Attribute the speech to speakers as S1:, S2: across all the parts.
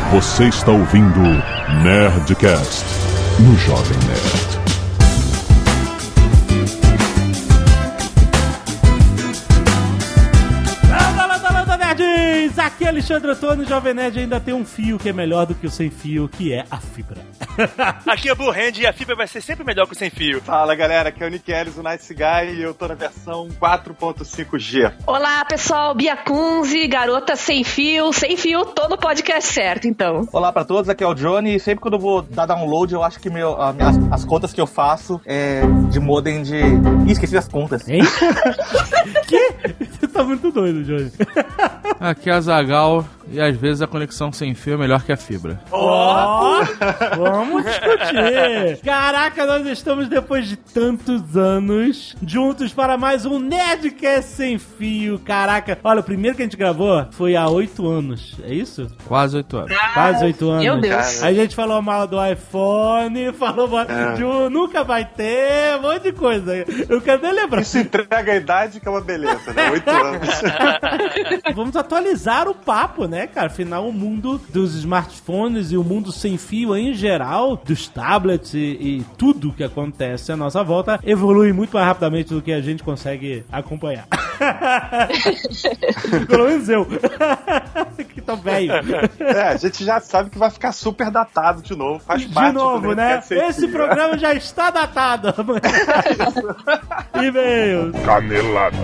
S1: Você está ouvindo Nerdcast no Jovem Nerd.
S2: Aqui é Alexandre Antônio, o Jovem Nerd ainda tem um fio que é melhor do que o sem fio, que é a fibra.
S3: Aqui é Blue Hand e a fibra vai ser sempre melhor que o sem fio.
S4: Fala galera, aqui é o Nick Ellis, o Nice Guy, e eu tô na versão 4.5G.
S5: Olá pessoal, Bia Kunze, garota sem fio, tô no podcast certo então.
S6: Olá pra todos, aqui é o Johnny, e sempre quando eu vou dar download eu acho que as contas que eu faço é de modem de... Ih, esqueci as contas.
S2: Hein? Que? Você tá muito doido, Johnny.
S7: Aqui é a Zagal e às vezes a conexão sem fio é melhor que a fibra.
S2: Vamos discutir. Caraca, nós estamos depois de tantos anos juntos para mais um Nerdcast sem fio. Caraca, olha, o primeiro que a gente gravou foi há 8 anos, é isso?
S7: Quase 8 anos.
S2: Quase 8 anos.
S5: Meu Deus.
S2: A gente falou mal do iPhone, falou mal de nunca vai ter, um monte de coisa. Eu quero nem lembrar.
S4: Isso entrega a idade que é uma beleza, né? 8 anos.
S2: Vamos atualizar o papo, né, cara? Afinal, o mundo dos smartphones e o mundo sem fio em geral, dos tablets e tudo que acontece à nossa volta, evolui muito mais rapidamente do que a gente consegue acompanhar. Pelo menos eu. Que tô velho.
S4: A gente já sabe que vai ficar super datado de novo. Faz parte
S2: de novo, né? Esse programa já está datado. E-mails.
S1: Canelada.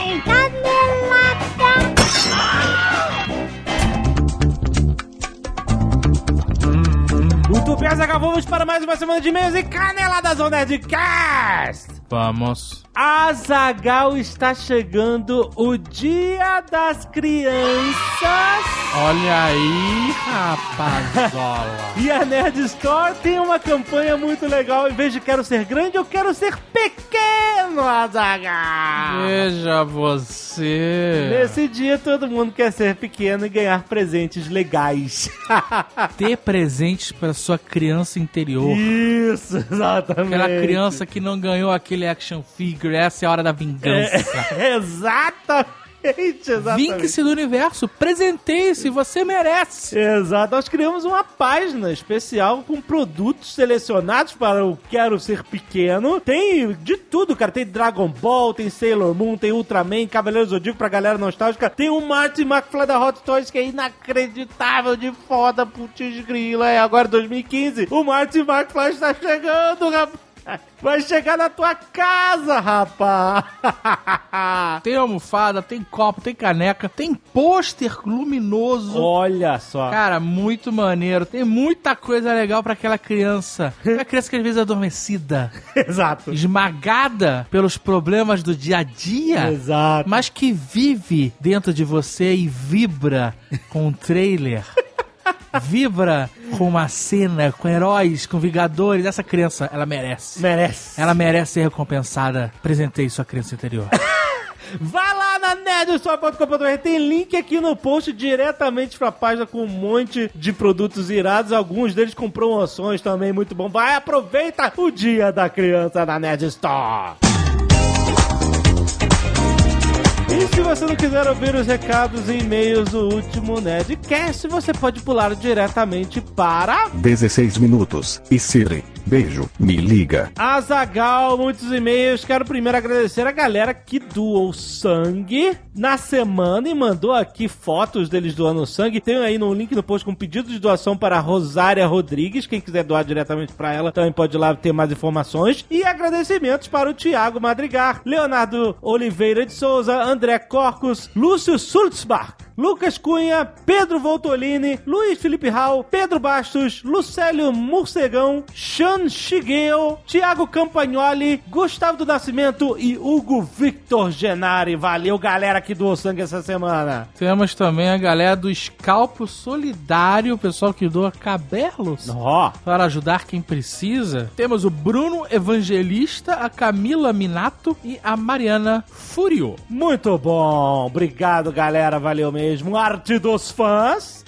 S2: Muito bem, Zagal, vamos para mais uma semana de e-mails e caneladas ao Nerdcast.
S7: Vamos.
S2: Azaghal, está chegando o Dia das Crianças.
S7: Olha aí, rapazola.
S2: E a Nerd Store tem uma campanha muito legal. Em vez de quero ser grande, eu quero ser pequeno, Azaghal.
S7: Veja você.
S2: Nesse dia, todo mundo quer ser pequeno e ganhar presentes legais.
S7: Ter presentes para sua criança interior.
S2: Isso, exatamente.
S7: Aquela criança que não ganhou aquele action figure. Essa é a hora da vingança.
S2: Exatamente.
S7: Vinque-se do universo, presenteie-se, você merece.
S2: Exato, nós criamos uma página especial com produtos selecionados para o Quero Ser Pequeno. Tem de tudo, cara, tem Dragon Ball, tem Sailor Moon, tem Ultraman, Cavaleiro Zodíaco pra galera nostálgica, tem o Marty McFly da Hot Toys, que é inacreditável de foda, putz grila, é agora 2015, o Marty McFly está chegando, rapaz. Vai chegar na tua casa, rapaz!
S7: Tem almofada, tem copo, tem caneca, tem pôster luminoso.
S2: Olha só.
S7: Cara, muito maneiro. Tem muita coisa legal pra aquela criança. Aquela criança que às vezes é adormecida.
S2: Exato.
S7: Esmagada pelos problemas do dia a dia.
S2: Exato.
S7: Mas que vive dentro de você e vibra com um trailer. Vibra com uma cena, com heróis, com vingadores. Essa criança, ela merece.
S2: Merece.
S7: Ela merece ser recompensada. Presentei sua criança interior.
S2: Vai lá na nerdstore.com.br, tem link aqui no post diretamente pra página com um monte de produtos irados, alguns deles com promoções também, muito bom. Vai, aproveita o Dia da Criança na Nerd Store. E se você não quiser ouvir os recados e e-mails do último Nerdcast, você pode pular diretamente para
S1: 16 minutos. E Siri, beijo, me liga.
S2: Azaghal, muitos e-mails. Quero primeiro agradecer a galera que doou sangue na semana e mandou aqui fotos deles doando sangue. Tem aí no link no post com pedido de doação para Rosária Rodrigues. Quem quiser doar diretamente para ela também pode ir lá ter mais informações. E agradecimentos para o Thiago Madrigar, Leonardo Oliveira de Souza, André Corcos, Lúcio Sulzbach, Lucas Cunha, Pedro Voltolini, Luiz Felipe Hall, Pedro Bastos, Lucélio Morcegão, Sean Shigeo, Thiago Campagnoli, Gustavo do Nascimento e Hugo Victor Genari. Valeu, galera que doou sangue essa semana.
S7: Temos também a galera do Escalpo Solidário, o pessoal que doa cabelos para ajudar quem precisa. Temos o Bruno Evangelista, a Camila Minato e a Mariana Furio.
S2: Muito bom. Obrigado, galera. Valeu mesmo. Arte dos fãs.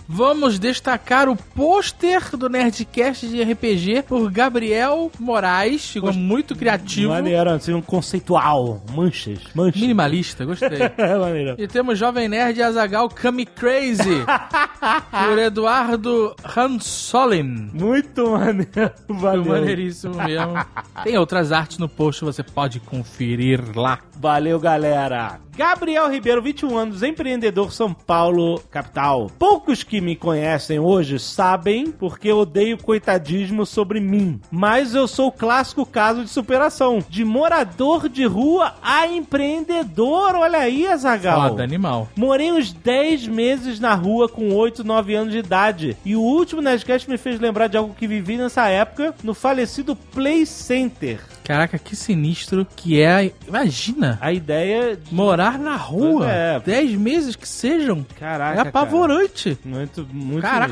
S7: vamos destacar o pôster do Nerdcast de RPG por Gabriel Moraes. Ficou muito criativo.
S2: Maneiro, assim, um conceitual. Manchas.
S7: Minimalista, gostei.
S2: Maneiro.
S7: E temos Jovem Nerd Azaghal Kami Crazy por Eduardo Hansolin.
S2: Muito maneiro. Valeu.
S7: Maneiríssimo mesmo. Tem outras artes no post, você pode conferir lá.
S2: Valeu, galera. Gabriel Ribeiro, 21 anos, empreendedor, São Paulo, capital. Poucos que me conhecem hoje sabem porque eu odeio coitadismo sobre mim. Mas eu sou o clássico caso de superação. De morador de rua a empreendedor. Olha aí, Azaghal.
S7: Foda, animal.
S2: Morei uns 10 meses na rua com 8, 9 anos de idade. E o último Nerdcast me fez lembrar de algo que vivi nessa época no falecido Play Center.
S7: Caraca, que sinistro que é. Imagina.
S2: A ideia de
S7: morar na rua.
S2: É.
S7: 10 meses que sejam.
S2: Caraca,
S7: é apavorante.
S2: Cara. Muito.
S7: Caraca,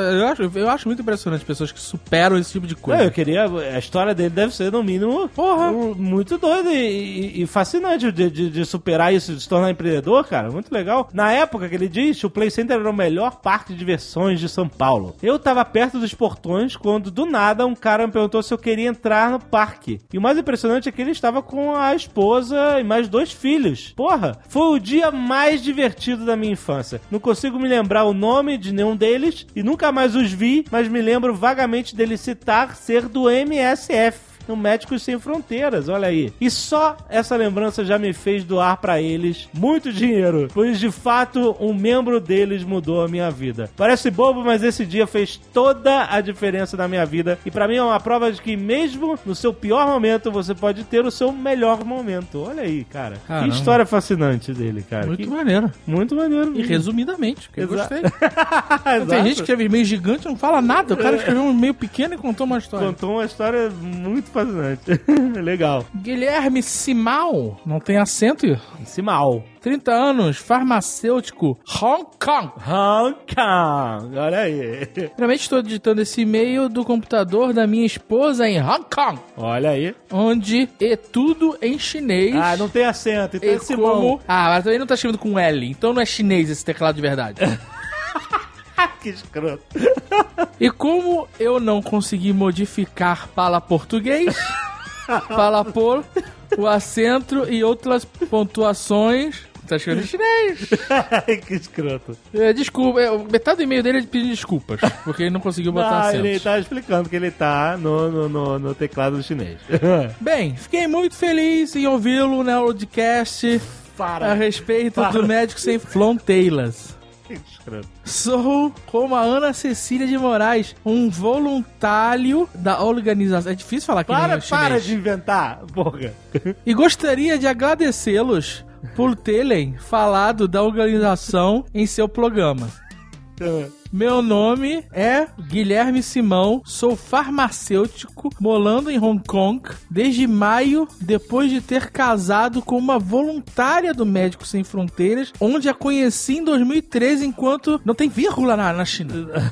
S7: eu acho muito impressionante pessoas que superam esse tipo de coisa.
S2: Não, eu queria... A história dele deve ser, no mínimo, muito doida e fascinante de superar isso, de se tornar empreendedor, cara. Muito legal. Na época que ele disse, o Play Center era o melhor parque de diversões de São Paulo. Eu tava perto dos portões quando, do nada, um cara me perguntou se eu queria entrar no parque. E o mais impressionante é que ele estava com a esposa e mais 2 filhos. Porra, foi o dia mais divertido da minha infância. Não consigo me lembrar o nome de nenhum deles e nunca mais os vi, mas me lembro vagamente dele citar ser do MSF. No Médicos Sem Fronteiras, olha aí. E só essa lembrança já me fez doar pra eles muito dinheiro, pois de fato um membro deles mudou a minha vida. Parece bobo, mas esse dia fez toda a diferença na minha vida e pra mim é uma prova de que mesmo no seu pior momento você pode ter o seu melhor momento. Olha aí, cara.
S7: Caramba.
S2: Que história fascinante dele, cara.
S7: Muito maneiro.
S2: Muito maneiro.
S7: E resumidamente, que eu gostei.
S2: Tem
S7: gente que escreve meio gigante e não fala nada. O cara escreveu um meio pequeno e contou uma história.
S2: Contou uma história muito fascinante. Legal.
S7: Guilherme Simal, não tem acento?
S2: Simal.
S7: 30 anos, farmacêutico, Hong Kong.
S2: Hong Kong, olha aí.
S7: Realmente estou digitando esse e-mail do computador da minha esposa em Hong Kong.
S2: Olha aí.
S7: Onde é tudo em chinês.
S2: Ah, não tem acento, então é Simão.
S7: Como... Ah, mas também não tá escrito com L, então não é chinês esse teclado de verdade.
S2: Que escroto.
S7: E como eu não consegui modificar para português, para pôr o acento e outras pontuações, tá escrito em chinês.
S2: Que escroto.
S7: Desculpa, metade do e-mail dele é pedindo desculpas, porque ele não conseguiu botar acento.
S2: Ele tá explicando que ele tá no teclado chinês.
S7: Bem, fiquei muito feliz em ouvi-lo no podcast a respeito do Médicos Sem Fronteiras. Sou como a Ana Cecília de Moraes, um voluntário da organização. É difícil falar que nem o chinês.
S2: Para de inventar, porra.
S7: E gostaria de agradecê-los por terem falado da organização em seu programa. Meu nome é Guilherme Simão, sou farmacêutico, morando em Hong Kong desde maio, depois de ter casado com uma voluntária do Médicos Sem Fronteiras, onde a conheci em 2013, enquanto... Não tem vírgula na China.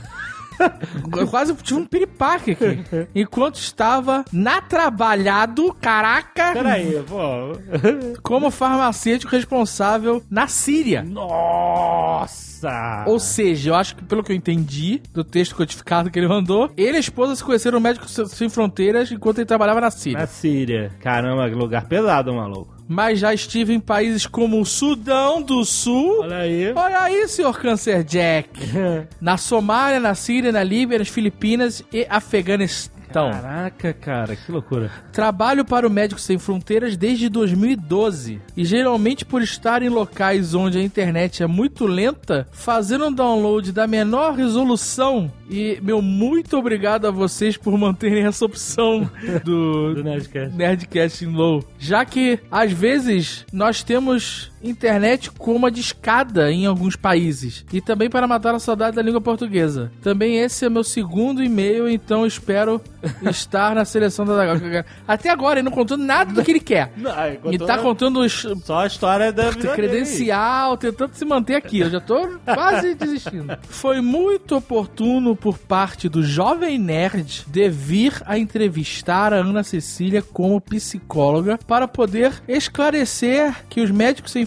S7: Eu quase tive um piripaque aqui. Enquanto estava na trabalhado, caraca...
S2: Peraí, pô...
S7: como farmacêutico responsável na Síria.
S2: Nossa!
S7: Ou seja, eu acho que pelo que eu entendi do texto codificado que ele mandou, ele e a esposa se conheceram no Médicos Sem Fronteiras enquanto ele trabalhava na Síria.
S2: Na Síria. Caramba, que lugar pesado, maluco.
S7: Mas já estive em países como o Sudão do Sul.
S2: Olha aí.
S7: Olha aí, senhor Cancer Jack. Na Somália, na Síria, na Líbia, nas Filipinas e Afeganistão.
S2: Caraca, cara, que loucura.
S7: Trabalho para o Médicos Sem Fronteiras desde 2012. E geralmente por estar em locais onde a internet é muito lenta, fazendo um download da menor resolução. E, meu, muito obrigado a vocês por manterem essa opção do Nerdcast em Low. Já que, às vezes, nós temos internet com uma discada em alguns países. E também para matar a saudade da língua portuguesa. Também esse é meu segundo e-mail, então espero estar na seleção da... Até agora ele não contou nada do que ele quer. Ele tá contando
S2: só a história da vida
S7: credencial, tentando se manter aqui. Eu já tô quase desistindo. Foi muito oportuno por parte do Jovem Nerd de vir a entrevistar a Ana Cecília como psicóloga para poder esclarecer que os Médicos Sem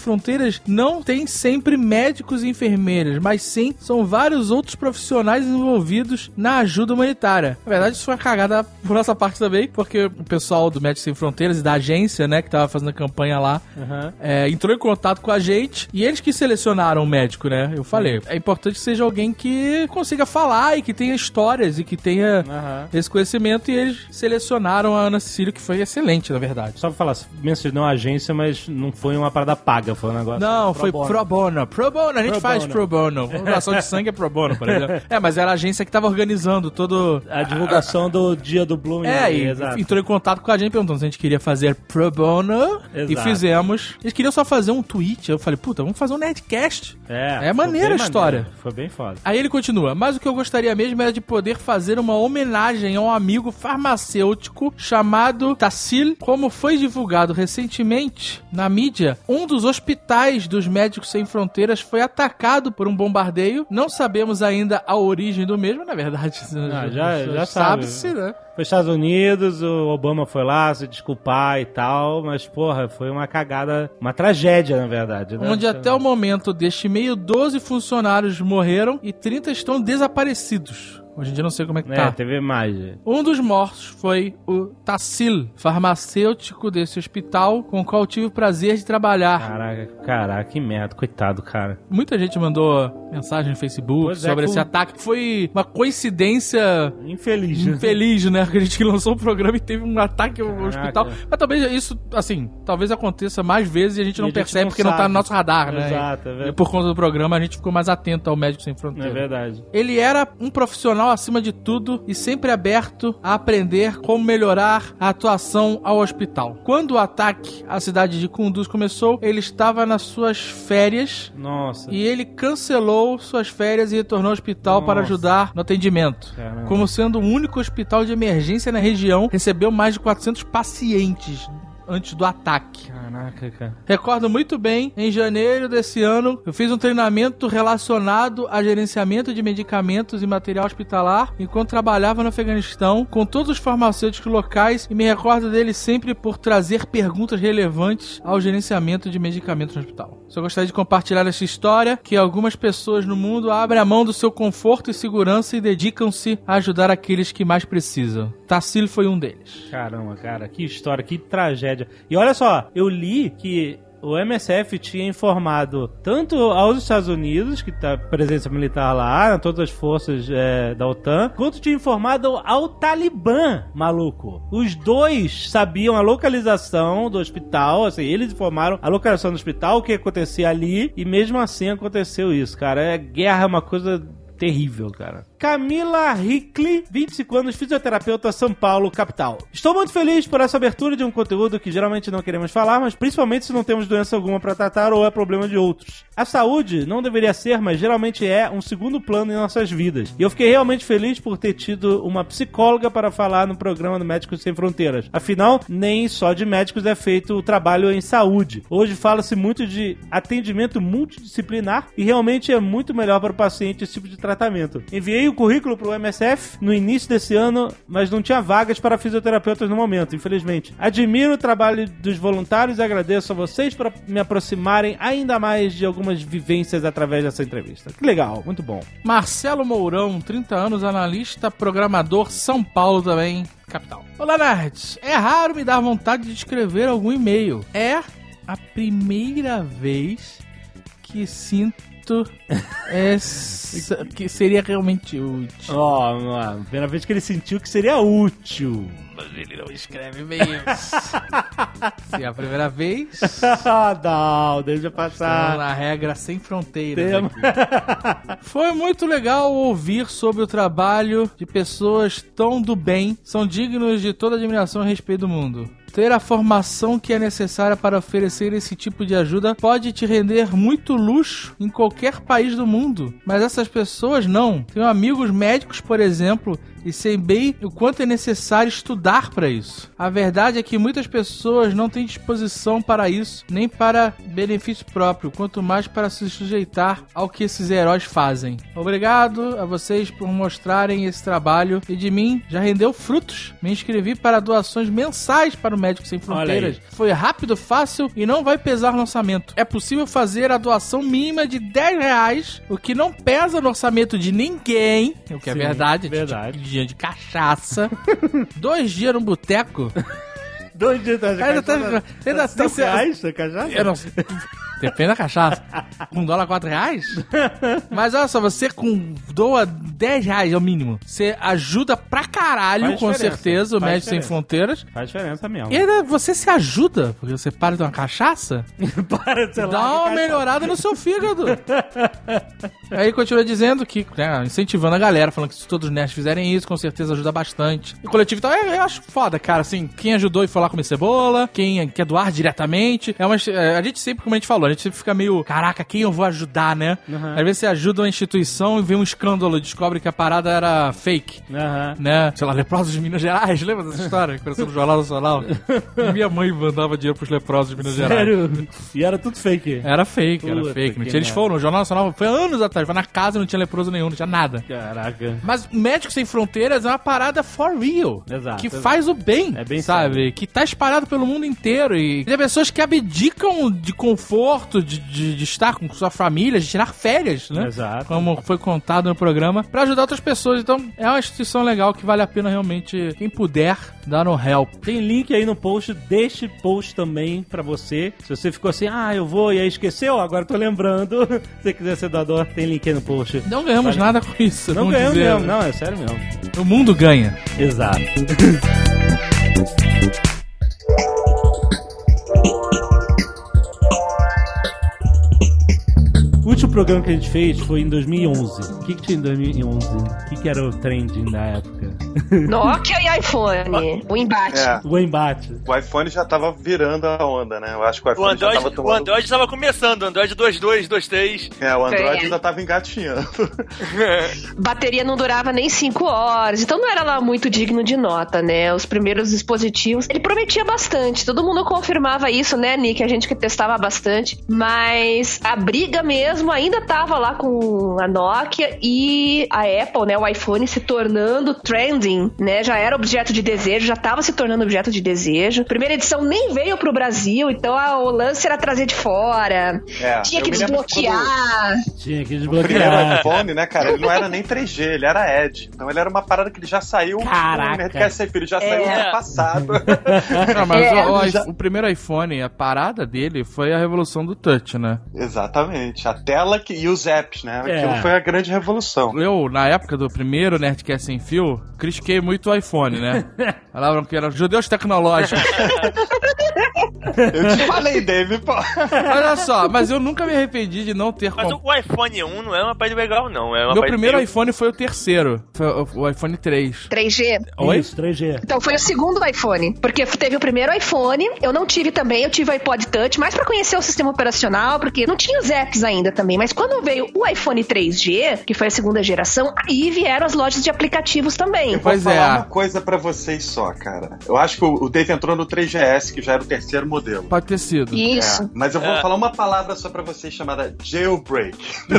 S7: Fronteiras não tem sempre médicos e enfermeiras, mas sim são vários outros profissionais envolvidos na ajuda humanitária. Na verdade, isso foi uma cagada por nossa parte também, porque o pessoal do Médicos Sem Fronteiras e da agência, né, que tava fazendo a campanha lá, entrou em contato com a gente e eles que selecionaram o médico, né? Eu falei, é importante que seja alguém que consiga falar e que tenha histórias e que tenha esse conhecimento, e eles selecionaram a Ana Cecília, que foi excelente, na verdade.
S2: Só pra falar, mencionou a agência, mas não foi uma parada paga, foi um negócio...
S7: Não, foi pro bono. Pro bono, a gente faz pro bono. Doação de sangue é pro bono, por exemplo. Mas era a agência que tava organizando todo...
S2: A divulgação do dia do Bloom.
S7: Entrou em contato com a gente perguntando se a gente queria fazer pro bono, e fizemos. Eles queriam só fazer um tweet, eu falei, puta, vamos fazer um Nerdcast. É maneira a história.
S2: Foi bem foda.
S7: Aí ele continua, mas o que eu gostaria mesmo era de poder fazer uma homenagem a um amigo farmacêutico chamado Tassil. Como foi divulgado recentemente na mídia, um dos hospitais dos Médicos Sem Fronteiras foi atacado por um bombardeio. Não sabemos ainda a origem do mesmo, na verdade.
S2: Já sabe-se,
S7: né?
S2: Foi Estados Unidos, o Obama foi lá se desculpar e tal, mas, porra, foi uma cagada, uma tragédia, na verdade, né?
S7: Onde até o momento deste e-mail, 12 funcionários morreram e 30 estão desaparecidos. Hoje em dia não sei como é que tá.
S2: Teve mais.
S7: Um dos mortos foi o Tassil, farmacêutico desse hospital, com o qual tive o prazer de trabalhar.
S2: Caraca, que merda, coitado, cara.
S7: Muita gente mandou mensagem no Facebook sobre esse ataque. Foi uma coincidência infeliz, né? A gente que lançou o programa e teve um ataque ao hospital. Mas talvez isso, assim, talvez aconteça mais vezes e a gente não percebe porque não tá no nosso radar, né?
S2: Exato,
S7: e por conta do programa a gente ficou mais atento ao Médicos Sem Fronteiras.
S2: É verdade.
S7: Ele era um profissional acima de tudo e sempre aberto a aprender como melhorar a atuação ao hospital. Quando o ataque à cidade de Kunduz começou, ele estava nas suas férias.
S2: Nossa.
S7: E ele cancelou suas férias e retornou ao hospital para ajudar no atendimento.
S2: Caramba.
S7: Como sendo o único hospital de emergência na região, recebeu mais de 400 pacientes antes do ataque.
S2: Caraca, cara.
S7: Recordo muito bem, em janeiro desse ano, eu fiz um treinamento relacionado a gerenciamento de medicamentos e material hospitalar enquanto trabalhava no Afeganistão com todos os farmacêuticos locais, e me recordo dele sempre por trazer perguntas relevantes ao gerenciamento de medicamentos no hospital. Só gostaria de compartilhar essa história, que algumas pessoas no mundo abrem a mão do seu conforto e segurança e dedicam-se a ajudar aqueles que mais precisam. Tassil foi um deles.
S2: Caramba, cara, que história, que tragédia. E olha só, eu li que o MSF tinha informado tanto aos Estados Unidos, que tá presença militar lá, todas as forças da OTAN, quanto tinha informado ao Talibã, maluco. Os dois sabiam a localização do hospital, assim, eles informaram a localização do hospital, o que acontecia ali, e mesmo assim aconteceu isso, cara. Guerra é uma coisa terrível, cara. Camila Hickley, 25 anos, fisioterapeuta, São Paulo, capital. Estou muito feliz por essa abertura de um conteúdo que geralmente não queremos falar, mas principalmente se não temos doença alguma para tratar ou é problema de outros. A saúde não deveria ser, mas geralmente é um segundo plano em nossas vidas. E eu fiquei realmente feliz por ter tido uma psicóloga para falar no programa do Médicos Sem Fronteiras. Afinal, nem só de médicos é feito o trabalho em saúde. Hoje fala-se muito de atendimento multidisciplinar e realmente é muito melhor para o paciente esse tipo de tratamento. Enviei o currículo para o MSF no início desse ano, mas não tinha vagas para fisioterapeutas no momento, infelizmente. Admiro o trabalho dos voluntários e agradeço a vocês por me aproximarem ainda mais de algumas vivências através dessa entrevista. Que legal, muito bom.
S7: Marcelo Mourão, 30 anos, analista, programador, São Paulo também, capital. Olá, nerds. É raro me dar vontade de escrever algum e-mail. É a primeira vez que sinto que seria realmente útil.
S2: A primeira vez que ele sentiu que seria útil.
S7: Mas ele não escreve e-mails. Se é a primeira vez...
S2: Não, deixa passar.
S7: Na regra sem fronteiras aqui. Foi muito legal ouvir sobre o trabalho de pessoas tão do bem, são dignos de toda admiração e respeito do mundo. Ter a formação que é necessária para oferecer esse tipo de ajuda pode te render muito luxo em qualquer país do mundo. Mas essas pessoas não. Tenho amigos médicos, por exemplo, e sei bem o quanto é necessário estudar para isso. A verdade é que muitas pessoas não têm disposição para isso, nem para benefício próprio, quanto mais para se sujeitar ao que esses heróis fazem. Obrigado a vocês por mostrarem esse trabalho e de mim já rendeu frutos. Me inscrevi para doações mensais para o Médicos Sem Fronteiras. Foi rápido, fácil e não vai pesar no orçamento. É possível fazer a doação mínima de R$10, o que não pesa no orçamento de ninguém, o que é verdade. Dia de cachaça. 2 dias no boteco.
S2: 2 dias de cachaça.
S7: Ainda tá
S2: R$5 a cachaça?
S7: Eu não sei. Depende da cachaça. $1, R$4? Mas olha só, você doa R$10 ao mínimo. Você ajuda pra caralho, com certeza, o Médicos Sem Fronteiras.
S2: Faz diferença mesmo.
S7: E ainda você se ajuda, porque você para de uma cachaça. Dá uma melhorada no seu fígado. Aí continua dizendo que, né, incentivando a galera, falando que se todos os nerds fizerem isso, com certeza ajuda bastante. E o coletivo e tal, eu acho foda, cara, assim, quem ajudou e foi lá comer cebola, quem quer doar diretamente, a gente sempre, como a gente falou, a gente sempre fica meio, caraca, quem eu vou ajudar, né? Uhum. Às vezes você ajuda uma instituição e vê um escândalo e descobre que a parada era fake, né? Sei lá, leprosos de Minas Gerais, lembra dessa história? Que apareceu no Jornal Nacional. Minha mãe mandava dinheiro pros leprosos de Minas Gerais.
S2: Sério? E era tudo fake?
S7: Era fake. Eles foram, o Jornal Nacional foi anos atrás, foi na casa, não tinha leproso nenhum, não tinha nada.
S2: Caraca.
S7: Mas Médicos Sem Fronteiras é uma parada for real.
S2: Exato.
S7: Que faz o bem, sabe? Sério. Que tá espalhado pelo mundo inteiro. E tem pessoas que abdicam de conforto, de estar com sua família, de tirar férias, né?
S2: Exato.
S7: Como foi contado no programa, pra ajudar outras pessoas. Então, é uma instituição legal que vale a pena realmente, quem puder, dar no help.
S2: Tem link aí no post, deste post também pra você. Se você ficou assim, eu vou e aí esqueceu, agora tô lembrando. Se você quiser ser doador, tem link aí no post.
S7: Não ganhamos nada com isso.
S2: Não ganhamos mesmo, não, é sério mesmo.
S7: O mundo ganha.
S2: Exato. O último programa que a gente fez foi em 2011. O que tinha em 2011? O que era o trending da época?
S5: Nokia e iPhone. O embate.
S2: O embate.
S4: O iPhone já tava virando a onda, né? Eu acho que o iPhone já tava tomando...
S3: O Android tava começando, o Android 2.2, 2.3.
S4: O Android ainda tava engatinhando.
S5: Bateria não durava nem 5 horas, então não era lá muito digno de nota, né? Os primeiros dispositivos, ele prometia bastante, todo mundo confirmava isso, né, Nick? A gente que testava bastante, mas a briga mesmo ainda tava lá com a Nokia e a Apple, né, o iPhone se tornando trending, né? Já era objeto de desejo, já tava se tornando objeto de desejo. Primeira edição nem veio pro Brasil, então o lance era trazer de fora. Tinha que desbloquear.
S2: Tinha que
S4: desbloquear. O primeiro iPhone, né, cara, ele não era nem 3G, ele era Edge. Então ele era uma parada que ele já saiu.
S2: Caraca.
S4: Ele já saiu no passado.
S7: Não, mas o primeiro iPhone, a parada dele foi a revolução do touch, né?
S4: Exatamente. A tela e os apps, né? Aquilo foi a grande revolução.
S7: Eu, na época do primeiro Nerdcast Sem Fio, critiquei muito o iPhone, né? Falavam que eram judeus tecnológicos.
S4: Eu te falei, Dave, pô.
S7: Olha só, mas eu nunca me arrependi de não ter...
S3: Mas o iPhone 1 não é uma parede legal, não.
S7: Meu primeiro iPhone foi o terceiro. Foi o iPhone 3.
S5: 3G?
S7: Oi?
S2: Isso, 3G.
S5: Então foi o segundo iPhone. Porque teve o primeiro iPhone, eu não tive também, eu tive o iPod Touch, mais pra conhecer o sistema operacional, porque não tinha os apps ainda também. Mas quando veio o iPhone 3G, que foi a segunda geração, aí vieram as lojas de aplicativos também.
S4: Eu vou falar uma coisa pra vocês só, cara. Eu acho que o Dave entrou no 3GS, que já era o terceiro modelo.
S7: Pode ter sido.
S5: Isso.
S4: Mas eu vou falar uma palavra só pra vocês chamada jailbreak.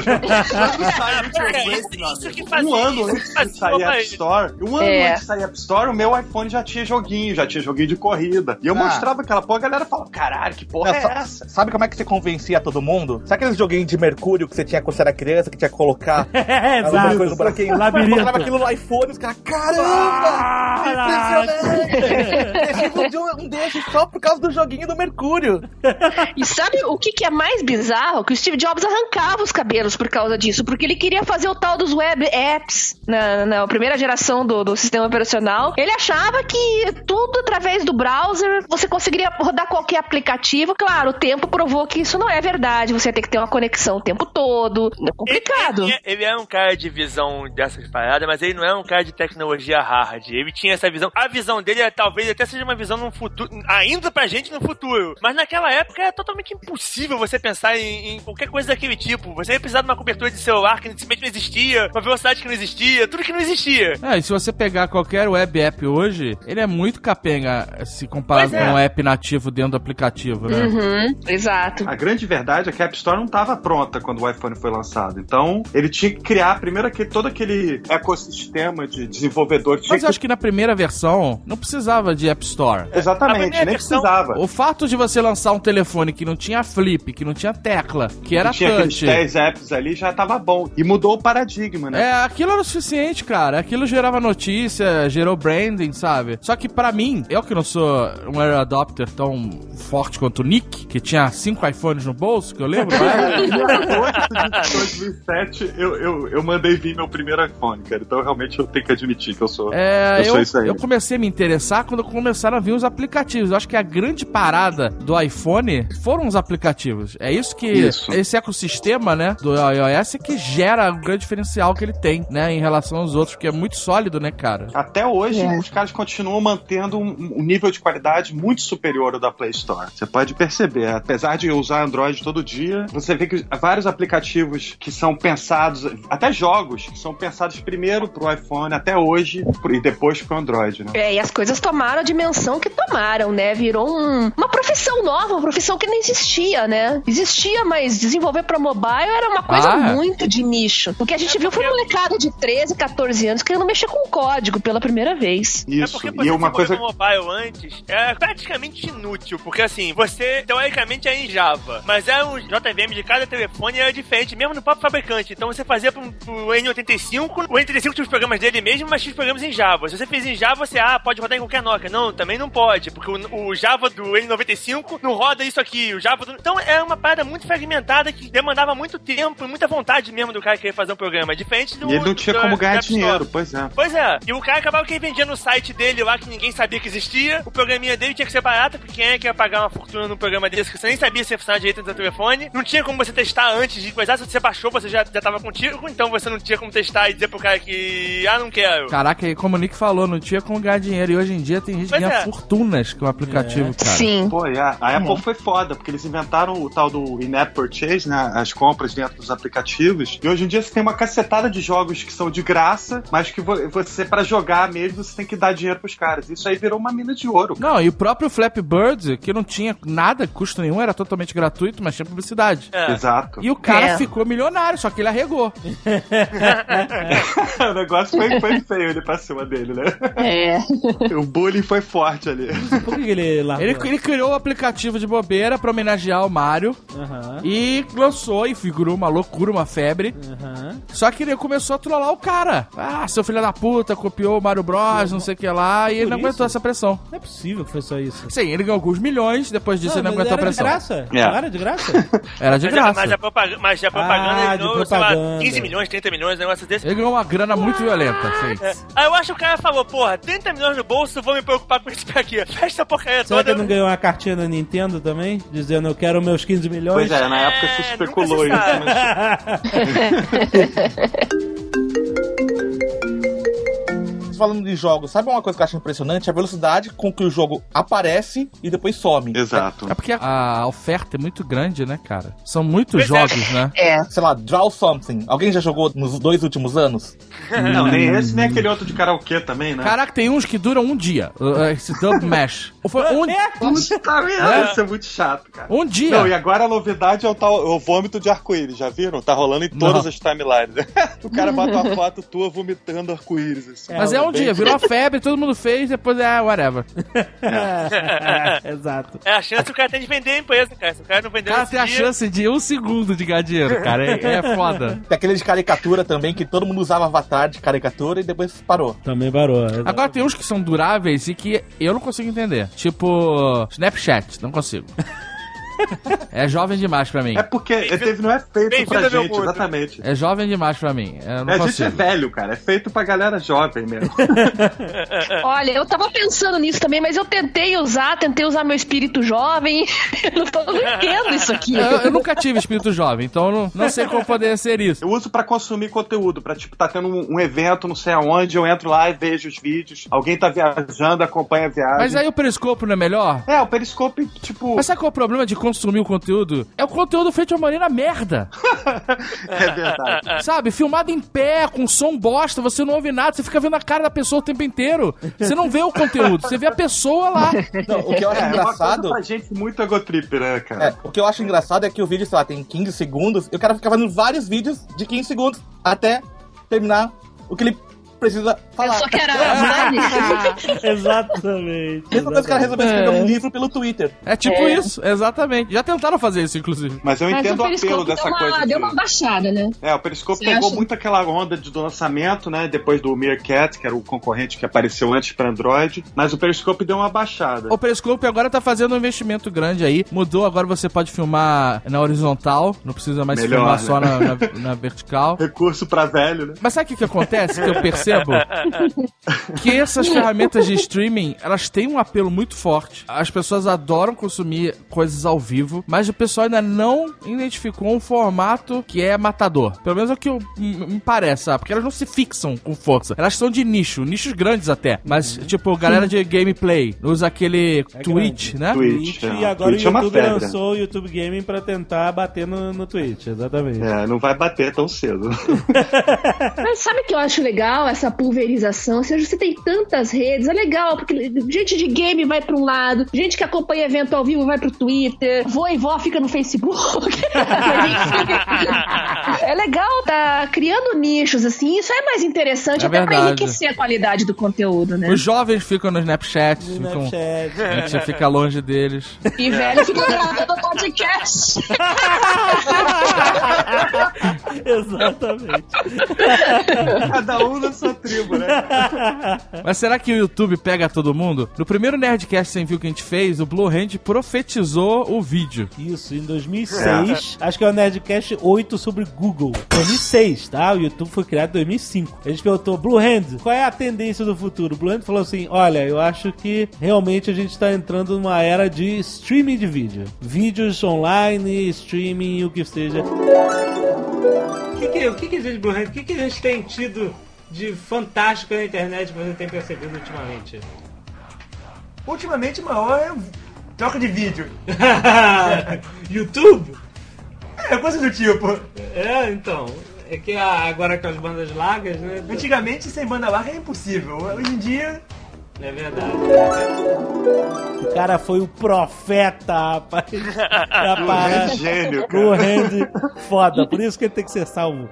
S3: Isso que fazia.
S4: Um ano antes de sair App Store, antes de sair App Store, o meu iPhone já tinha joguinho de corrida. E eu mostrava aquela porra, a galera falava, caralho, que porra é essa?
S6: Sabe como é que você convencia todo mundo? Sabe aqueles joguinhos de Mercúrio que você tinha quando você era criança, que tinha que colocar alguma coisa no buraquinho?
S2: Labirinto.
S6: Mostrava aquilo no iPhone, os caras, caramba! Impressionante! Um desses só por causa do joguinho do Mercúrio.
S5: E sabe o que é mais bizarro? Que o Steve Jobs arrancava os cabelos por causa disso, porque ele queria fazer o tal dos web apps na primeira geração do sistema operacional. Ele achava que tudo através do browser você conseguiria rodar qualquer aplicativo. Claro, o tempo provou que isso não é verdade. Você ia ter que ter uma conexão o tempo todo. É complicado.
S3: Ele é um cara de visão dessas paradas, mas ele não é um cara de tecnologia hard. Ele tinha essa visão. A visão dele talvez até seja uma visão num futuro, ainda pra gente gente no futuro. Mas naquela época era totalmente impossível você pensar em qualquer coisa daquele tipo. Você ia precisar de uma cobertura de celular que simplesmente não existia, uma velocidade que não existia, tudo que não existia.
S7: E se você pegar qualquer web app hoje, ele é muito capenga se comparado com um app nativo dentro do aplicativo, né?
S5: Exato.
S4: A grande verdade é que a App Store não estava pronta quando o iPhone foi lançado. Então, ele tinha que criar primeiro todo aquele ecossistema de desenvolvedores.
S7: Mas eu acho que na primeira versão não precisava de App Store.
S4: Exatamente, nem precisava.
S7: O fato de você lançar um telefone que não tinha flip, que não tinha tecla, que era
S4: tinha
S7: touch...
S4: aqueles 10 apps ali, já tava bom. E mudou o paradigma, né?
S7: Aquilo era o suficiente, cara. Aquilo gerava notícia, gerou branding, sabe? Só que pra mim, eu que não sou um early adopter tão forte quanto o Nick, que tinha 5 iPhones no bolso, que eu lembro,
S4: Em agosto de 2007, eu mandei vir meu primeiro iPhone, cara. Então, realmente, eu tenho que admitir que eu sou isso aí.
S7: Eu comecei a me interessar quando começaram a vir os aplicativos. Eu acho que a grande parada do iPhone foram os aplicativos. É isso que... Esse ecossistema, né, do iOS é que gera o grande diferencial que ele tem, né, em relação aos outros, porque é muito sólido, né, cara?
S4: Até hoje, os caras continuam mantendo um nível de qualidade muito superior ao da Play Store. Você pode perceber, apesar de eu usar Android todo dia, você vê que vários aplicativos que são pensados, até jogos, que são pensados primeiro pro iPhone, até hoje, e depois pro Android, né?
S5: E as coisas tomaram a dimensão que tomaram, né? Virou uma profissão nova, uma profissão que não existia, né? Existia, mas desenvolver pra mobile era uma coisa muito de nicho. O que a gente viu foi um molecada de 13, 14 anos querendo mexer com código pela primeira vez.
S3: Isso. É porque uma coisa no mobile antes é praticamente inútil, porque assim, você teoricamente é em Java, mas um JVM de cada telefone era diferente, mesmo no próprio fabricante. Então você fazia pro N85, o N85 tinha os programas dele mesmo, mas tinha os programas em Java. Se você fez em Java, você pode rodar em qualquer Nokia. Não, também não pode, porque o Java do N95 não roda isso aqui, o Java do... Então é uma parada muito fragmentada que demandava muito tempo e muita vontade mesmo do cara querer fazer um programa, diferente do...
S4: E ele não tinha como ganhar dinheiro, pois é.
S3: Pois é, e o cara acabava que vendia no site dele lá, que ninguém sabia que existia, o programinha dele tinha que ser barato, porque quem é que ia pagar uma fortuna num programa desse que você nem sabia se ia funcionar direito no seu telefone, não tinha como você testar antes de coisar, se você baixou, você já tava contigo, então você não tinha como testar e dizer pro cara que, não quero.
S7: Caraca, e como o Nick falou, não tinha como ganhar dinheiro, e hoje em dia tem gente que ganha fortunas com o aplicativo, cara.
S5: Sim.
S4: Pô, a Apple foi foda, porque eles inventaram o tal do in-app purchase, né, as compras dentro dos aplicativos, e hoje em dia você tem uma cacetada de jogos que são de graça, mas que você, pra jogar mesmo, você tem que dar dinheiro pros caras. Isso aí virou uma mina de ouro. Cara.
S7: Não, e o próprio Flappy Bird, que não tinha nada, custo nenhum, era totalmente gratuito, mas tinha publicidade.
S4: Exato.
S7: E o cara ficou milionário, só que ele arregou.
S4: O negócio foi feio ele pra cima dele, né? O bullying foi forte ali.
S2: Por que ele largou?
S7: Ele criou o aplicativo de bobeira pra homenagear o Mario e lançou e figurou uma loucura, uma febre. Só que ele começou a trollar o cara. Seu filho da puta copiou o Mario Bros, não sei o que lá, e ele não aguentou essa pressão.
S2: Não é possível que foi só isso.
S7: Sim, ele ganhou alguns milhões, depois disso ele não aguentou a pressão.
S2: Era de graça?
S7: Era de graça.
S3: Mas a propaganda ele ganhou, sei lá, 15 milhões, 30 milhões, um negócio desse.
S7: Ele ganhou uma grana muito violenta, sim.
S3: Aí eu acho que o cara falou, 30 milhões no bolso, vou me preocupar com isso aqui. Fecha essa porcaria toda.
S2: Será que ele não ganhou uma cartinha da Nintendo também? Dizendo, eu quero meus 15 milhões?
S4: Pois é, na época se especulou isso.
S6: Falando de jogos, sabe uma coisa que eu acho impressionante? A velocidade com que o jogo aparece e depois some.
S4: Exato.
S7: É porque a oferta é muito grande, né, cara? São muitos jogos, né?
S6: Sei lá, Draw Something. Alguém já jogou nos 2 últimos anos?
S4: Não, nem esse, nem aquele outro de karaokê também, né?
S7: Caraca, tem uns que duram um dia. Esse Dub Mash.
S4: Puta merda, isso é muito chato, cara.
S7: Um dia.
S4: Não, e agora a novidade é o vômito de arco-íris, já viram? Tá rolando em todas as timelines. O cara bota uma foto tua vomitando arco-íris. Assim.
S7: Mas é um dia, virou uma febre, todo mundo fez, depois whatever.
S2: Exato.
S3: É a chance que o cara tem de vender a empresa, cara. Se o cara não vender,
S7: o cara tem a chance de 1 segundo de ganhar dinheiro, cara. É foda.
S6: Tem aquele de caricatura também, que todo mundo usava avatar de caricatura e depois parou.
S2: Também parou.
S7: Agora tem uns que são duráveis e que eu não consigo entender. Tipo, Snapchat, não consigo. É jovem demais pra mim.
S4: É porque não é feito pra gente, exatamente.
S7: É jovem demais pra mim.
S4: A gente é velho, cara. É feito pra galera jovem mesmo.
S5: Olha, eu tava pensando nisso também, mas eu tentei usar meu espírito jovem. Eu não entendo isso aqui.
S7: Eu nunca tive espírito jovem, então não sei como poderia ser isso.
S4: Eu uso pra consumir conteúdo, pra tá tendo um evento, não sei aonde, eu entro lá e vejo os vídeos. Alguém tá viajando, acompanha a viagem.
S7: Mas aí o Periscope não é melhor?
S4: O Periscope, tipo...
S7: Mas sabe qual é o problema de consumir o conteúdo? É o conteúdo feito de uma maneira merda.
S4: É verdade.
S7: Sabe, filmado em pé, com som bosta, você não ouve nada, você fica vendo a cara da pessoa o tempo inteiro. Você não vê o conteúdo, você vê a pessoa lá.
S6: Não, o que eu acho engraçado...
S4: É uma coisa pra gente muito egotrip, né, cara?
S6: O que eu acho engraçado é que o vídeo, sei lá, tem 15 segundos, e o cara fica fazendo vários vídeos de 15 segundos até terminar o que ele precisa falar.
S5: Eu só quero a
S2: Exatamente.
S6: Mesmo que os caras resolveram escrever um livro pelo Twitter.
S7: É tipo isso, exatamente. Já tentaram fazer isso, inclusive.
S4: Mas eu entendo o apelo dessa coisa.
S5: Deu uma baixada, né?
S4: O Periscope pegou muito aquela onda do lançamento, né? Depois do Meerkat, que era o concorrente que apareceu antes pra Android. Mas o Periscope deu uma baixada.
S7: O Periscope agora tá fazendo um investimento grande aí. Mudou, agora você pode filmar na horizontal. Não precisa mais filmar só na vertical.
S4: Recurso pra velho, né?
S7: Mas sabe o que acontece? Que eu percebo? Que essas ferramentas de streaming, elas têm um apelo muito forte. As pessoas adoram consumir coisas ao vivo, mas o pessoal ainda não identificou um formato que é matador. Pelo menos é o que me parece, sabe? Porque elas não se fixam com força. Elas são de nicho, nichos grandes até. Mas, tipo, galera de gameplay usa aquele Twitch, né?
S2: Twitch, e agora Twitch o YouTube lançou o YouTube Gaming pra tentar bater no Twitch, exatamente.
S4: Não vai bater tão cedo.
S5: Mas sabe o que eu acho legal? Essa pulverização. Se você tem tantas redes, é legal, porque gente de game vai pra um lado, gente que acompanha evento ao vivo vai pro Twitter, vô e vó fica no Facebook. É legal, tá criando nichos, assim, isso é mais interessante, até pra enriquecer a qualidade do conteúdo, né?
S7: Os jovens ficam no Snapchat, a gente fica longe deles.
S5: E velho fica gravando podcast.
S2: Exatamente.
S4: Cada um na sua tribo, né?
S7: Mas será que o YouTube pega todo mundo? No primeiro Nerdcast Sem View que a gente fez, o Blue Hand profetizou o vídeo.
S2: Isso, em 2006. Acho que é o Nerdcast 8 sobre Google. 2006, tá? O YouTube foi criado em 2005. A gente perguntou, Blue Hand, qual é a tendência do futuro? O Blue Hand falou assim, olha, eu acho que realmente a gente tá entrando numa era de streaming de vídeo. Vídeos online, streaming, o que seja. O que gente, Blue Hand, o que a gente tem tido de fantástico na internet que você tem percebido ultimamente?
S8: Ultimamente, maior é troca de vídeo.
S2: YouTube?
S8: É, coisa do tipo.
S2: Então. É que agora com as bandas largas, né?
S8: Antigamente, sem banda larga é impossível. Hoje em dia...
S2: É verdade. O cara foi o profeta, rapaz.
S4: É gênio, cara.
S2: O Randy, foda. Por isso que ele tem que ser salvo.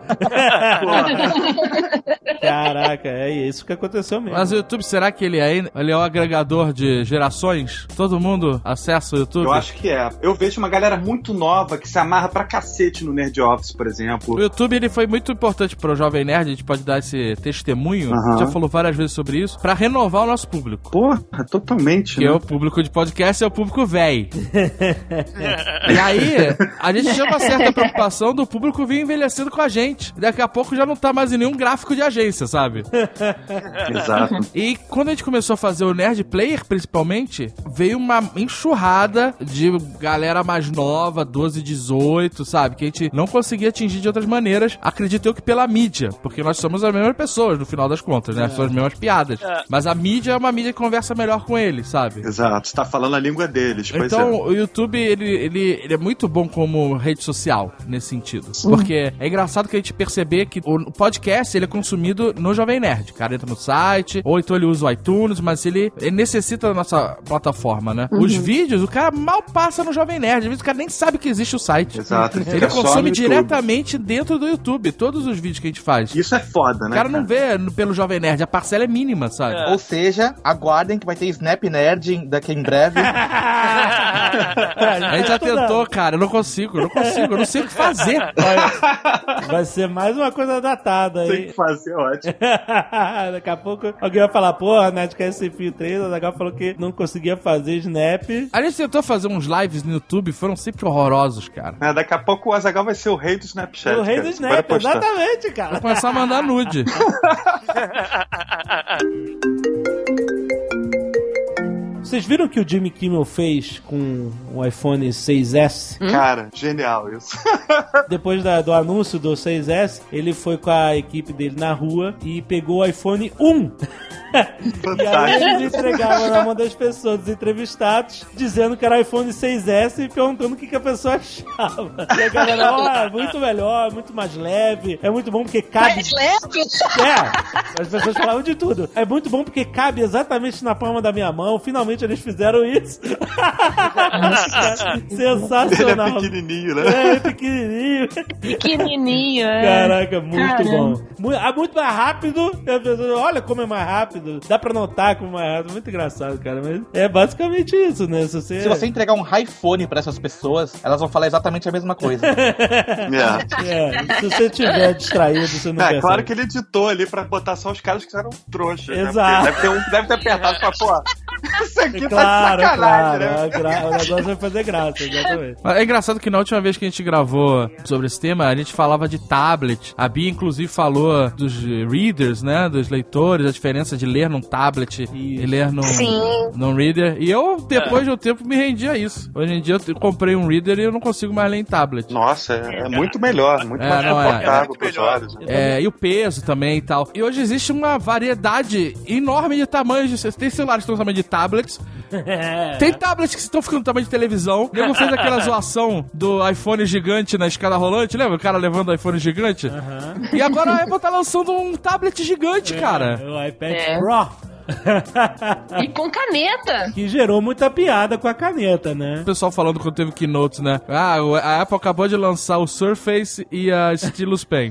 S2: Caraca, é isso que aconteceu mesmo.
S7: Mas o YouTube, será que ele é o agregador de gerações? Todo mundo acessa o YouTube?
S4: Eu acho que é. Eu vejo uma galera muito nova que se amarra pra cacete no Nerd Office, por exemplo.
S7: O YouTube, ele foi muito importante pro Jovem Nerd, a gente pode dar esse testemunho, já falou várias vezes sobre isso, pra renovar o nosso público.
S4: Porra, totalmente,
S7: que
S4: né?
S7: É o público de podcast, é o público véi. E aí, a gente tinha uma certa preocupação do público vir envelhecendo com a gente. Daqui a pouco já não tá mais em nenhum gráfico de agência, sabe?
S4: Exato.
S7: E quando a gente começou a fazer o Nerd Player, principalmente, veio uma enxurrada de galera mais nova, 12, 18, sabe? Que a gente não conseguia atingir de outras maneiras, acredito eu que pela mídia, porque nós somos as mesmas pessoas, no final das contas, né? São as mesmas piadas. Mas a mídia é uma mídia que conversa melhor com eles, sabe?
S4: Exato, você tá falando a língua deles.
S7: Então, o YouTube, ele é muito bom como rede social, nesse sentido. Porque é engraçado que a gente perceber que o podcast, ele é consumido no Jovem Nerd. O cara entra no site, ou então ele usa o iTunes, mas ele necessita da nossa plataforma, né? Os vídeos, o cara mal passa no Jovem Nerd. Às vezes o cara nem sabe que existe o site.
S4: Exato.
S7: Ele consome diretamente dentro do YouTube, todos os vídeos que a gente faz.
S4: Isso é foda, né?
S7: O cara não vê pelo Jovem Nerd, a parcela é mínima, sabe?
S6: Ou seja, dia, aguardem que vai ter Snap Nerd daqui em breve.
S7: A gente já tentou, cara, eu não consigo, eu não sei o que fazer.
S2: Vai ser mais uma coisa datada aí.
S4: Tem que fazer, ótimo.
S2: Daqui a pouco alguém vai falar, pô, a Nerdcast sem fio 3, a Zagal falou que não conseguia fazer Snap.
S7: A gente tentou fazer uns lives no YouTube, foram sempre horrorosos, cara.
S4: Daqui a pouco o Azaghal vai ser o rei do Snapchat.
S2: O rei do Snap, exatamente, cara.
S7: Vou começar a mandar nude.
S2: Vocês viram que o Jimmy Kimmel fez com o iPhone 6S?
S4: Cara, genial isso.
S2: Depois do anúncio do 6S, ele foi com a equipe dele na rua e pegou o iPhone 1. E aí eles entregavam na mão das pessoas, dos entrevistados, dizendo que era iPhone 6S e perguntando o que a pessoa achava. E a galera, muito melhor, muito mais leve, é muito bom porque cabe...
S5: Mais leve?
S2: As pessoas falavam de tudo. É muito bom porque cabe exatamente na palma da minha mão. Finalmente eles fizeram isso. Sensacional.
S4: Ele é pequenininho, né?
S2: É, pequenininho.
S5: Pequenininho,
S2: Caraca, muito bom. Muito mais rápido. Olha como é mais rápido. Dá pra notar como é mais rápido. Muito engraçado, cara. Mas é basicamente isso, né? Se
S6: você entregar um iPhone pra essas pessoas, elas vão falar exatamente a mesma coisa.
S2: Se você tiver distraído, você não percebe.
S4: Claro que ele editou ali pra botar só os caras que eram trouxas.
S2: Exato.
S4: Né? Deve ter apertado e falar, pô, isso aqui tá de sacanagem, né?
S2: O negócio vai fazer graça, exatamente.
S7: É engraçado que na última vez que a gente gravou sobre esse tema, a gente falava de tablet. A Bia, inclusive, falou dos readers, né? Dos leitores, a diferença de ler num tablet e ler num reader. E eu, depois de um tempo, me rendi a isso. Hoje em dia, eu comprei um reader e eu não consigo mais ler em tablet.
S4: Nossa, é muito melhor, muito mais confortável pros olhos.
S7: E o peso também e tal. E hoje existe uma variedade enorme de tamanhos. Tem celulares que estão no tamanho de tablets. Tem tablets que estão ficando no tamanho de televisão. O nego fez aquela zoação do iPhone gigante na escada rolante, lembra? O cara levando o iPhone gigante. E agora a Apple tá lançando um tablet gigante, cara.
S2: O iPad Pro.
S5: E com caneta.
S2: Que gerou muita piada com a caneta, né?
S7: O pessoal falando quando teve keynotes, né? A Apple acabou de lançar o Surface e a Stylus Pen.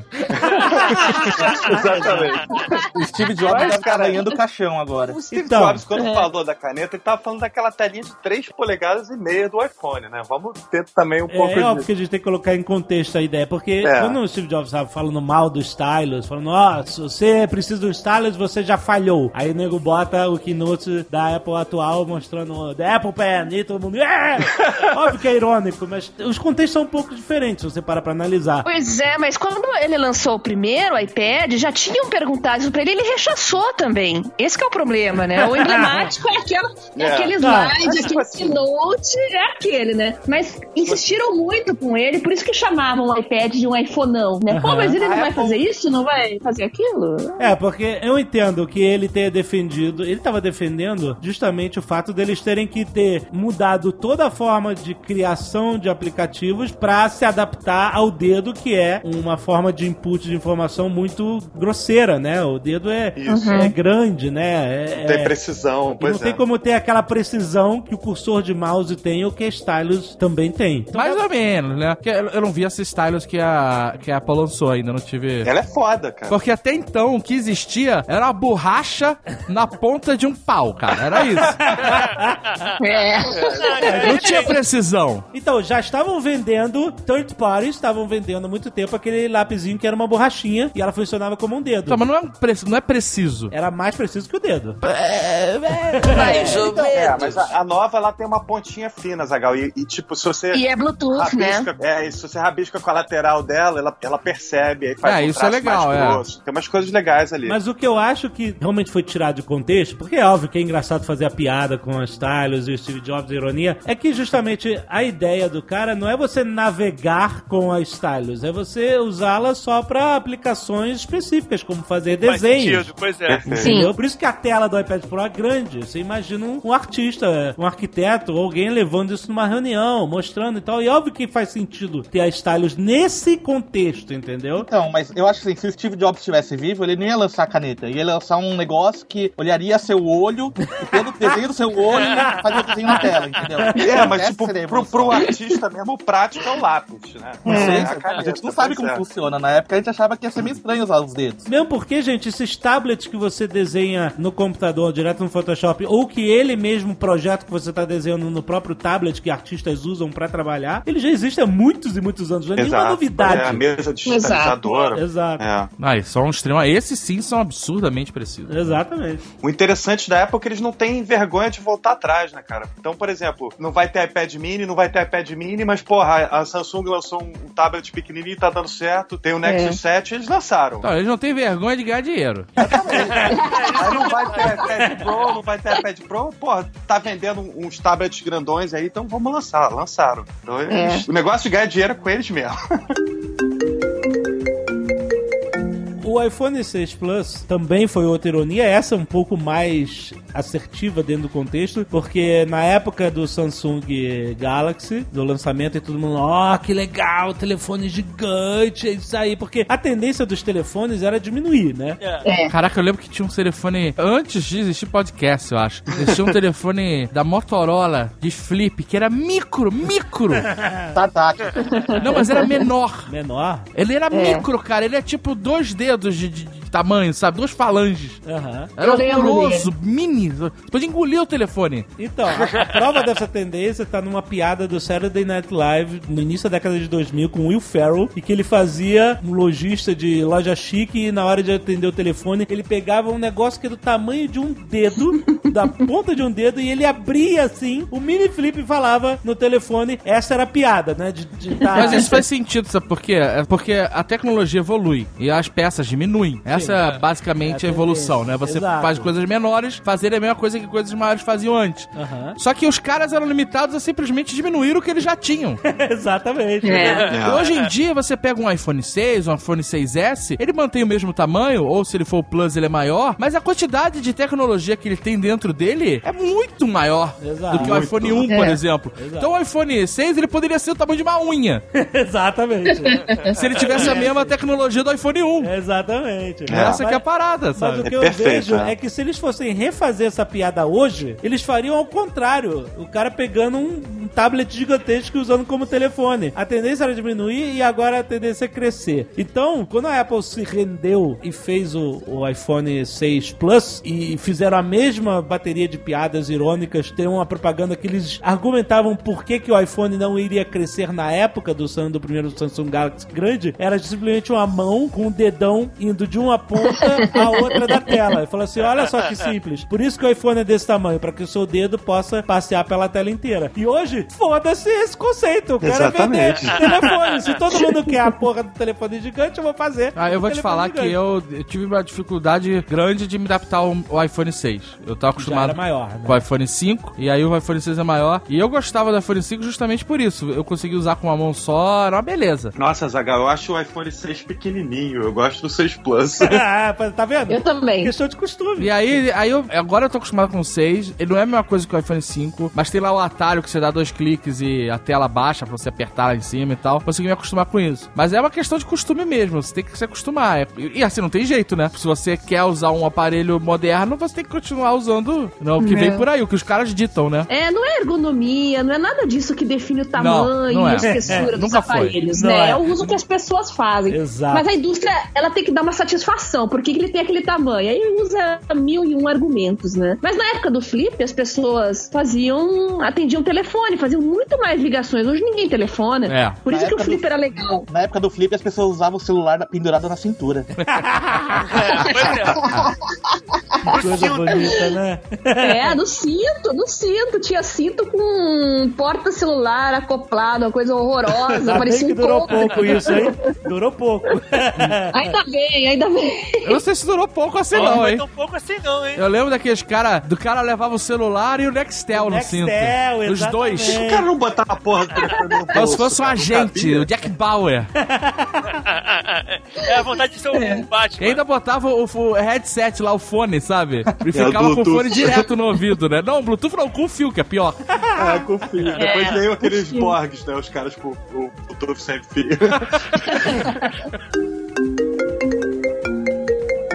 S6: Exatamente. O Steve Jobs deve estar ganhando o caixão agora.
S4: O Steve Jobs, quando falou da caneta, ele tava falando daquela telinha de 3,5 polegadas do iPhone, né? Vamos ter também um pouco de...
S2: É óbvio que a gente tem que colocar em contexto a ideia, porque quando o Steve Jobs estava falando mal do stylus, falando, se você precisa do stylus, você já falhou. Aí o nego bota o keynote da Apple atual mostrando The Apple Pen e todo mundo... Óbvio que é irônico, mas os contextos são um pouco diferentes se você parar pra analisar.
S5: Pois é, mas quando ele lançou o primeiro iPad, já tinham perguntado isso pra ele, ele rechaçou também. Esse que é o problema, né? O emblemático é aquele slide, aquele keynote, é aquele, né? Mas insistiram muito com ele, por isso que chamavam o iPad de um iPhoneão, né? Pô, mas ele não vai fazer isso? Não vai fazer aquilo?
S2: Porque eu entendo que ele tenha defendido, ele estava defendendo justamente o fato deles terem que ter mudado toda a forma de criação de aplicativos para se adaptar ao dedo, que é uma forma de input de informação muito grosseira, né? O dedo é grande, né?
S4: Tem precisão,
S2: pois não tem como ter aquela precisão que o cursor de mouse tem ou que a stylus também tem. Então,
S7: mais ou menos, né? Eu não vi essa stylus que a Apple lançou ainda, não tive...
S4: Ela é foda, cara.
S7: Porque até então o que existia era uma borracha na ponta de um pau, cara. Era isso. Não tinha precisão.
S2: Então, já estavam vendendo, third parties estavam vendendo há muito tempo aquele lapisinho que era uma borrachinha e ela funcionava como um dedo.
S7: Então, mas não é preciso.
S2: Era mais preciso que o dedo.
S4: Mas a nova, ela tem uma pontinha fina, Zagal. E tipo, se você...
S5: E é Bluetooth,
S4: rabisca,
S5: né?
S4: E se você rabisca com a lateral dela, ela percebe, aí faz um
S7: isso é legal,
S4: mais grosso. Tem umas coisas legais ali.
S2: Mas o que eu acho que realmente foi tirado de contexto, porque é óbvio que é engraçado fazer a piada com a stylus e o Steve Jobs, a ironia, é que justamente a ideia do cara não é você navegar com a stylus, é você usá-la só pra aplicações específicas, como fazer desenhos.
S3: Pois é.
S2: Sim. Por isso que a tela do iPad Pro é grande. Você imagina um artista, um arquiteto, ou alguém levando isso numa reunião, mostrando e tal. E óbvio que faz sentido ter a stylus nesse contexto, entendeu?
S6: Então, mas eu acho que se o Steve Jobs estivesse vivo, ele não ia lançar a caneta. Ia lançar um negócio que olharia seu olho e pelo desenho do seu olho fazer o desenho na tela, entendeu?
S4: Mas tipo, pro artista mesmo, o prático é o lápis, né?
S6: A gente não sabe como funciona. Na época a gente achava que ia ser meio estranho usar os dedos.
S2: Mesmo porque, gente, esses tablets que você desenha no computador, direto no Photoshop, ou que ele mesmo, projeto que você tá desenhando no próprio tablet que artistas usam pra trabalhar, ele já existe há muitos e muitos anos. Não é nenhuma novidade.
S4: A mesa digitalizadora.
S2: Exato.
S7: Esses sim são absurdamente precisos.
S2: Exatamente.
S4: O interessante da Apple é que eles não têm vergonha de voltar atrás, né, cara? Então, por exemplo, não vai ter iPad mini, mas, porra, a Samsung lançou um tablet pequenininho e tá dando certo, tem o Nexus 7, eles lançaram.
S7: Então, eles não têm vergonha de ganhar dinheiro.
S4: Aí não vai ter iPad Pro, não vai ter iPad Pro, porra, tá vendendo uns tablets grandões aí, então vamos lançar. Lançaram. Então, o negócio de ganhar dinheiro é com eles mesmo.
S2: O iPhone 6 Plus também foi outra ironia, essa um pouco mais assertiva dentro do contexto, porque na época do Samsung Galaxy, do lançamento, e todo mundo, que legal, telefone gigante, é isso aí, porque a tendência dos telefones era diminuir, né?
S7: Caraca, eu lembro que tinha um telefone, antes de existir podcast, eu acho, existia um telefone da Motorola, de flip, que era micro. Não, mas era menor.
S2: Menor?
S7: Ele era micro, cara, ele é tipo 2 dedos de tamanho, sabe? 2 falanges. Era horroroso, mini. Você pode engolir o telefone.
S2: Então, a prova dessa tendência tá numa piada do Saturday Night Live no início da década de 2000 com Will Ferrell, e que ele fazia um lojista de loja chique e na hora de atender o telefone, ele pegava um negócio que é do tamanho de um dedo, da ponta de um dedo, e ele abria assim, o mini flip falava no telefone. Essa era a piada, né?
S7: Mas isso faz sentido, sabe por quê? É porque a tecnologia evolui e as peças diminuem. Essa é basicamente a evolução, né? Você faz coisas menores, fazer a mesma coisa que coisas maiores faziam antes. Só que os caras eram limitados a simplesmente diminuir o que eles já tinham.
S2: Exatamente.
S7: Hoje em dia, você pega um iPhone 6, um iPhone 6S, ele mantém o mesmo tamanho, ou se ele for o Plus, ele é maior, mas a quantidade de tecnologia que ele tem dentro dele é muito maior do que o iPhone 1, por exemplo. Então o iPhone 6, ele poderia ser o tamanho de uma unha.
S2: Exatamente.
S7: Se ele tivesse a mesma tecnologia do iPhone 1.
S2: Exatamente.
S7: Essa que é a parada, sabe?
S2: Mas o que eu vejo é que se eles fossem refazer essa piada hoje, eles fariam ao contrário. O cara pegando um tablet gigantesco e usando como telefone. A tendência era diminuir e agora a tendência é crescer. Então, quando a Apple se rendeu e fez o iPhone 6 Plus e fizeram a mesma bateria de piadas irônicas, tem uma propaganda que eles argumentavam por que o iPhone não iria crescer na época do primeiro Samsung Galaxy grande, era simplesmente uma mão com um dedão indo de uma ponta a outra da tela. Ele falou assim, olha só que simples. Por isso que o iPhone é desse tamanho, para que o seu dedo possa passear pela tela inteira. E hoje, foda-se esse conceito. Eu quero vender telefone. Se todo mundo quer a porra do telefone gigante, eu vou fazer.
S7: Eu vou te falar gigante. Que eu tive uma dificuldade grande de me adaptar ao iPhone 6. Eu tava acostumado com o iPhone 5, e aí o iPhone 6 é maior. E eu gostava do iPhone 5 justamente por isso. Eu consegui usar com uma mão só, era uma beleza.
S4: Nossa, Zagal, eu acho o iPhone 6 pequenininho. Eu gosto do 6 Plus.
S2: Tá vendo?
S5: Eu também.
S2: Questão de costume.
S7: E aí agora eu tô acostumado com o 6. Ele não é a mesma coisa que o iPhone 5, mas tem lá o atalho que você dá 2 cliques e a tela baixa pra você apertar lá em cima e tal. Consegui me acostumar com isso. Mas é uma questão de costume mesmo. Você tem que se acostumar. E assim, não tem jeito, né? Se você quer usar um aparelho moderno, você tem que continuar usando o que vem por aí, o que os caras ditam, né?
S5: Não é ergonomia, não é nada disso que define o tamanho e a espessura dos aparelhos, né? É o uso que as pessoas fazem.
S2: Exato.
S5: Mas a indústria, ela tem que dar uma satisfação. Por que ele tem aquele tamanho? Aí usa 1001 argumentos, né? Mas na época do Flip, as pessoas atendiam telefone, faziam muito mais ligações. Hoje ninguém telefona. Por isso que o Flip era legal.
S6: Na época do Flip, as pessoas usavam o celular pendurado na cintura.
S2: Coisa bonita, né?
S5: No cinto. Tinha cinto com porta-celular acoplado, uma coisa horrorosa. Parecia
S2: que durou pouco isso, hein? Durou pouco.
S5: Ainda bem.
S7: Eu não sei se durou pouco assim não, hein?
S3: Não pouco assim não, hein?
S7: Eu lembro daqueles do cara levava o celular e o Nextel no cinto. Os dois.
S4: O cara não botava a porra do telefone no bolso.
S7: Como se fosse um agente, o Jack Bauer.
S3: É a vontade de ser um Batman.
S7: E ainda botava o headset lá, o fone, sabe? E ficava com o fone direto no ouvido, né? Não, Bluetooth não, com o fio, que é pior.
S4: Com o fio. Depois veio aqueles Borgs, né? Os caras com o Bluetooth sem fio.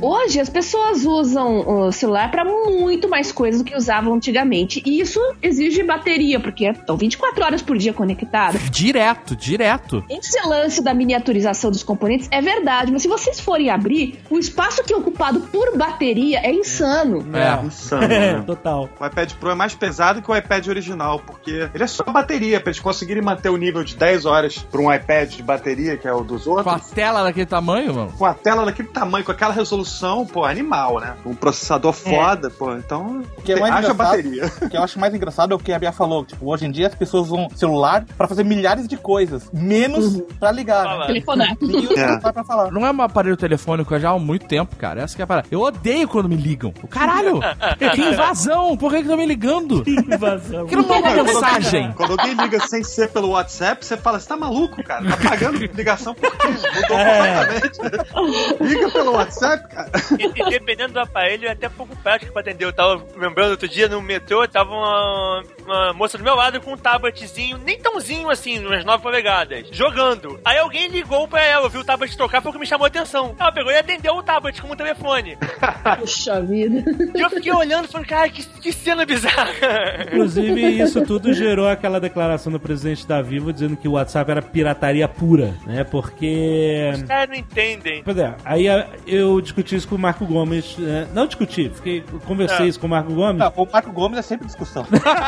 S5: Hoje as pessoas usam o celular para muito mais coisas do que usavam antigamente. E isso exige bateria, porque estão 24 horas por dia conectados.
S7: Direto.
S5: Esse lance da miniaturização dos componentes é verdade, mas se vocês forem abrir, o espaço que é ocupado por bateria é insano.
S4: Insano, né?
S2: Total.
S4: O iPad Pro é mais pesado que o iPad original, porque ele é só bateria, pra eles conseguirem manter o nível de 10 horas pra um iPad de bateria, que é o dos outros.
S7: Com a tela daquele tamanho, mano?
S4: Com a tela daquele tamanho, com aquela resolução, pô, animal, né? Um processador foda, pô, então haja bateria.
S6: O que eu acho mais engraçado é o que a Bia falou, tipo, hoje em dia as pessoas usam celular pra fazer milhares de coisas, menos pra ligar. Né?
S5: Telefonar.
S6: Pra falar.
S7: Não é um aparelho telefônico já há muito tempo, cara. Essa que é a parada. Eu odeio quando me ligam. Caralho! Que invasão! Por que estão me ligando?
S2: Que invasão.
S7: Que não manda mensagem.
S4: Quando alguém liga sem ser pelo WhatsApp, você fala, você tá maluco, cara? Tá pagando ligação por quê? Mudou completamente. Liga pelo WhatsApp, cara.
S3: E dependendo do aparelho, é até pouco prático pra atender. Eu tava lembrando outro dia no metrô, tava uma moça do meu lado com um tabletzinho, nem tãozinho assim, umas 9 polegadas, jogando. Aí alguém ligou pra ela, viu o tablet tocar, foi o que me chamou a atenção. Ela pegou e atendeu o tablet com o telefone.
S5: Puxa vida.
S3: E eu fiquei olhando e falei, cara, que cena bizarra.
S2: Inclusive, isso tudo gerou aquela declaração do presidente da Vivo dizendo que o WhatsApp era pirataria pura, né? Porque...
S3: Os caras não entendem.
S2: Pois é, aí eu discuti isso com o Marco Gomes. Não discuti, conversei isso com o Marco Gomes.
S6: Não, o Marco Gomes é sempre discussão.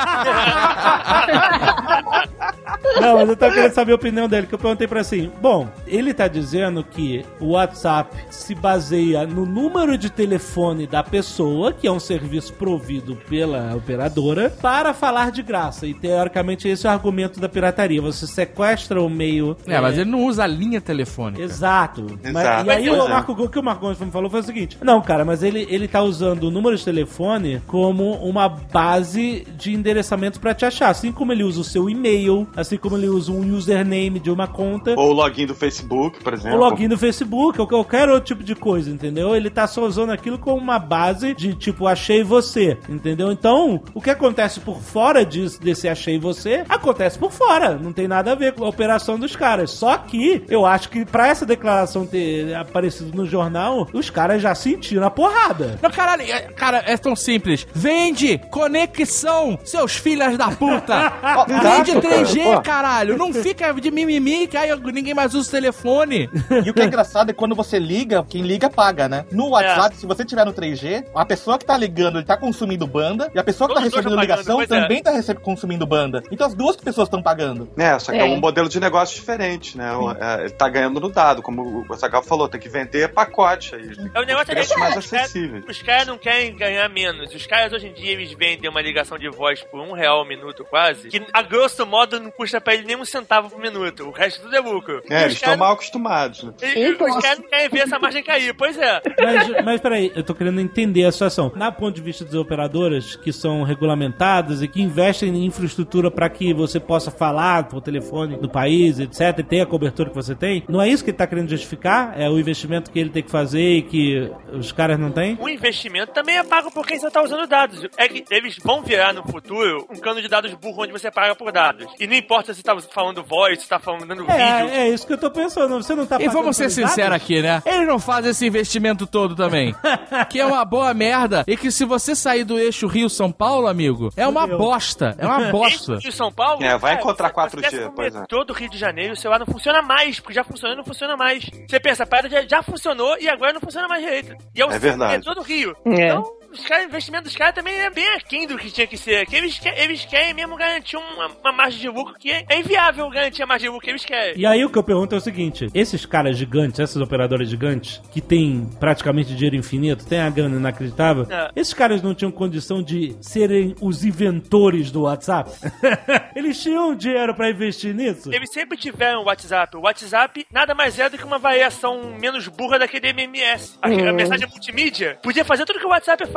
S2: Não, mas eu tava querendo saber a opinião dele, que eu perguntei pra assim, bom, ele tá dizendo que o WhatsApp se baseia no número de telefone da pessoa, que é um serviço provido pela operadora, para falar de graça. E teoricamente esse é o argumento da pirataria. Você sequestra o meio...
S7: Mas ele não usa a linha telefônica.
S2: Exato. E aí o que o Marco Gomes me falou foi o seguinte, não, cara, mas ele tá usando o número de telefone como uma base de endereçamento pra te achar. Assim como ele usa o seu e-mail, assim como ele usa um username de uma conta.
S4: Ou o login do Facebook, por exemplo.
S2: O login do Facebook, ou qualquer outro tipo de coisa, entendeu? Ele tá só usando aquilo como uma base de, tipo, achei você, entendeu? Então, o que acontece por fora desse achei você, acontece por fora. Não tem nada a ver com a operação dos caras. Só que, eu acho que pra essa declaração ter aparecido no jornal, os caras já sentiram a porrada.
S7: Não, caralho, cara, é tão simples. Vende conexão, seus filhos da puta. Vende 3G, caralho. Não fica de mimimi que aí ninguém mais usa o telefone.
S6: E o que é engraçado é quando você liga, quem liga paga, né? No WhatsApp, se você tiver no 3G, a pessoa que tá ligando, ele tá consumindo banda, e a pessoa que tá recebendo ligação também tá consumindo banda. Então as duas pessoas estão pagando.
S4: Só que é um modelo de negócio diferente, né? Ele tá ganhando no dado, como o Zagal falou, tem que vender pacote aí.
S3: É um negócio
S4: preços mais acessíveis.
S3: Os caras não querem ganhar menos. Os caras hoje em dia eles vendem uma ligação de voz por R$1 o minuto quase, que a grosso modo não custa pra ele nem um centavo por minuto. O resto tudo é lucro.
S4: Eles estão mal acostumados, né?
S3: Os caras não querem ver essa margem cair, pois é.
S2: Mas peraí, eu tô querendo entender a situação. Na ponto de vista das operadoras que são regulamentadas e que investem em infraestrutura pra que você possa falar por telefone do país, etc, e ter a cobertura que você tem, não é isso que ele tá querendo justificar? É o investimento que ele tem que fazer e que os caras não têm?
S3: O investimento também é pago por quem só tá usando dados. É que eles vão virar no futuro um cano de dados burro onde você paga por dados. E não importa se tá falando voz, se tá falando vídeo.
S2: É isso que eu tô pensando. Você não tá
S7: pagando. E vamos ser sinceros aqui, né? Eles não fazem esse investimento todo também. Que é uma boa merda. E que se você sair do eixo Rio-São Paulo, amigo, é uma bosta. É uma bosta.
S3: Eixo São Paulo?
S4: Vai encontrar 4G, pois é.
S3: Todo Rio de Janeiro, o celular não funciona mais, porque já funcionou e não funciona mais. Você pensa, a parada já funcionou e agora não funciona mais direito. E é
S4: verdade.
S3: É todo Rio. Então, o investimento dos caras também é bem aquém do que tinha que ser. Que eles querem mesmo garantir uma margem de lucro que é inviável garantir a margem de lucro que eles querem.
S2: E aí o que eu pergunto é o seguinte: esses caras gigantes, essas operadoras gigantes, que tem praticamente dinheiro infinito, tem a grana inacreditável, esses caras não tinham condição de serem os inventores do WhatsApp? Eles tinham dinheiro pra investir nisso?
S3: Eles sempre tiveram o WhatsApp. O WhatsApp nada mais é do que uma variação menos burra daquele MMS. A mensagem multimídia podia fazer tudo que o WhatsApp faz.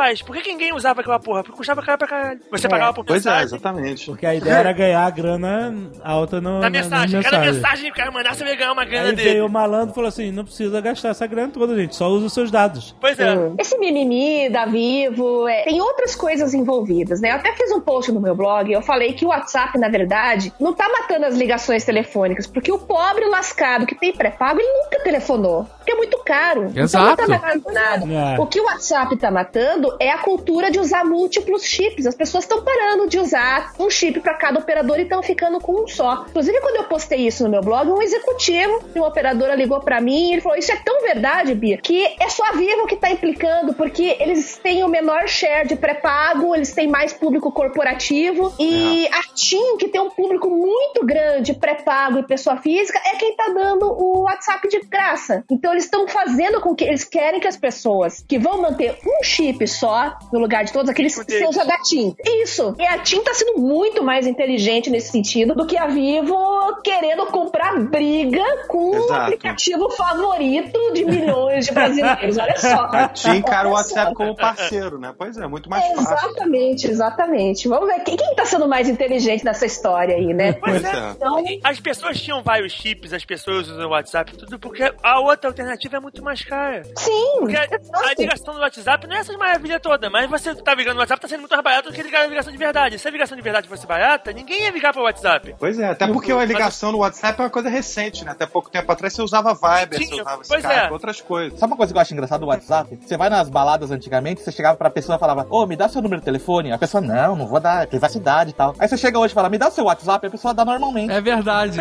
S3: atrás. Por que ninguém usava aquela porra? Porque custava caro pra caralho. Você pagava por mensagem.
S4: Exatamente.
S2: Porque a ideia era ganhar a grana alta
S3: na mensagem. Cada mensagem que o cara mandar, você vai ganhar uma grana dele.
S2: Aí veio o malandro e falou assim, não precisa gastar essa grana toda, gente. Só usa os seus dados.
S3: Pois é.
S5: Esse mimimi da Vivo, tem outras coisas envolvidas, né? Eu até fiz um post no meu blog, eu falei que o WhatsApp, na verdade, não tá matando as ligações telefônicas, porque o pobre lascado que tem pré-pago, ele nunca telefonou. Porque é muito caro.
S7: Exato.
S5: Então não tá matando nada. O que o WhatsApp tá matando é a cultura de usar múltiplos chips. As pessoas estão parando de usar um chip pra cada operador e estão ficando com um só. Inclusive, quando eu postei isso no meu blog, um executivo de uma operadora ligou pra mim e ele falou, isso é tão verdade, Bia, que é só a Vivo que tá implicando, porque eles têm o menor share de pré-pago, eles têm mais público corporativo, e a TIM, que tem um público muito grande, pré-pago e pessoa física, é quem tá dando o WhatsApp de graça. Então eles estão fazendo com que eles querem que as pessoas que vão manter um chip só, no lugar de todos aqueles, seja da TIM. Isso. E a TIM tá sendo muito mais inteligente nesse sentido do que a Vivo querendo comprar briga com o aplicativo favorito de milhões de brasileiros. Olha só.
S4: A TIM encara o WhatsApp como parceiro, né? Pois é, muito mais fácil. Exatamente. Vamos ver quem tá sendo mais inteligente nessa história aí, né?
S3: Pois é. Então... As pessoas tinham vários chips, as pessoas usam o WhatsApp, tudo porque a outra alternativa é muito mais cara.
S5: Sim.
S3: Porque a ligação do WhatsApp não é essas maravilhas todas, mas você tá ligando no WhatsApp, tá sendo muito mais barato do que ligar a ligação de verdade. Se a ligação de verdade fosse barata, ninguém ia ligar pro WhatsApp.
S4: Pois é, até porque a ligação no WhatsApp é uma coisa recente, né? Até pouco tempo atrás você usava Viber, você usava Skype, outras coisas.
S6: Sabe uma coisa que eu acho engraçado do WhatsApp? Você vai nas baladas antigamente, você chegava pra pessoa e falava, me dá seu número de telefone. A pessoa, não vou dar, privacidade e tal. Aí você chega hoje e fala, me dá o seu WhatsApp, a pessoa dá normalmente.
S7: É verdade.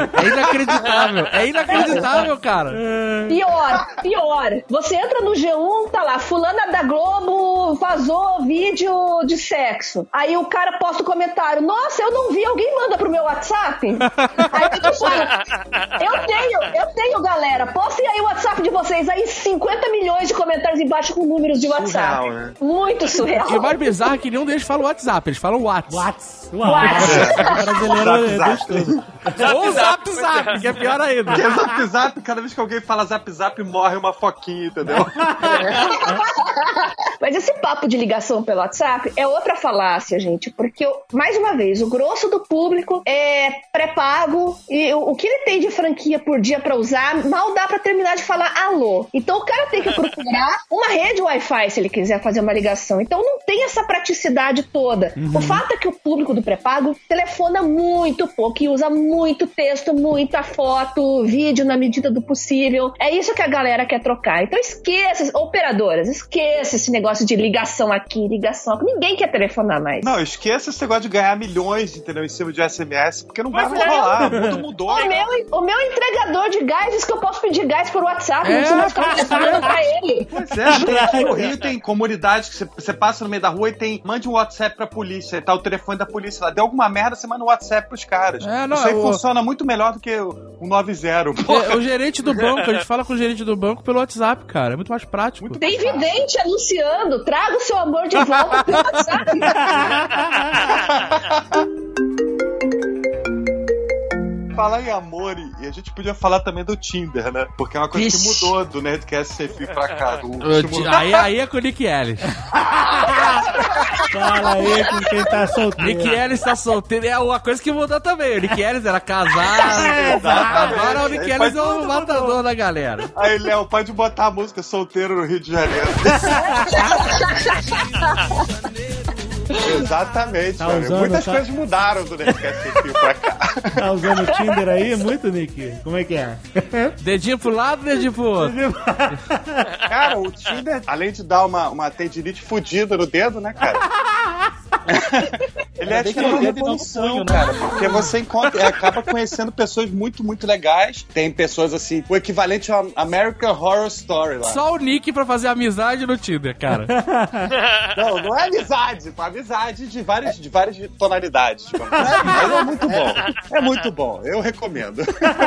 S7: É inacreditável, cara.
S5: Pior. Você entra no G1, tá lá, fulana da Globo vazou vídeo de sexo. Aí o cara posta o comentário, nossa, eu não vi, alguém manda pro meu WhatsApp? Aí eu falo, eu tenho, galera, postem aí o WhatsApp de vocês, aí 50 milhões de comentários embaixo com números de WhatsApp.
S4: Surreal, né?
S5: Muito surreal.
S7: E o mais bizarro é que nenhum deles fala WhatsApp, eles falam WhatsApp.
S2: O brasileiro é gostoso.
S7: Ou Zap, que é pior ainda.
S4: Porque Zap, cada vez que alguém fala Zap, morre uma foquinha, entendeu?
S5: Mas esse papo de ligação pelo WhatsApp é outra falácia, gente, porque, mais uma vez, o grosso do público é pré-pago e o que ele tem de franquia por dia pra usar, mal dá pra terminar de falar alô. Então o cara tem que procurar uma rede Wi-Fi se ele quiser fazer uma ligação. Então não tem essa praticidade toda. O fato é que o público do pré-pago telefona muito pouco e usa muito texto, muita foto, vídeo na medida do possível. É isso que a galera quer trocar. Então esqueça, operadoras, esqueça esse negócio de ligação aqui, ligação aqui. Ninguém quer telefonar mais.
S4: Não, esqueça esse negócio de ganhar milhões, entendeu, em cima de SMS, porque não vai rolar. O mundo mudou.
S5: O meu entregador de gás diz que eu posso pedir gás por WhatsApp, não precisa ficar telefonando pra ele.
S4: Pois é, aqui no Rio tem comunidades que você passa no meio da rua e tem, mande um WhatsApp pra polícia, tá o telefone da polícia lá, deu alguma merda, você manda um WhatsApp pros caras. Isso aí funciona muito melhor do que o 90.
S7: O gerente do banco, a gente fala com o gerente do banco pelo WhatsApp, cara, é muito mais prático.
S5: Tem vidente anunciando, traga o seu amor de volta pelo WhatsApp.
S4: Falar em amor, e a gente podia falar também do Tinder, né? Porque é uma coisa que mudou do Nerdcast sem fio pra cá.
S7: Aí é com o Nick Ellis.
S2: Fala aí com quem tá solteiro.
S7: Nick Ellis tá solteiro. É uma coisa que mudou também. O Nick Ellis era casado. Agora o Nick Ellis é o matador da galera.
S4: Aí, Léo, pode botar a música Solteiro no Rio de Janeiro. Exatamente,
S2: tá
S4: usando, muitas coisas mudaram do Nerdcast sem fio pra cá.
S2: Tá usando o Tinder aí muito, Nick? Como é que é?
S7: Dedinho pro lado, dedinho pro outro.
S4: Cara, o Tinder, além de dar uma tendinite fodida no dedo, né, cara? Ele é tipo uma revolução, cara, porque você acaba conhecendo pessoas muito, muito legais. Tem pessoas assim, o equivalente a American Horror Story lá.
S7: Só o Nick pra fazer amizade no Tinder, cara.
S4: Não é amizade, amizade de várias tonalidades. Mas é muito bom. É muito bom, eu recomendo.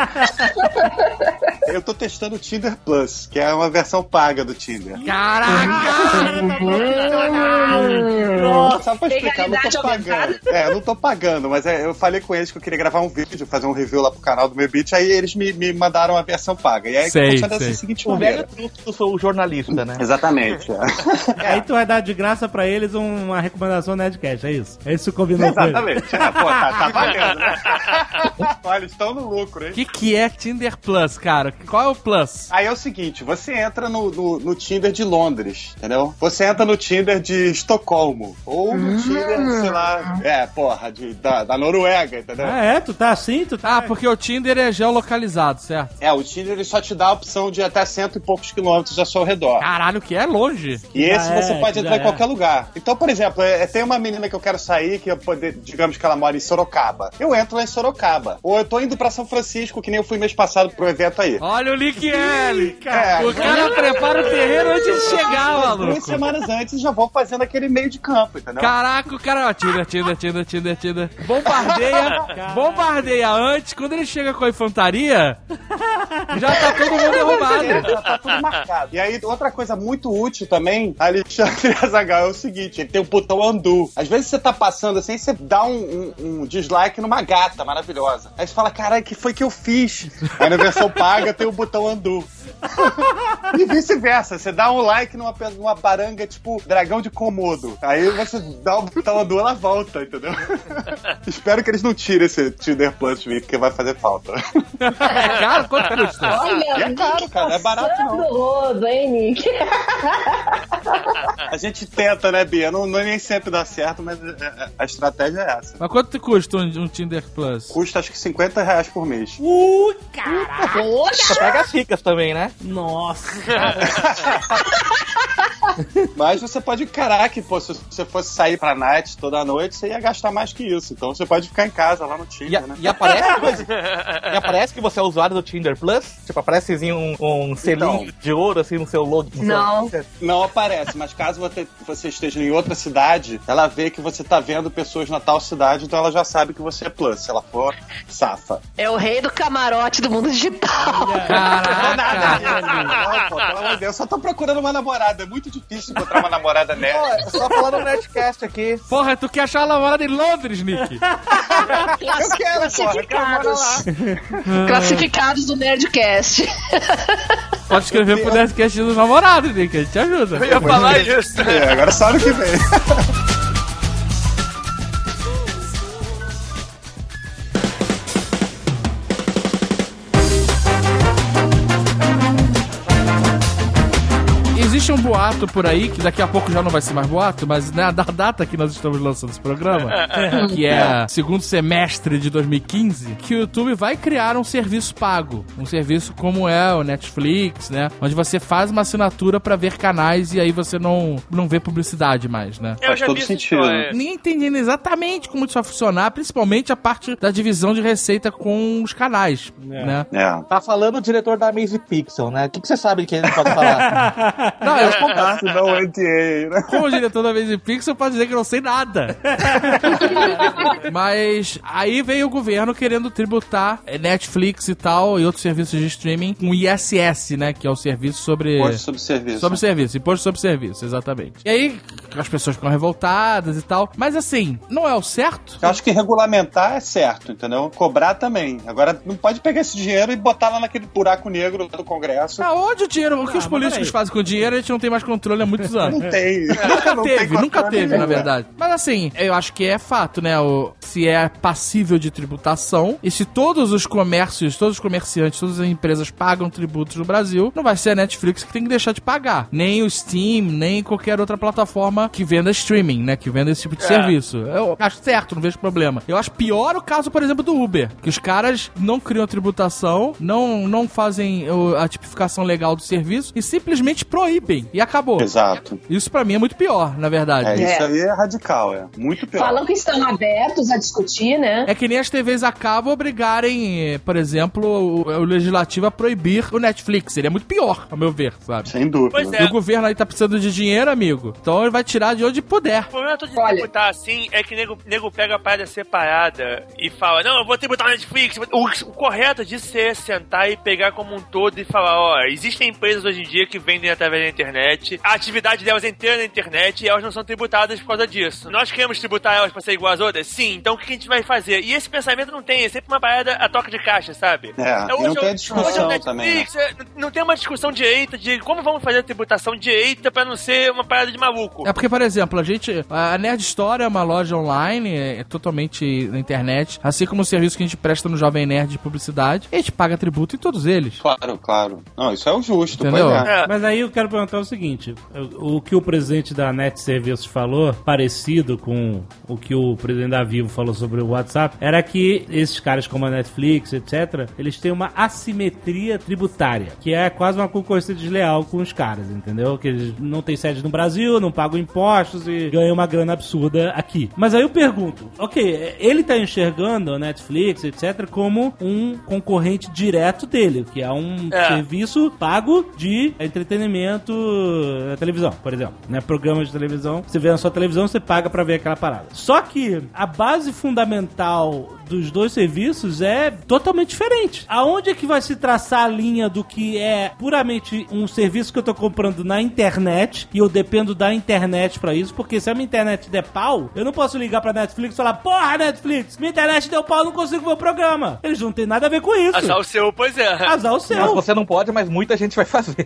S4: Eu tô testando o Tinder Plus, que é uma versão paga do Tinder.
S7: Caraca!
S4: Só pra explicar, não tô pagando.
S5: pagado.
S4: Eu não tô pagando, mas eu falei com eles que eu queria gravar um vídeo, fazer um review lá pro canal do meu beat, aí eles me mandaram a versão paga. E aí funciona dessa seguinte maneira.
S6: Eu sou o jornalista, né?
S4: Exatamente.
S2: Aí tu vai dar de graça pra eles uma recomendação Nerdcast, é isso? É isso que combinou com eles.
S4: Exatamente. Tá valendo, né? Olha, estão no lucro, hein?
S7: O que é Tinder Plus, cara? Qual é o Plus?
S4: Aí é o seguinte, você entra no Tinder de Londres, entendeu? Você entra no Tinder de Estocolmo, ou no Tinder, sei lá, da Noruega, entendeu?
S2: Tu tá assim?
S7: Porque o Tinder é geolocalizado, certo?
S4: O Tinder ele só te dá a opção de até 100 e poucos quilômetros ao seu redor.
S7: Caralho, que é longe.
S4: E esse você pode entrar em qualquer lugar. Então, por exemplo, tem uma menina que eu quero sair, que eu poder, digamos que ela mora em Sorocaba. Eu entro lá em Sorocaba. Ou eu tô indo pra São Francisco, que nem eu fui mês passado pro evento aí.
S7: Olha o Link L, cara. O cara prepara o terreno antes de chegar, maluco.
S4: 2 semanas antes já vou fazendo aquele meio de campo, entendeu?
S7: Caraca, o cara, Tinder. Bombardeia antes, quando ele chega com a infantaria, já tá todo mundo derrubado.
S4: Já tá tudo marcado. E aí, outra coisa muito útil também, Alexandre Azaghal, é o seguinte, ele tem um botão undo. Às vezes você tá passando assim, você dá um dislike numa gata maravilhosa. Aí você fala, caralho, que foi que eu fiz? Aí na versão paga tem o botão undo. E vice-versa, você dá um like numa baranga tipo dragão de Komodo. Aí você dá o botão undo, ela volta, entendeu? Espero que eles não tirem esse Tinder Plus de mim, porque vai fazer falta.
S7: É caro? Quanto custa?
S5: Olha,
S4: é caro, cara, não é barato não.
S5: Rodo, hein, Nick?
S4: A gente tenta, né, Bia? Não nem sempre dá certo, mas a estratégia é essa.
S7: Mas quanto custa um Tinder Plus?
S4: Custa acho que R$50 por mês.
S5: Caraca!
S6: Você pega as ricas também, né?
S2: Nossa!
S4: Mas você pode encarar que, pô, se você fosse sair pra night toda noite, você ia gastar mais que isso. Então você pode ficar em casa lá no Tinder, né?
S6: E aparece que você é usuário do Tinder Plus? Tipo, aparece assim, um selinho de ouro assim no seu logo?
S4: Não aparece, mas caso você esteja em outra cidade, ela vê que você tá vendo pessoas na tal cidade, então ela já sabe que você é Plus. Se ela for, safa.
S5: É o rei do camarote do mundo digital.
S7: Caraca!
S4: Não, pô, pelo amor de Deus, eu só tô procurando uma namorada. É muito difícil encontrar uma namorada nerd.
S6: É só falar no Nerdcast aqui.
S7: Porra, tu quer achar a namorada em Londres, Nick?
S4: Eu quero, porra, eu quero morar lá.
S5: Classificados do Nerdcast.
S7: Pode escrever pro Nerdcast dos namorados, Nick, a gente te ajuda.
S3: Eu ia falar isso.
S4: Agora só ano que vem.
S7: Existe um boato por aí, que daqui a pouco já não vai ser mais boato, mas né, da data que nós estamos lançando esse programa, que é segundo semestre de 2015, que o YouTube vai criar um serviço pago. Um serviço como é o Netflix, né? Onde você faz uma assinatura pra ver canais e aí você não vê publicidade mais, né?
S4: Faz todo sentido.
S7: Nem entendendo exatamente como isso vai funcionar, principalmente a parte da divisão de receita com os canais, né?
S6: Tá falando o diretor da Amazing Pixel, né? O que você sabe que ele pode falar?
S7: Não, eu
S4: não NDA, né?
S7: como diretor da Amazing Pixel, pode dizer que eu não sei nada. Mas aí veio o governo querendo tributar Netflix e tal, e outros serviços de streaming, com ISS, né? Que é o serviço sobre...
S4: Imposto sobre serviço.
S7: Sobre serviço, imposto sobre serviço, exatamente. E aí, as pessoas ficam revoltadas e tal. Mas assim, não é o certo?
S4: Eu acho que regulamentar é certo, entendeu? Cobrar também. Agora, não pode pegar esse dinheiro e botar lá naquele buraco negro do Congresso.
S7: Aonde o dinheiro? O que os políticos fazem com o dinheiro, a gente não tem mais controle há muitos anos.
S4: Não tem.
S7: Nunca teve, na verdade. Mas assim, eu acho que é fato, né? Se é passível de tributação, e se todos os comércios, todos os comerciantes, todas as empresas pagam tributos no Brasil, não vai ser a Netflix que tem que deixar de pagar. Nem o Steam, nem qualquer outra plataforma que venda streaming, né? Que venda esse tipo de serviço. Eu acho certo, não vejo problema. Eu acho pior o caso, por exemplo, do Uber. Que os caras não criam tributação, não fazem a tipificação legal do serviço e simplesmente proíbem. E acabou.
S4: Exato.
S7: Isso pra mim é muito pior, na verdade.
S4: Isso aí é radical, muito pior.
S5: Falam que estão abertos a discutir, né?
S7: É que nem as TVs acabam obrigarem, por exemplo, o legislativo a proibir o Netflix. Seria muito pior, ao meu ver, sabe?
S4: Sem dúvida.
S3: Pois
S7: E o governo aí tá precisando de dinheiro, amigo. Então ele vai tirar de onde puder.
S3: O problema de tributar assim é que nego pega a parada separada e fala, não, eu vou tributar o Netflix. O correto disso é sentar e pegar como um todo e falar, ó, existem empresas hoje em dia que vendem através da internet internet, a atividade delas é inteira na internet e elas não são tributadas por causa disso. Nós queremos tributar elas pra ser igual às outras? Sim. Então o que a gente vai fazer? E esse pensamento não tem, é sempre uma parada a toca de caixa, sabe?
S4: E não tem a discussão
S3: Netflix,
S4: também, né?
S3: Não tem uma discussão direita de como vamos fazer a tributação direita pra não ser uma parada de maluco.
S7: É porque, por exemplo, a Nerd Store é uma loja online, é totalmente na internet, assim como o serviço que a gente presta no Jovem Nerd de publicidade, a gente paga tributo em todos eles.
S4: Claro. Não, isso é o justo,
S7: entendeu?
S2: Mas aí eu quero perguntar o seguinte, o que o presidente da Net Serviços falou, parecido com o que o presidente da Vivo falou sobre o WhatsApp, era que esses caras como a Netflix, etc., eles têm uma assimetria tributária, que é quase uma concorrência desleal com os caras, entendeu? Que eles não têm sede no Brasil, não pagam impostos e ganham uma grana absurda aqui. Mas aí eu pergunto, ok, ele tá enxergando a Netflix, etc., como um concorrente direto dele, que é um serviço pago de entretenimento na televisão, por exemplo, né? Programas de televisão, você vê na sua televisão, você paga pra ver aquela parada. Só que a base fundamental dos dois serviços é totalmente diferente. Aonde é que vai se traçar a linha do que é puramente um serviço que eu tô comprando na internet e eu dependo da internet pra isso? Porque se a minha internet der pau, eu não posso ligar pra Netflix e falar, porra, Netflix, minha internet deu pau, eu não consigo ver o programa. Eles não tem nada a ver com isso.
S3: Azar o seu, pois é.
S2: Azar o seu.
S6: Mas você não pode, mas muita gente vai fazer.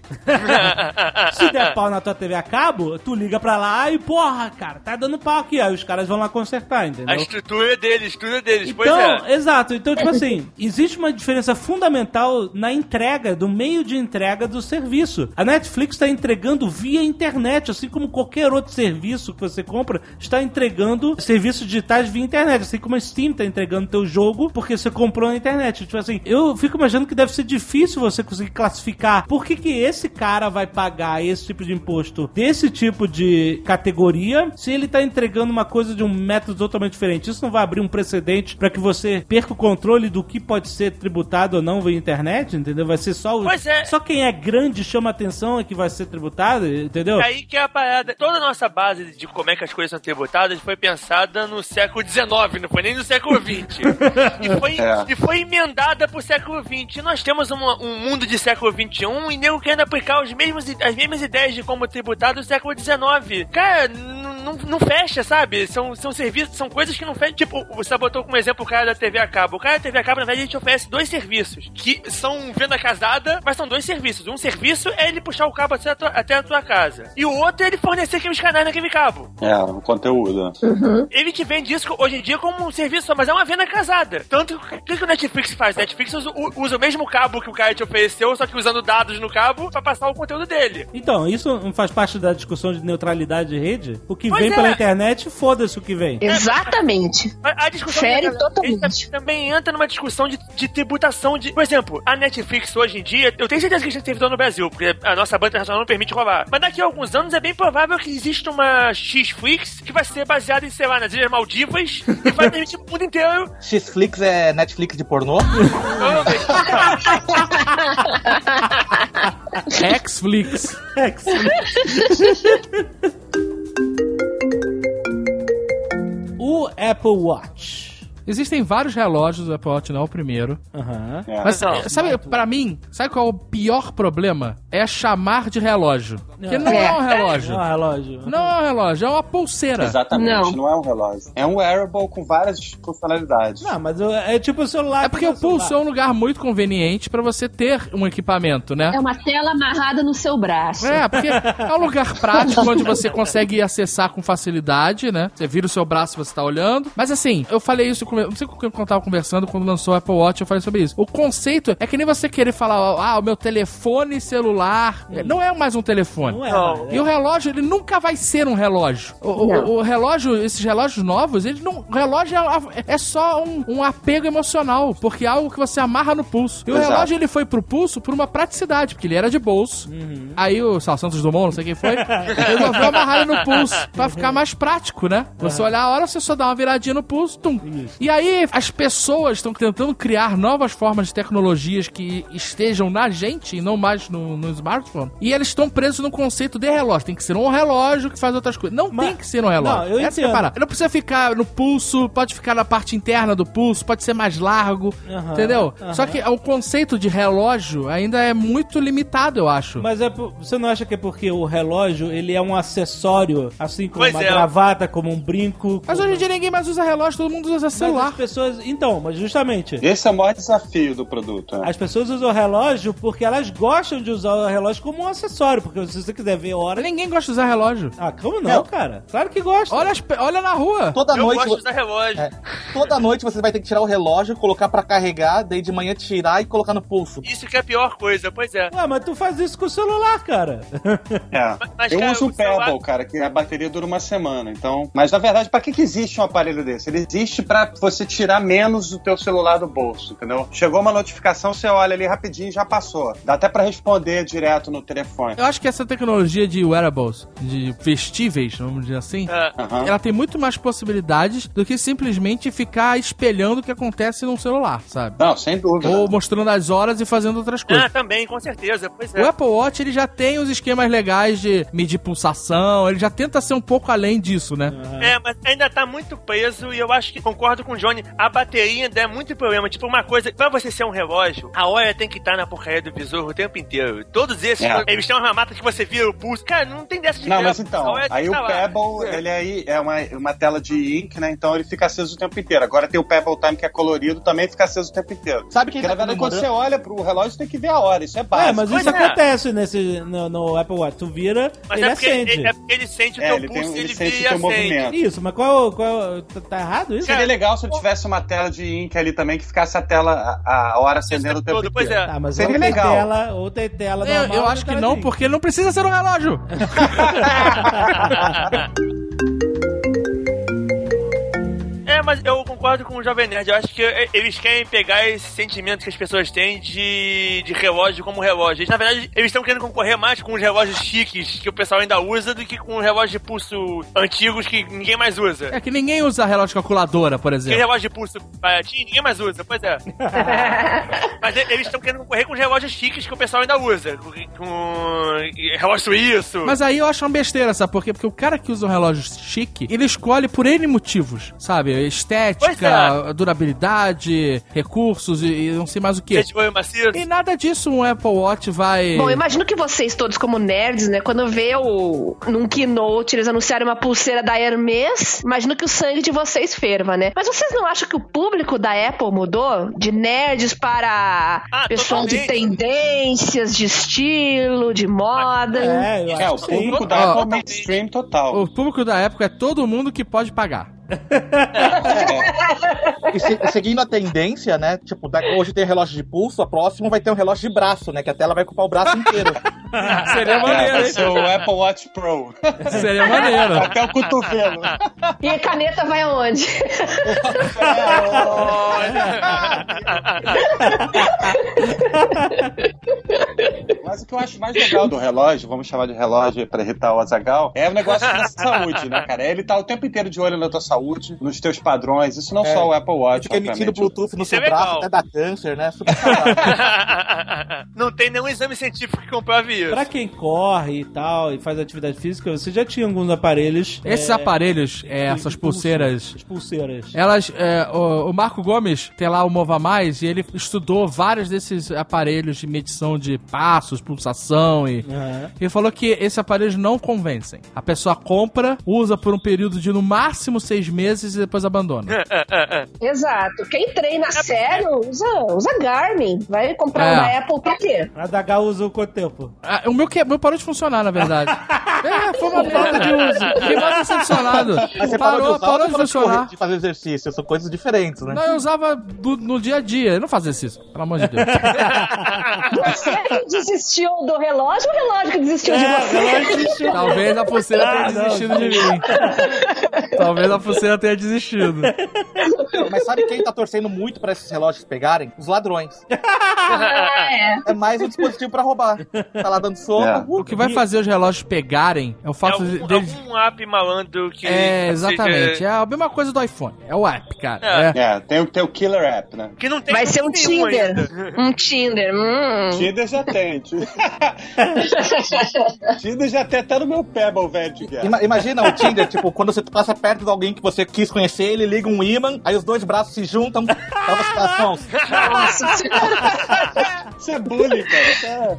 S2: Se der pau na tua TV a cabo, tu liga pra lá e, porra, cara, tá dando pau aqui. Aí os caras vão lá consertar, entendeu?
S3: A estrutura é deles, pois
S2: então, exato. Então, tipo assim, existe uma diferença fundamental na entrega, do meio de entrega do serviço. A Netflix está entregando via internet, assim como qualquer outro serviço que você compra está entregando serviços digitais via internet, assim como a Steam está entregando teu jogo porque você comprou na internet. Tipo assim, eu fico imaginando que deve ser difícil você conseguir classificar por que esse cara vai pagar esse tipo de imposto desse tipo de categoria se ele está entregando uma coisa de um método totalmente diferente. Isso não vai abrir um precedente para que você perca o controle do que pode ser tributado ou não via internet, entendeu? Vai ser só só quem é grande chama atenção é que vai ser tributado, entendeu?
S3: É aí que é a parada. Toda a nossa base de como é que as coisas são tributadas foi pensada no século XIX, não foi nem no século XX. E foi emendada pro século XX. Nós temos um mundo de século XXI e nego querendo aplicar as mesmas ideias de como tributar do século XIX. Cara, não fecha, sabe? São serviços, são coisas que não fecham. Tipo, você botou como exemplo o cara da TV a cabo. O cara da TV a cabo, na verdade, a gente oferece dois serviços, que são venda casada, mas são dois serviços. Um serviço é ele puxar o cabo até a tua casa. E o outro é ele fornecer aqueles canais naquele cabo.
S4: O conteúdo.
S3: Ele te vende isso hoje em dia como um serviço, mas é uma venda casada. Tanto que o Netflix faz? Netflix usa o mesmo cabo que o cara te ofereceu, só que usando dados no cabo pra passar o conteúdo dele.
S2: Então, isso não faz parte da discussão de neutralidade de rede? O que vem pela internet, foda-se o que vem.
S5: Exatamente.
S3: A discussão
S5: totalmente.
S3: Também entra numa discussão de tributação de... Por exemplo, a Netflix hoje em dia, eu tenho certeza que a gente tem servidor no Brasil, porque a nossa banca internacional não permite roubar. Mas daqui a alguns anos é bem provável que exista uma X-Flix que vai ser baseada em, sei lá, nas Ilhas Maldivas e vai permitir o mundo inteiro.
S6: X-Flix é Netflix de pornô?
S7: X-Flix.
S2: O Apple Watch.
S7: Existem vários relógios do Apple Watch, não é o primeiro. Mas, sabe, pra mim, sabe qual é o pior problema? É chamar de relógio. Porque não é um relógio.
S2: Não é um relógio.
S7: Não é um relógio, é uma pulseira.
S4: Exatamente, não é um relógio. É um wearable com várias funcionalidades.
S2: Não, mas é tipo o celular.
S7: É porque o pulso é um lugar muito conveniente pra você ter um equipamento, né?
S5: É uma tela amarrada no seu braço.
S7: É, porque é um lugar prático onde você consegue acessar com facilidade, né? Você vira o seu braço e você tá olhando. Mas assim, eu falei isso, não sei com quem eu tava conversando quando lançou o Apple Watch, eu falei sobre isso. O conceito é que nem você querer falar, o meu telefone celular. Não é mais um telefone.
S2: Não é.
S7: E o relógio, ele nunca vai ser um relógio. O relógio, esses relógios novos, o relógio é só um apego emocional, porque é algo que você amarra no pulso. E o relógio, ele foi pro pulso por uma praticidade, porque ele era de bolso. Aí o Santos Dumont, não sei quem foi, resolveu amarrar ele no pulso, pra ficar mais prático, né? Você olhar a hora, você só dá uma viradinha no pulso, tum. E aí, as pessoas estão tentando criar novas formas de tecnologias que estejam na gente e não mais no smartphone. E eles estão presos num conceito de relógio. Tem que ser um relógio que faz outras coisas. Não tem que ser um relógio.
S2: Não, eu entendo.
S7: Ele não precisa ficar no pulso, pode ficar na parte interna do pulso, pode ser mais largo, entendeu? Só que o conceito de relógio ainda é muito limitado, eu acho.
S2: Mas você não acha que é porque o relógio, ele é um acessório, assim como uma gravata, como um brinco?
S7: Mas hoje em dia ninguém mais usa relógio, todo mundo usa celular.
S2: Mas as pessoas... Então, mas justamente...
S4: Esse é o maior desafio do produto.
S2: As pessoas usam o relógio porque elas gostam de usar o relógio como um acessório, porque se você quiser ver horas...
S7: Ninguém gosta de usar relógio.
S2: Ah, como não, cara? Claro que gosta.
S7: Olha na rua.
S6: Toda
S3: Eu
S6: noite
S3: gosto de usar relógio.
S6: Toda noite você vai ter que tirar o relógio, colocar pra carregar, daí de manhã tirar e colocar no pulso.
S3: Isso que é a pior coisa, pois é.
S2: Ué, mas tu faz isso com o celular, cara.
S3: Mas,
S4: eu
S3: cara,
S4: uso o Pebble, cara, que a bateria dura uma semana, então... Mas, na verdade, pra que existe um aparelho desse? Ele existe pra você tirar menos do teu celular do bolso, entendeu? Chegou uma notificação, você olha ali rapidinho e já passou. Dá até pra responder direto no telefone.
S7: Eu acho que essa tecnologia de wearables, de vestíveis, vamos dizer assim, ela tem muito mais possibilidades do que simplesmente ficar espelhando o que acontece num celular, sabe?
S4: Não, sem dúvida.
S7: Ou mostrando as horas e fazendo outras coisas.
S3: Também, com certeza, pois é.
S7: O Apple Watch, ele já tem os esquemas legais de medir pulsação, ele já tenta ser um pouco além disso, né?
S3: Mas ainda tá muito preso e eu acho que, concordo com o Johnny, a bateria ainda é muito problema. Tipo, uma coisa, pra você ser um relógio, a hora tem que estar na porcaria do visor o tempo inteiro. Todos esses, eles têm uma mata que você vira o pulso. Cara, não tem dessa de
S4: Não,
S3: tempo.
S4: mas então, aí o Pebble, ele aí é uma tela de ink, né? Então ele fica aceso o tempo inteiro. Agora tem o Pebble Time, que é colorido, também fica aceso o tempo inteiro.
S6: Sabe que
S4: Porque, na verdade, quando você olha pro relógio, tem que ver a hora. Isso é básico.
S2: Mas isso acontece no Apple Watch. Tu vira,
S3: mas
S2: ele acende.
S3: É porque ele sente o teu pulso, ele
S4: sente
S3: vira
S4: o teu movimento.
S2: Isso, mas qual tá errado isso?
S4: Seria legal se eu tivesse uma tela de ink ali também, que ficasse a tela, a hora acendendo o tempo inteiro.
S3: Pois é.
S2: Tá, mas
S4: seria legal.
S2: Ou tem tela normal,
S7: eu acho que não, porque não precisa ser um relógio.
S3: Mas eu concordo com o Jovem Nerd. Eu acho que eles querem pegar esse sentimento que as pessoas têm de relógio como relógio. Eles, na verdade, eles estão querendo concorrer mais com os relógios chiques que o pessoal ainda usa do que com os relógios de pulso antigos que ninguém mais usa.
S7: É que ninguém usa relógio calculadora, por exemplo.
S3: Aquele relógio de pulso baratinho, ninguém mais usa, pois é. Mas eles estão querendo concorrer com os relógios chiques que o pessoal ainda usa. Com relógio suíço.
S7: Mas aí eu acho uma besteira, sabe por quê? Porque o cara que usa um relógio chique, ele escolhe por N motivos, sabe? Estética, durabilidade, recursos e não sei mais o que. E nada disso um Apple Watch vai...
S5: Bom, eu imagino que vocês todos como nerds, né, quando vê num keynote eles anunciarem uma pulseira da Hermès, imagino que o sangue de vocês ferva, né? Mas vocês não acham que o público da Apple mudou? De nerds para pessoal de tendências, de estilo, de moda?
S4: O público da Apple é mainstream total.
S7: O público da Apple é todo mundo que pode pagar.
S6: E seguindo a tendência, né? Tipo, hoje tem relógio de pulso, a próxima vai ter um relógio de braço, né? Que a tela vai ocupar o braço inteiro.
S7: Seria maneiro,
S4: vai ser o Apple Watch Pro.
S7: Seria maneiro.
S4: Até o cotovelo.
S5: E a caneta vai aonde?
S4: Mas o que eu acho mais legal do relógio, vamos chamar de relógio pra irritar o Azaghal, é o negócio da saúde, né, cara? Ele tá o tempo inteiro de olho na tua saúde, nos teus padrões. Isso não só o Apple Watch.
S6: Fica emitindo Bluetooth no seu braço, até dá câncer, né? Super
S3: Não tem nenhum exame científico que comprove isso.
S2: Pra quem corre e tal, e faz atividade física, você já tinha alguns aparelhos.
S7: Esses aparelhos, essas pulseiras.
S2: As pulseiras.
S7: Elas, o Marco Gomes tem lá o Mova Mais e ele estudou vários desses aparelhos de medição de passos, pulsação e ele falou que esses aparelhos não convencem. A pessoa compra, usa por um período de no máximo 6 meses e depois abandona.
S5: Exato. Quem treina sério usa Garmin. Vai comprar uma Apple pra quê?
S2: A da Gal usa quanto tempo?
S7: O meu parou de funcionar, na verdade. Foi uma falta de uso. Fiquei mais decepcionado.
S6: Mas você parou de funcionar. De fazer exercício, são coisas diferentes, né?
S7: Não, eu usava no dia a dia. Eu não fazia exercício, pelo amor de Deus.
S5: Você que desistiu do relógio ou o relógio que desistiu de você?
S7: Talvez a pulseira tenha desistido de mim. Talvez a pulseira tenha desistido.
S6: Mas sabe quem tá torcendo muito pra esses relógios pegarem? Os ladrões. É mais um dispositivo pra roubar. Tá lá dando soco.
S7: O que vai fazer os relógios pegarem é o fato deles...
S3: algum app malandro que...
S7: exatamente. É a mesma coisa do iPhone. É o app, cara.
S4: Tem o Killer App, né?
S3: Que não tem
S5: vai ser um Tinder.
S3: Ainda.
S5: Um Tinder.
S4: Tinder já tem. Tinder já tem até no meu Pebble, velho, de guerra.
S6: Imagina o Tinder, tipo, quando você passa perto de alguém que você quis conhecer, ele liga um ímã, aí os dois braços se juntam, dá as mãos.
S5: Nossa senhora.
S4: Isso é bullying, cara.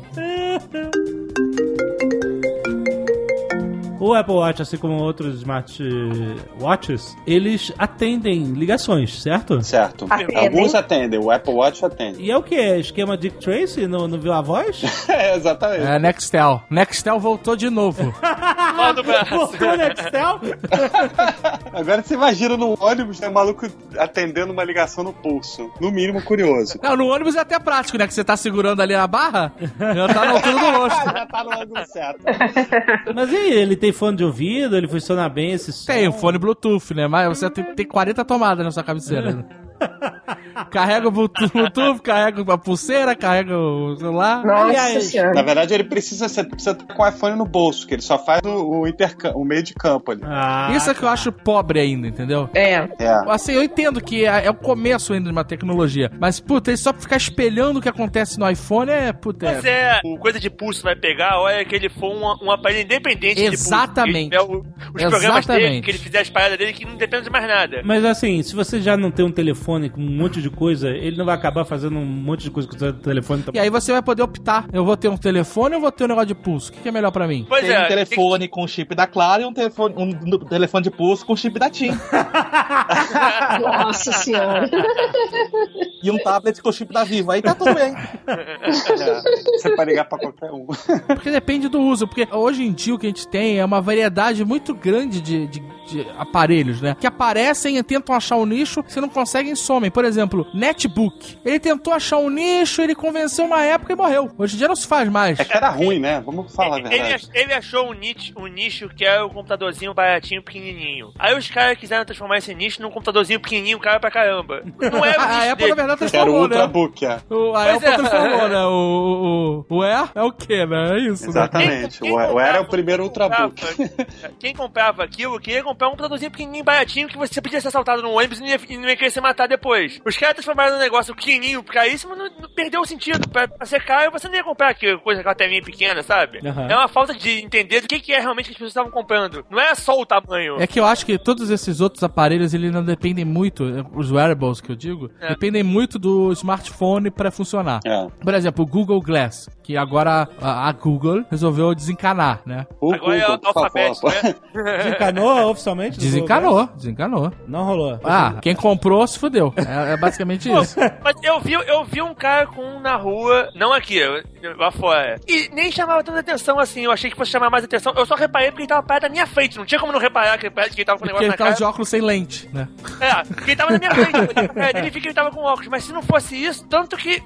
S2: O Apple Watch, assim como outros smartwatches, eles atendem ligações, certo?
S4: Certo. Alguns atendem, o Apple Watch atende.
S2: E é o que? Esquema Dick Tracy? Não viu a voz?
S4: Exatamente.
S7: É Nextel. Nextel voltou de novo.
S2: Voltou o Nextel?
S4: Agora você imagina num ônibus, né, maluco atendendo uma ligação no pulso. No mínimo curioso.
S7: Não, no ônibus é até prático, né? Que você tá segurando ali a barra, já tá na altura do rosto.
S4: Já tá no ângulo certo.
S2: Mas e aí, ele tem fone de ouvido? Ele funciona bem esse som?
S7: Tem, o fone Bluetooth, né? Mas você tem 40 tomadas na sua cabeceira. Né? Carrega o Bluetooth, carrega a pulseira, carrega o celular.
S5: Nossa senhora.
S4: Na verdade, ele precisa estar com o iPhone no bolso, que ele só faz o meio de campo ali.
S7: Isso é que eu acho pobre ainda, entendeu? Assim, eu entendo que é o começo ainda de uma tecnologia, mas, puta, ele só ficar espelhando o que acontece no iPhone puta...
S3: Mas o coisa de pulso vai pegar, olha que ele for um aparelho independente
S7: Exatamente.
S3: de pulso. Os programas dele, que ele fizer as paradas dele, que não depende de mais nada.
S2: Mas assim, se você já não tem um telefone com um monte de coisa, ele não vai acabar fazendo um monte de coisa com o seu telefone também.
S7: E aí você vai poder optar. Eu vou ter um telefone ou vou ter um negócio de pulso? O que é melhor pra mim?
S3: Pois
S6: tem um telefone com chip da Claro e um telefone de pulso com chip da TIM.
S5: Nossa senhora.
S6: E um tablet com chip da Vivo. Aí tá tudo bem.
S4: Você pode ligar pra qualquer um.
S7: Porque depende do uso. Porque hoje em dia o que a gente tem é uma variedade muito grande de aparelhos, né? Que aparecem e tentam achar um nicho, se não conseguem, somem. Por exemplo, netbook. Ele tentou achar um nicho, ele convenceu uma época e morreu. Hoje em dia não se faz mais.
S4: É que era ruim, né? Vamos falar a verdade.
S3: Ele achou um nicho que é o computadorzinho baratinho, pequenininho. Aí os caras quiseram transformar esse nicho num computadorzinho pequenininho, cara pra caramba. Não é o nicho
S7: a Apple, na verdade, transformou,
S4: era o
S7: né?
S4: Ultrabook,
S7: A Apple transformou, né? O Air é o quê, né? É isso,
S4: exatamente.
S3: Quem
S4: o Air é o primeiro Ultrabook.
S3: Quem comprava aquilo, queria comprar um computadorzinho pequenininho, baratinho, que você podia ser assaltado no ônibus e não ia querer se matar depois. Os caras transformaram um negócio pequenininho, caríssimo, não perdeu o sentido. Pra ser caro, você não ia comprar aquela coisa, aquela telinha pequena, sabe? Uhum. É uma falta de entender do que é realmente que as pessoas estavam comprando. Não é só o tamanho.
S7: É que eu acho que todos esses outros aparelhos, eles não dependem muito, os wearables que eu digo, dependem muito do smartphone pra funcionar. Por exemplo, o Google Glass, que agora a Google resolveu desencanar, né?
S3: Agora é o alfabeto, né?
S2: Desencanou oficialmente?
S7: Desencanou.
S2: Não rolou.
S7: Quem comprou se fudeu. É basicamente isso.
S3: Mas eu vi um cara com um na rua, não aqui, lá fora. E nem chamava tanta atenção assim. Eu achei que fosse chamar mais atenção. Eu só reparei porque ele tava perto da minha frente. Não tinha como não reparar que ele tava com o negócio na cara.
S7: Porque ele tava de óculos sem lente, né?
S3: Porque ele tava na minha frente. Ele viu que ele tava com óculos. Mas se não fosse isso, tanto que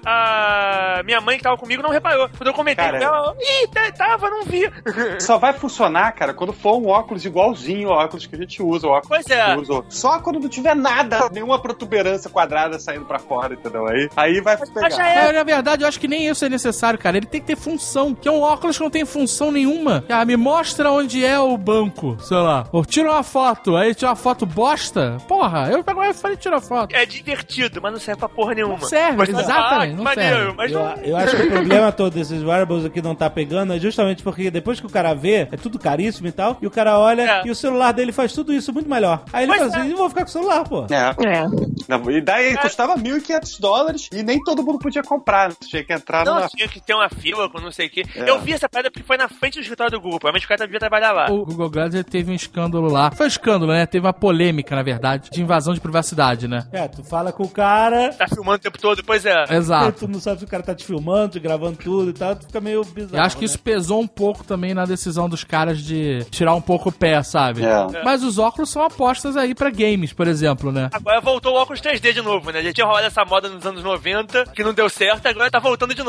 S3: a minha mãe que tava comigo não reparou. Quando eu comentei com ela, tava, não vi.
S4: Só vai funcionar, cara, quando for um óculos igualzinho ao óculos que a gente usa. O óculos
S3: pois é.
S4: Só quando não tiver nada, nenhuma protuberância quadrada saindo pra fora, entendeu? Aí vai pegar.
S7: Na verdade, eu acho que nem isso é necessário, cara. Ele tem que ter função. Que é um óculos que não tem função nenhuma. Me mostra onde é o banco, sei lá. Ou tira uma foto. Aí tira uma foto bosta. Porra, eu pego o iPhone e tiro a foto.
S3: É divertido, mas não serve pra porra nenhuma.
S7: Não serve, exatamente. Não serve.
S3: Mas
S2: eu acho que o problema todo desses wearables aqui não tá pegando é justamente porque depois que o cara vê, é tudo caríssimo e tal, e o cara olha e o celular dele faz tudo isso muito melhor. Aí ele fala assim, eu vou ficar com o celular, pô.
S4: E daí custava $1.500 e nem todo mundo podia comprar. Tinha que entrar
S3: tinha que ter uma fila com não sei o quê. Eu vi essa parada porque foi na frente do escritório do Google. Provavelmente o cara devia trabalhar lá.
S7: O Google Glass teve um escândalo lá. Foi um escândalo, né? Teve uma polêmica, na verdade, de invasão de privacidade, né?
S2: Tu fala com o cara...
S3: Tá filmando o tempo todo, pois é.
S7: Exato.
S2: Tu não sabe se o cara tá te filmando, te gravando tudo e tal, tu fica meio bizarro.
S7: Eu acho que isso pesou um pouco também na decisão dos caras de tirar um pouco o pé, sabe? Mas os óculos são apostas aí pra games, por exemplo, né?
S3: Agora voltou o óculos 3D de novo, né? Já tinha rolado essa moda nos anos 90, que não deu certo, agora tá voltando de novo com o óculos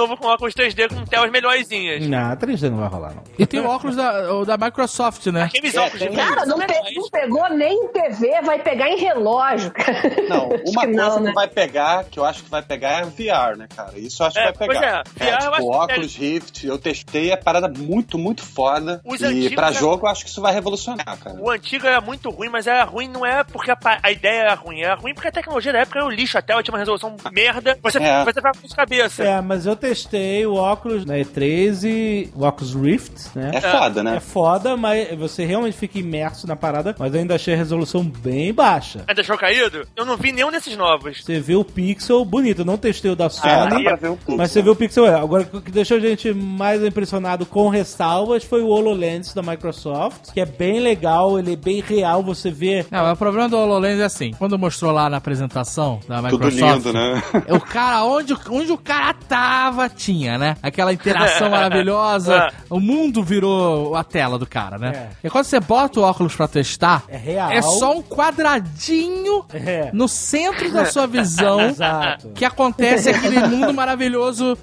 S3: óculos 3D com telas melhorzinhas.
S2: Não, 3D não vai rolar, não.
S7: E tem o óculos da Microsoft, né?
S3: Aqueles óculos de
S5: Cara, não pegou nem em TV, vai pegar em relógio.
S4: Não, uma coisa
S5: não, né?
S4: que vai pegar, que eu acho que vai pegar é o VR, né, cara? Isso eu acho que vai pegar.
S3: Pois é, VR eu acho
S4: o
S3: que
S4: Oculus Rift, eu testei, é parada muito, muito foda.
S3: Os
S4: e
S3: antigos
S4: pra jogo eu acho que isso vai revolucionar, cara.
S3: O antigo era muito ruim, mas era ruim não é porque a ideia era ruim porque a tecnologia da época era um lixo, a tela tinha uma resolução merda, você ficava com isso cabeça.
S2: Mas eu testei o óculos na E3 e o Oculus Rift, né?
S4: É foda, né?
S2: É foda, mas você realmente fica imerso na parada, mas eu ainda achei a resolução bem baixa.
S3: Ainda achou caído? Eu não vi nenhum desses novos.
S2: Você vê o pixel bonito, eu não testei o da Sony, mas você
S4: né?
S2: vê o pixel. Agora, o que deixou a gente mais impressionado com ressalvas foi o HoloLens da Microsoft, que é bem legal, ele é bem real, você vê...
S7: Não, mas o problema do HoloLens é assim, quando mostrou lá na apresentação da Microsoft...
S4: Tudo lindo, né?
S7: O cara, onde o cara tava, tinha, né? Aquela interação maravilhosa, o mundo virou a tela do cara, né? E quando você bota o óculos pra testar,
S2: é real.
S7: É só um quadradinho no centro da sua visão
S2: Exato.
S7: que acontece aquele mundo maravilhoso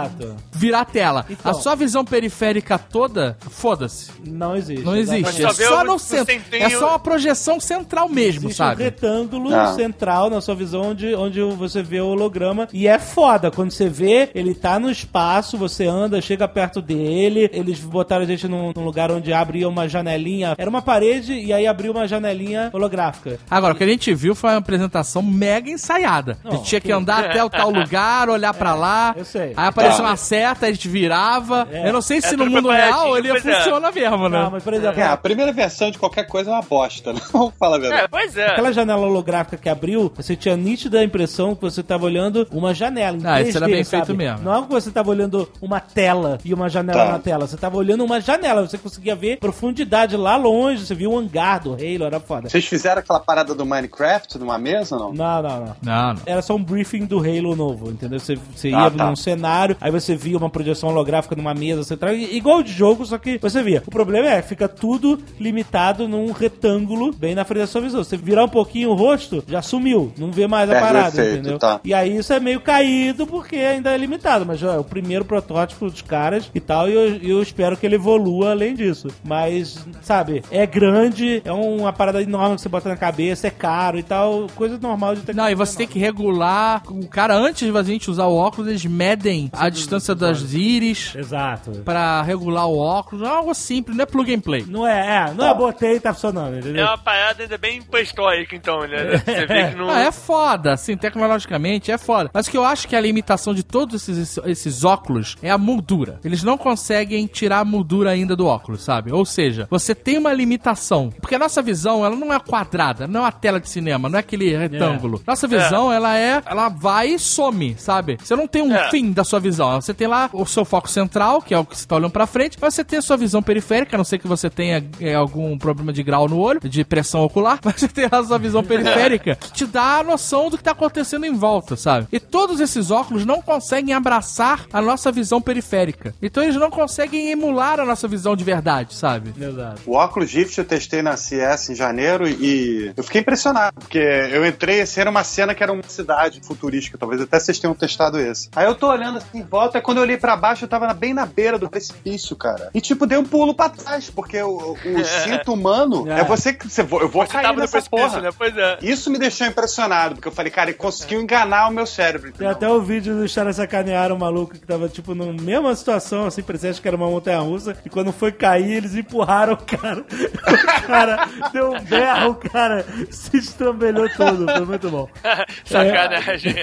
S7: virar a tela.
S2: Então,
S7: a sua visão periférica toda, foda-se.
S2: Não existe.
S7: Não existe.
S3: Só
S7: É só no
S3: centro.
S7: É só uma projeção central mesmo,
S2: existe
S7: sabe?
S2: um retângulo central na sua visão onde você vê o holograma. E é foda. Quando você vê, ele tá no espaço, você anda, chega perto dele. Eles botaram a gente num lugar onde abria uma janelinha. Era uma parede e aí abriu uma janelinha holográfica.
S7: Agora, o que a gente viu foi uma apresentação mega ensaiada. A gente tinha que andar até o tal lugar, olhar pra lá.
S2: Eu sei.
S7: Aí apareceu uma seta, a gente virava. Eu não sei se no mundo real ele funciona mesmo, né?
S2: Não, mas por exemplo...
S4: a primeira versão de qualquer coisa é uma bosta, né? Vamos falar a verdade.
S3: Pois é.
S2: Aquela janela holográfica que abriu, você tinha nítida impressão que você tava olhando uma janela em 3D,
S7: isso era bem
S2: sabe?
S7: feito mesmo.
S2: Não é que você tava olhando uma tela e uma janela na tela. Você tava olhando uma janela, você conseguia ver profundidade lá longe, você viu o hangar do Halo, era foda.
S4: Vocês fizeram aquela parada do Minecraft numa mesa, não?
S2: Não. Era só um briefing do Halo novo, entendeu? Você ia num cenário, aí você via uma projeção holográfica numa mesa central, igual de jogo, só que você via. O problema é, fica tudo limitado num retângulo bem na frente da sua visão. Você virar um pouquinho o rosto, já sumiu, não vê mais a parada,
S4: efeito,
S2: entendeu?
S4: Tá.
S2: E aí isso é meio caído, porque ainda é limitado, mas é o primeiro protótipo dos caras e tal, e eu espero que ele evolua além disso. Mas, sabe, é grande, é uma parada enorme que você bota na cabeça, é caro e tal, coisa normal de tecnologia.
S7: Não, e você tem que regular. O cara, antes de a gente usar o óculos, eles medem a distância das íris.
S2: Exato.
S7: Pra regular o óculos. É algo simples, não é plug and play.
S2: Não é, botei e tá funcionando, entendeu?
S3: É uma parada ainda bem pré-histórica, então, né? Você vê que não...
S7: É foda, assim, tecnologicamente é foda. Mas o que eu acho que a limitação de todos esses óculos é a moldura. Eles não conseguem tirar a moldura ainda do óculos, sabe? Ou seja, você tem uma limitação. Porque a nossa visão, ela não é quadrada, não é uma tela de cinema, não é aquele retângulo. Nossa visão, ela vai e some, sabe? Você não tem um fim da sua visão. Você tem lá o seu foco central, que é o que você tá olhando pra frente, mas você tem a sua visão periférica, a não ser que você tenha algum problema de grau no olho, de pressão ocular, mas você tem a sua visão periférica que te dá a noção do que tá acontecendo em volta, sabe? E todos esses óculos não conseguem abraçar a nossa visão periférica. Então eles não conseguem emular a nossa visão de verdade, sabe?
S2: Exato.
S4: O Oculus Rift eu testei na CS em janeiro e eu fiquei impressionado, porque eu entrei, assim, era uma cena que era uma cidade futurística, talvez até vocês tenham testado esse. Aí eu tô olhando assim em volta, e quando eu olhei pra baixo, eu tava bem na beira do precipício, cara. E tipo, dei um pulo pra trás, porque o instinto humano é você que... Eu vou cair nessa porra.
S3: Né? Pois é.
S4: Isso me deixou impressionado, porque eu falei, cara, ele conseguiu enganar o meu cérebro.
S2: Tem até o vídeo dos caras sacanearam um maluco que tava, tipo, na mesma situação, assim, parecia que era uma montanha-russa, e quando foi cair, eles empurraram o cara. O cara deu um berro, o cara se estrambelhou todo. Foi muito bom.
S3: Sacanagem.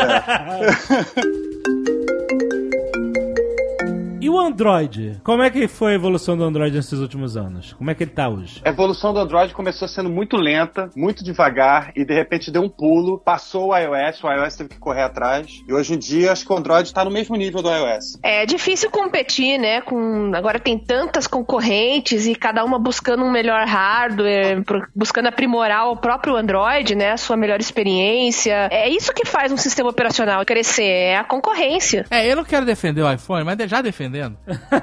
S2: E o Android? Como é que foi a evolução do Android nesses últimos anos? Como é que ele tá hoje?
S4: A evolução do Android começou sendo muito lenta, muito devagar, e de repente deu um pulo, passou o iOS teve que correr atrás, e hoje em dia acho que o Android tá no mesmo nível do iOS.
S5: É difícil competir, né? Agora tem tantas concorrentes e cada uma buscando um melhor hardware, buscando aprimorar o próprio Android, né? A sua melhor experiência. É isso que faz um sistema operacional crescer, é a concorrência.
S7: Eu não quero defender o iPhone, mas já defendeu entendendo?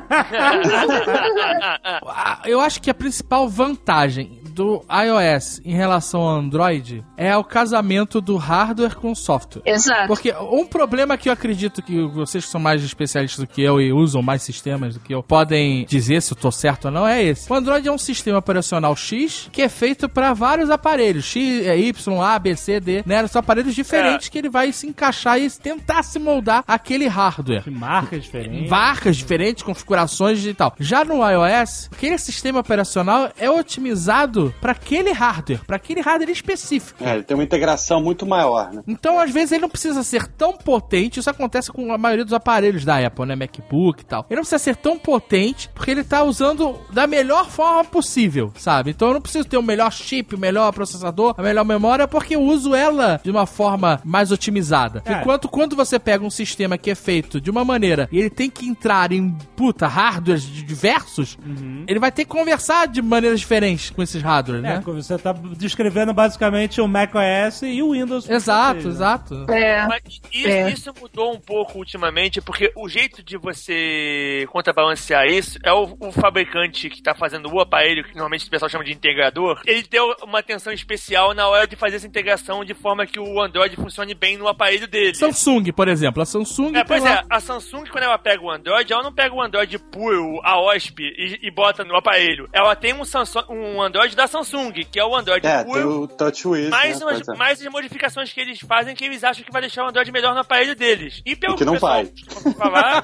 S7: Eu acho que a principal vantagem do iOS em relação ao Android é o casamento do hardware com o software.
S5: Exato.
S7: Porque um problema que eu acredito que vocês que são mais especialistas do que eu e usam mais sistemas do que eu podem dizer se eu tô certo ou não é esse. O Android é um sistema operacional X que é feito para vários aparelhos. X, Y, A, B, C, D, né? São aparelhos diferentes que ele vai se encaixar e tentar se moldar aquele hardware.
S2: De marcas diferentes.
S7: Marcas diferentes, configurações e tal. Já no iOS, aquele sistema operacional é otimizado para aquele hardware específico.
S4: Ele tem uma integração muito maior, né?
S7: Então, às vezes, ele não precisa ser tão potente. Isso acontece com a maioria dos aparelhos da Apple, né? MacBook e tal. Ele não precisa ser tão potente porque ele tá usando da melhor forma possível, sabe? Então, eu não preciso ter o melhor chip, o melhor processador, a melhor memória, porque eu uso ela de uma forma mais otimizada. Enquanto quando você pega um sistema que é feito de uma maneira e ele tem que entrar em, hardwares diversos, ele vai ter que conversar de maneiras diferentes com esses hardwares, né?
S2: Você tá descrevendo basicamente o macOS e o Windows.
S7: Exato.
S3: Mas isso mudou um pouco ultimamente, porque o jeito de você contrabalancear isso é o fabricante que tá fazendo o aparelho, que normalmente o pessoal chama de integrador, ele deu uma atenção especial na hora de fazer essa integração de forma que o Android funcione bem no aparelho dele.
S7: Samsung, por exemplo. A Samsung...
S3: a Samsung, quando ela pega o Android, ela não pega o Android puro, a OSP, e bota no aparelho. Ela tem um Android da Samsung, que é o Android puro.
S4: O TouchWiz,
S3: mais as modificações que eles fazem, que eles acham que vai deixar o Android melhor no aparelho deles. E pelo
S4: que não vai.
S3: Falar,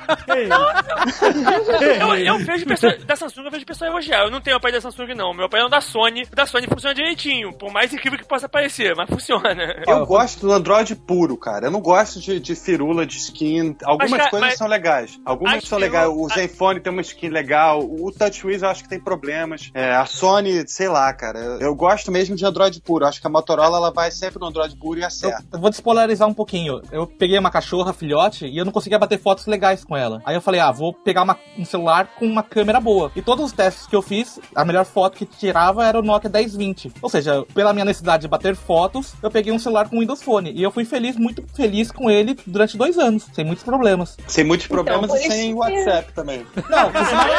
S3: eu vejo pessoas da Samsung, eu vejo pessoas elogiar. Eu não tenho o aparelho da Samsung, não. O meu aparelho é da Sony. O da Sony funciona direitinho, por mais incrível que possa parecer, mas funciona.
S4: Eu gosto do Android puro, cara. Eu não gosto de firula, de skin. Algumas coisas são legais. Algumas são legais. O Zenfone tem uma skin legal. O TouchWiz eu acho que tem problemas. A Sony, sei lá, cara. Eu gosto mesmo de Android puro. Eu acho que a Motorola ela vai sempre no Android puro e acerta.
S6: Eu vou despolarizar um pouquinho. Eu peguei uma cachorra, filhote, e eu não conseguia bater fotos legais com ela. Aí eu falei, vou pegar um celular com uma câmera boa. E todos os testes que eu fiz, a melhor foto que tirava era o Nokia 1020. Ou seja, pela minha necessidade de bater fotos, eu peguei um celular com Windows Phone. E eu fui muito feliz com ele durante 2 anos, sem muitos problemas.
S4: Sem muitos problemas e sem WhatsApp também.
S6: Não,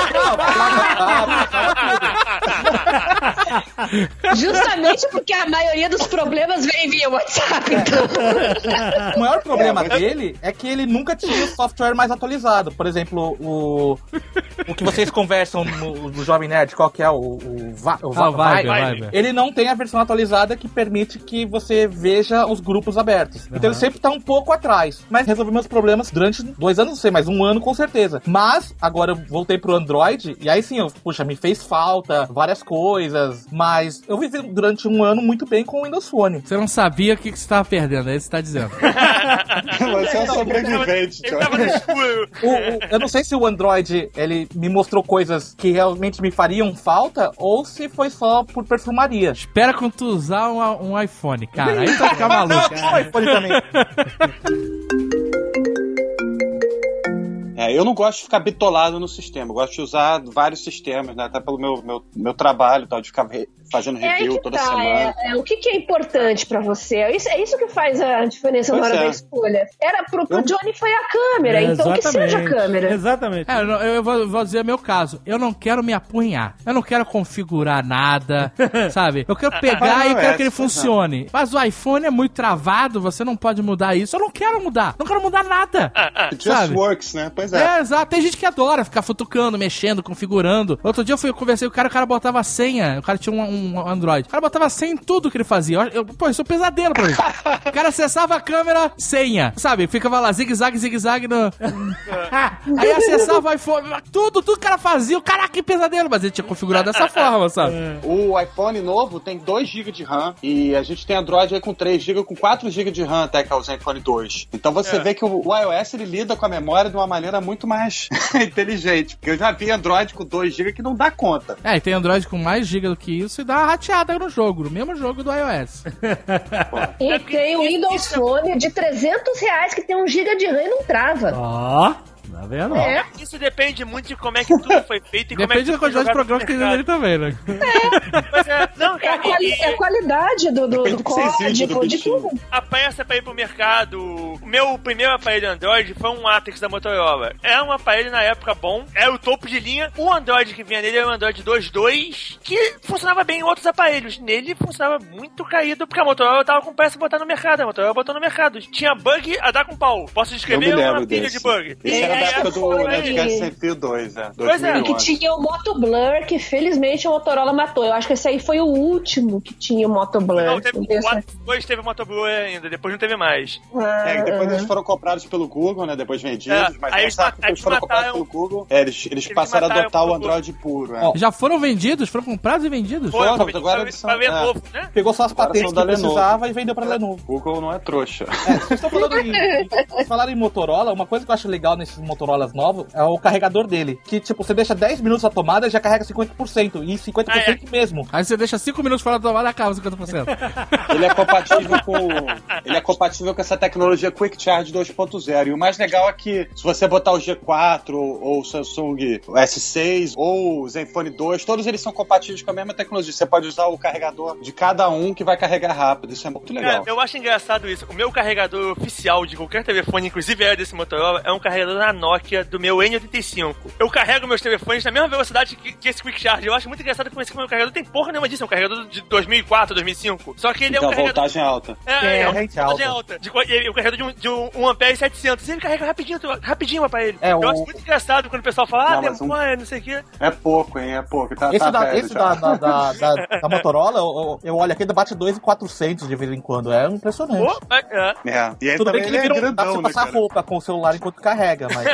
S5: justamente porque a maioria dos problemas vem via WhatsApp, então.
S6: O maior problema dele é que ele nunca tinha o software mais atualizado. Por exemplo, o que vocês conversam no Jovem Nerd, qual que é o Viber. Ele não tem a versão atualizada que permite que você veja os grupos abertos. Então ele sempre tá um pouco atrás. Mas resolvi meus problemas durante 2 anos, não sei, mas 1 ano com certeza. Mas agora eu voltei pro Android e aí sim, me fez falta várias coisas, mas eu vivi durante 1 ano muito bem com o Windows Phone.
S7: Você não sabia o que você estava perdendo, é isso que você tá dizendo.
S4: Você é um sobrevivente.
S3: Ele tava no escuro.
S6: Eu não sei se o Android, ele me mostrou coisas que realmente me fariam falta ou se foi só por perfumaria.
S7: Espera quando tu usar um iPhone, cara. Aí tu vai ficar maluco.
S6: Um iPhone também.
S4: Eu não gosto de ficar bitolado no sistema. Eu gosto de usar vários sistemas, né? Até pelo meu trabalho, tal, de ficar fazendo review toda semana.
S5: O que é importante pra você? É isso que faz a diferença na hora da escolha. Pro Johnny foi a câmera, então que seja a câmera.
S2: Exatamente.
S7: Eu vou dizer o meu caso. Eu não quero me apunhar. Eu não quero configurar nada, sabe? Eu quero pegar e quero que ele funcione. Mas o iPhone é muito travado, você não pode mudar isso. Eu não quero mudar. Não quero mudar nada.
S4: It just works, né? Pois é.
S7: Exato. Tem gente que adora ficar futucando, mexendo, configurando. Outro dia eu conversei com o cara botava senha. O cara tinha um Android. O cara botava senha em tudo que ele fazia. Isso é um pesadelo pra mim. O cara acessava a câmera, senha. Sabe? Ficava lá, zigue-zague no... Aí acessava o iPhone. Tudo que o cara fazia. Caraca, que pesadelo. Mas ele tinha configurado dessa forma, sabe?
S4: O iPhone novo tem 2 GB de RAM. E a gente tem Android aí com 3 GB, com 4 GB de RAM até que é o Zenfone 2. Então você vê que o iOS ele lida com a memória de uma maneira muito mais inteligente. Porque eu já vi Android com 2 GB que não dá conta.
S7: E tem Android com mais GB do que isso e dá uma rateada no jogo, no mesmo jogo do iOS.
S5: E tem o Windows Phone de R$300 que tem 1 GB de RAM e não trava.
S2: Tá vendo?
S3: Isso depende muito de como é que tudo foi feito e como é que
S7: depende da quantidade de programas que tem nele também, né?
S5: A qualidade do código, de tudo.
S3: A peça pra ir pro mercado meu primeiro aparelho Android foi um Atrix da Motorola. Era um aparelho na época bom, era o topo de linha. O Android que vinha nele era um Android 2.2, que funcionava bem em outros aparelhos. Nele funcionava muito caído, porque a Motorola tava com pressa de botar no mercado. A Motorola botou no mercado. Tinha bug a dar com pau. Posso descrever uma pilha de bug?
S4: Esse era da época do Nerdcast Sem Fio 2, né?
S3: Pois é.
S5: E que tinha o Moto Blur, que felizmente a Motorola matou. Eu acho que esse aí foi o último que tinha o Moto Blur.
S3: Não, teve depois teve o Moto Blur ainda, depois não teve mais.
S4: Depois eles foram comprados pelo Google, né? Depois vendidos, mas
S3: aí
S4: nessa época eles foram comprados pelo Google. Eles passaram a adotar o Android puro.
S7: Já foram vendidos? Foram comprados e vendidos?
S4: Agora eles são...
S3: Lenovo, né?
S6: Pegou só as patentes que precisava e vendeu pra Lenovo.
S4: Google não é trouxa.
S6: Vocês estão falando em Motorola, uma coisa que eu acho legal nesses Motorolas novos é o carregador dele. Que, tipo, você deixa 10 minutos na tomada e já carrega 50%. E 50% mesmo.
S7: Aí você deixa 5 minutos fora da tomada e acaba 50%.
S4: Ele é compatível com essa tecnologia Quick Charge 2.0. E o mais legal é que se você botar o G4 ou o Samsung S6 ou o Zenfone 2, todos eles são compatíveis com a mesma tecnologia. Você pode usar o carregador de cada um que vai carregar rápido. Isso é muito legal.
S3: Eu acho engraçado isso. O meu carregador oficial de qualquer telefone, inclusive era desse Motorola, é um carregador da Nokia do meu N85. Eu carrego meus telefones na mesma velocidade que esse Quick Charge. Eu acho muito engraçado que o meu carregador tem porra nenhuma disso. É um carregador de 2004, 2005. Só que ele
S4: então,
S3: é um carregador...
S4: voltagem alta.
S3: Voltagem alta. O carregador de 1 ampere 700. E ele carrega rapidinho o aparelho. Eu acho muito engraçado quando o pessoal fala, não sei o quê.
S4: É pouco, hein? É pouco.
S6: Esse da Motorola, eu olho aqui, bate 2.400 de vez em quando. É impressionante.
S4: E aí
S6: tudo bem que ele
S4: grandão,
S6: dá pra você passar roupa com o celular enquanto carrega, mas...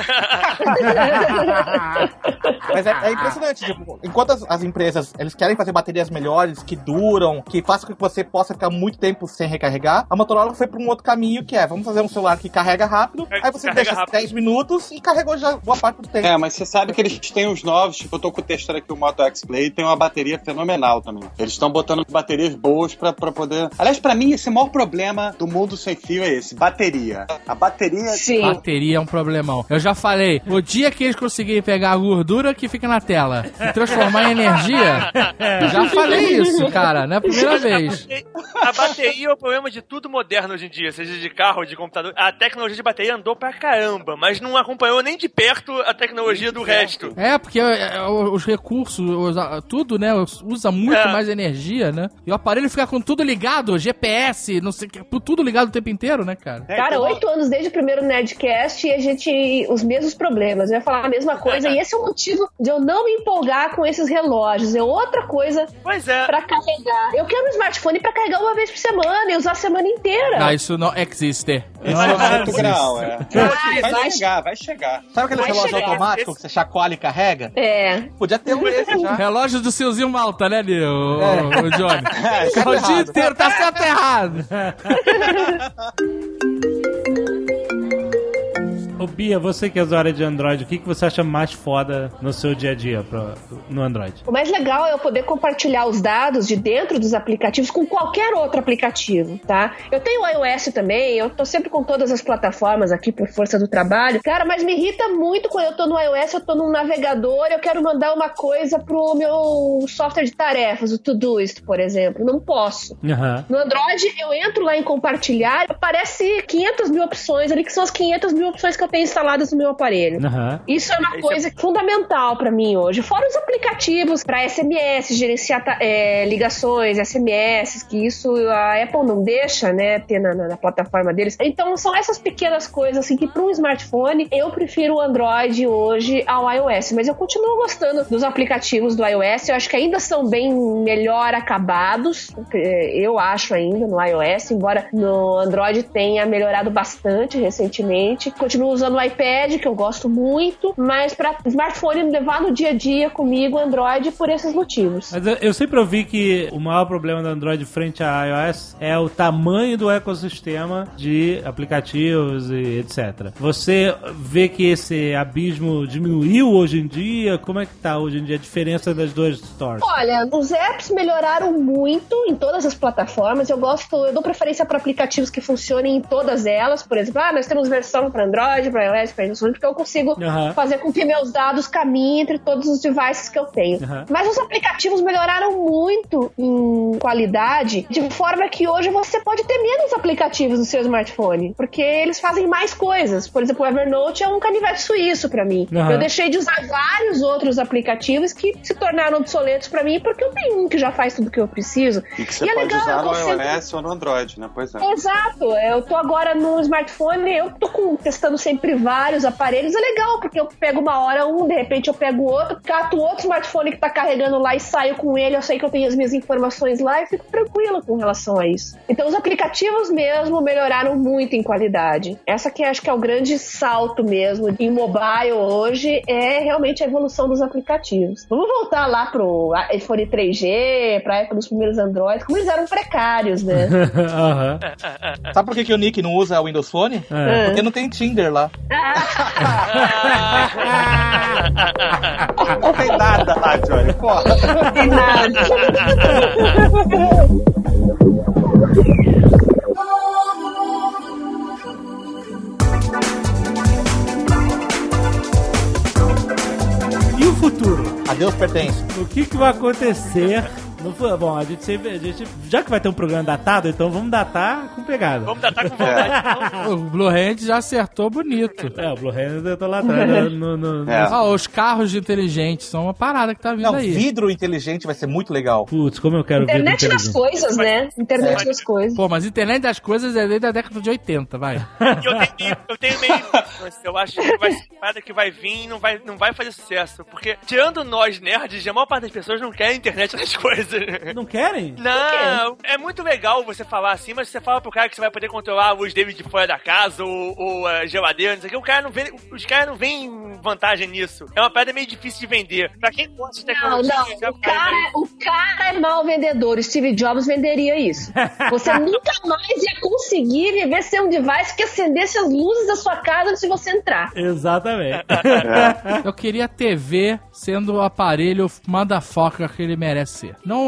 S6: Mas é impressionante, tipo, enquanto as empresas, eles querem fazer baterias melhores, que duram, que façam com que você possa ficar muito tempo sem recarregar, a Motorola foi pra um outro caminho, que vamos fazer um celular que carrega rápido, aí você deixa 10 minutos e carregou já boa parte do tempo.
S4: Mas você sabe que eles têm os novos, tipo, eu tô com o testando aqui o Moto X Play, tem uma bateria fenomenal também. Eles estão botando baterias boas pra poder... Aliás, pra mim, esse maior problema do mundo sem fio é esse, bateria. A bateria...
S5: Sim.
S7: Bateria é um problemão. Eu já falei, o dia que eles conseguirem pegar a gordura que fica na tela e transformar em energia, já falei isso, cara, não é a primeira vez.
S3: A bateria é o problema de tudo moderno hoje em dia, seja de carro ou de computador. A tecnologia de bateria andou pra caramba, mas não acompanhou nem de perto a tecnologia do resto.
S7: Porque os recursos, tudo, né, usa muito mais energia, né? E o aparelho fica com tudo ligado, GPS, não sei o que, tudo ligado o tempo inteiro, né, cara?
S5: Cara, 8 anos desde o primeiro Nerdcast e os mesmos problemas. Eu ia falar a mesma coisa e esse é o motivo de eu não me empolgar com esses relógios. É outra coisa pra carregar. Eu quero um smartphone pra carregar uma vez por semana e usar a semana inteira.
S7: Não, isso não existe.
S4: Isso é muito grau, vai chegar.
S6: Sabe aquele relógio automático que você chacoalha e carrega? Podia ter um desse já.
S7: Relógio do Silzinho Malta, né, o Johnny? O dia inteiro, tá certo ou errado?
S2: Ô Bia, você que é usuária de Android, o que você acha mais foda no seu dia a dia no Android?
S5: O mais legal é eu poder compartilhar os dados de dentro dos aplicativos com qualquer outro aplicativo, tá? Eu tenho o iOS também, eu tô sempre com todas as plataformas aqui por força do trabalho. Cara, mas me irrita muito quando eu tô no iOS, eu tô num navegador, eu quero mandar uma coisa pro meu software de tarefas, o Todoist, por exemplo. Não posso. No Android, eu entro lá em compartilhar, aparece 500 mil opções ali, que são as 500 mil opções que eu tenho instaladas no meu aparelho. Isso é uma coisa fundamental pra mim hoje. Fora os aplicativos pra SMS, gerenciar ligações, SMS, que isso a Apple não deixa, né, ter na plataforma deles. Então são essas pequenas coisas assim que pra um smartphone eu prefiro o Android hoje ao iOS, mas eu continuo gostando dos aplicativos do iOS. Eu acho que ainda são bem melhor acabados, eu acho ainda no iOS, embora no Android tenha melhorado bastante recentemente. Continuo usando o iPad, que eu gosto muito, mas para smartphone levar no dia a dia comigo Android por esses motivos.
S2: Mas eu sempre ouvi que o maior problema do Android frente a iOS é o tamanho do ecossistema de aplicativos e etc. Você vê que esse abismo diminuiu hoje em dia? Como é que tá hoje em dia a diferença das duas stores?
S5: Olha, os apps melhoraram muito em todas as plataformas. Eu dou preferência para aplicativos que funcionem em todas elas. Por exemplo, nós temos versão para Android, para iOS, para iOS, porque eu consigo fazer com que meus dados caminhem entre todos os devices que eu tenho. Mas os aplicativos melhoraram muito em em qualidade, de forma que hoje você pode ter menos aplicativos no seu smartphone, porque eles fazem mais coisas. Por exemplo, o Evernote é um canivete suíço pra mim. Eu deixei de usar vários outros aplicativos que se tornaram obsoletos pra mim, porque eu tenho um que já faz tudo que eu preciso.
S4: E que você pode usar no iOS ou no Android, né? Pois é.
S5: Exato. Eu tô agora no smartphone, eu tô testando sempre vários aparelhos. É legal, porque eu pego uma hora um, de repente eu pego outro, cato outro smartphone que tá carregando lá e saio com ele, eu sei que eu tenho as minhas informações lá e fico tranquila com relação a isso. Então os aplicativos mesmo melhoraram muito em qualidade. Essa que acho que é o grande salto mesmo em mobile hoje, é realmente a evolução dos aplicativos. Vamos voltar lá pro iPhone 3G, pra época dos primeiros Androids, como eles eram precários, né?
S6: Sabe por que o Nick não usa o Windows Phone? Porque não tem Tinder lá.
S4: Não tem nada lá, Johnny, porra.
S5: Não tem nada.
S2: E o futuro?
S6: A Deus pertence.
S2: O que vai acontecer? Bom, a gente, já que vai ter um programa datado, então vamos datar com pegada.
S3: Vamos datar com vontade.
S7: O Blue Hand já acertou bonito.
S2: O Blue Hand eu tô lá atrás.
S7: Os carros inteligentes são uma parada que tá vindo aí.
S6: Vidro inteligente vai ser muito legal.
S2: Putz, como eu quero ver.
S5: Internet das coisas, né? Internet das coisas.
S7: Pô, mas internet das coisas é desde a década de 80, vai.
S3: Eu tenho meio... Eu acho que vai ser uma parada que vai vir e não vai fazer sucesso. Porque, tirando nós nerds, a maior parte das pessoas não quer a internet das coisas.
S2: Não querem?
S3: Não, é muito legal você falar assim, mas você fala pro cara que você vai poder controlar a luz dele de fora da casa ou a geladeira, não sei o que, os caras não veem vantagem nisso. É uma parada meio difícil de vender. Pra quem gosta de tecnologia...
S5: Não, o cara é mau vendedor. Steve Jobs venderia isso. Você nunca mais ia conseguir viver sem um device que acendesse as luzes da sua casa antes de você entrar.
S2: Exatamente.
S7: Eu queria a TV sendo o aparelho motherfucker que ele merece ser. Não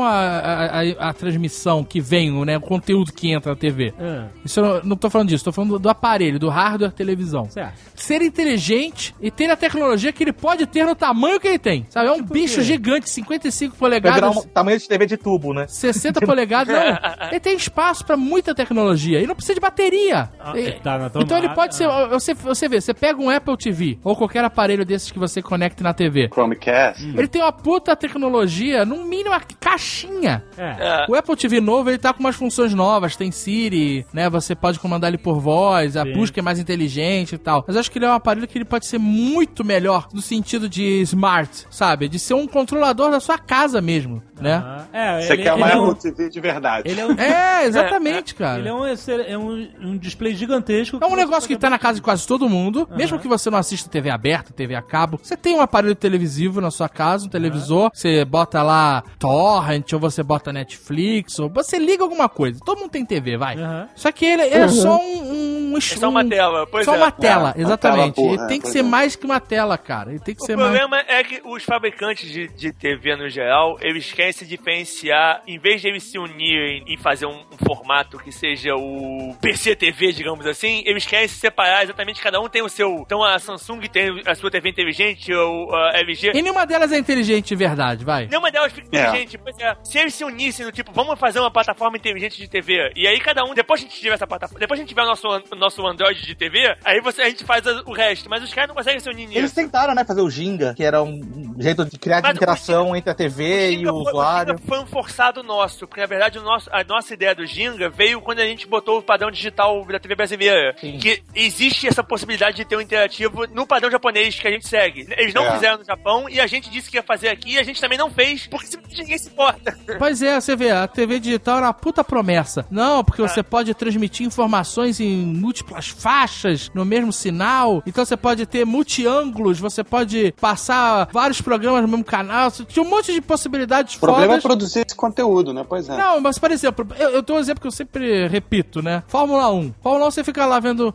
S7: a transmissão que vem, né, o conteúdo que entra na TV. Isso eu não tô falando disso, tô falando do aparelho, do hardware televisão.
S2: Certo.
S7: Ser inteligente e ter a tecnologia que ele pode ter no tamanho que ele tem. Sabe? É um bicho gigante, 55 polegadas.
S6: Vai virar tamanho de TV de tubo, né?
S7: 60 polegadas, não. Ele tem espaço pra muita tecnologia e não precisa de bateria. Então ele pode ser, você vê, você pega um Apple TV ou qualquer aparelho desses que você conecte na TV.
S4: Chromecast.
S7: Ele tem uma puta tecnologia, no mínimo uma caixinha. O Apple TV novo, ele tá com umas funções novas, tem Siri, né? Você pode comandar ele por voz, a busca é mais inteligente e tal. Mas eu acho que ele é um aparelho que ele pode ser muito melhor no sentido de smart, sabe? De ser um controlador da sua casa mesmo, né?
S4: Você quer uma Apple TV de verdade.
S7: Exatamente, cara.
S2: Ele é um display gigantesco.
S7: É um negócio que tá na casa de quase todo mundo, mesmo que você não assista TV aberta, TV a cabo. Você tem um aparelho televisivo na sua casa, um televisor, você bota lá Torrent, ou você bota Netflix, ou você liga alguma coisa. Todo mundo tem TV, vai. Só que ele é só
S3: é só uma tela, pois
S7: só uma tela,
S3: exatamente.
S7: Tela, ele tem que ser mais que uma tela, cara. Ele tem que ser mais...
S3: O problema é que os fabricantes de TV no geral, eles querem se diferenciar, em vez de eles se unirem e fazer um formato que seja o PC TV, digamos assim, eles querem se separar exatamente, cada um tem o seu. Então a Samsung tem a sua TV inteligente, ou a LG.
S7: E nenhuma delas é inteligente de verdade, vai.
S3: Nenhuma delas fica inteligente. Pois é. Se eles se unissem no tipo, vamos fazer uma plataforma inteligente de TV, e aí cada um, depois que a gente tiver essa plataforma, depois que a gente tiver o nosso Android de TV, aí a gente faz o resto, mas os caras não conseguem se unir nisso.
S6: Eles tentaram, né, fazer o Ginga, que era um jeito de criar interação entre a TV e o usuário.
S3: O Ginga foi um forçado nosso, porque na verdade a nossa ideia do Ginga veio quando a gente botou o padrão digital da TV brasileira. Sim. Que existe essa possibilidade de ter um interativo no padrão japonês que a gente segue. Eles não fizeram no Japão e a gente disse que ia fazer aqui e a gente também não fez, porque simplesmente ninguém se importa.
S7: Pois é, você vê, a TV digital era uma puta promessa. Não, porque você pode transmitir informações em múltiplas faixas no mesmo sinal, então você pode ter multi-ângulos, você pode passar vários programas no mesmo canal, tinha um monte de possibilidades.
S4: O problema é produzir esse conteúdo, né? Pois é.
S7: Não, mas por exemplo, eu dou um exemplo que eu sempre repito, né? Fórmula 1. Fórmula 1 você fica lá vendo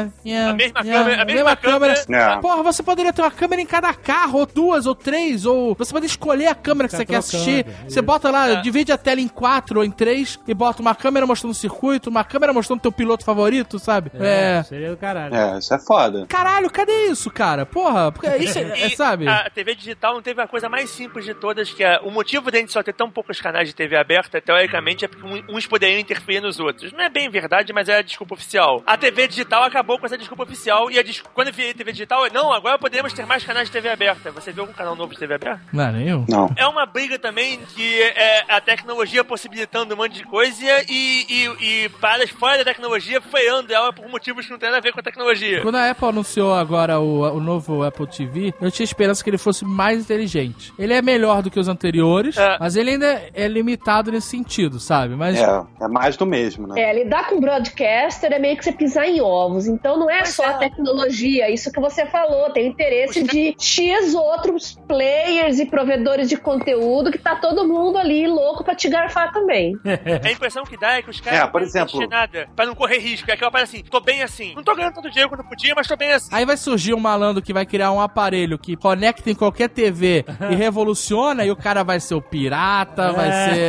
S3: a mesma câmera.
S7: Porra, você poderia ter uma câmera em cada carro, ou duas, ou três, ou você pode escolher a câmera que você quer assistir. Você bota lá, divide a tela em 4 ou em 3 e bota uma câmera mostrando o circuito, uma câmera mostrando teu piloto favorito, sabe?
S2: Seria do caralho.
S4: Isso é foda.
S7: Caralho, cadê isso, cara? Porra, porque isso sabe?
S3: A TV digital não teve a coisa mais simples de todas, que é o motivo de a gente só ter tão poucos canais de TV aberta, teoricamente, é porque uns poderiam interferir nos outros. Não é bem verdade, mas é a desculpa oficial. A TV digital acabou com essa desculpa oficial e quando eu vi TV digital, não, agora podemos ter mais canais de TV aberta. Você viu algum canal novo de TV aberta?
S7: Não, nenhum.
S4: Não.
S3: É uma briga também que é a tecnologia possibilitando um monte de coisa e paradas fora da tecnologia freando ela por motivos que não tem nada a ver com a tecnologia.
S7: Quando a Apple anunciou agora o novo Apple TV, eu tinha esperança que ele fosse mais inteligente. Ele é melhor do que os anteriores, mas ele ainda é limitado nesse sentido, sabe? Mas...
S4: É mais do mesmo, né?
S5: Lidar com broadcaster é meio que você pisar em ovos. Então não é só a tecnologia, isso que você falou. Tem o interesse de X outros players e provedores de conteúdo que tá todo mundo ali louco pra te garfar também.
S3: A impressão que dá é que os caras
S4: por
S3: não
S4: exemplo,
S3: nada pra não correr risco. É aquela parada assim, tô bem assim. Não tô ganhando todo dia quando podia, mas tô bem assim.
S7: Aí vai surgir um malandro que vai criar um aparelho que conecta em qualquer TV e revoluciona, e o cara vai ser o pirata, vai ser...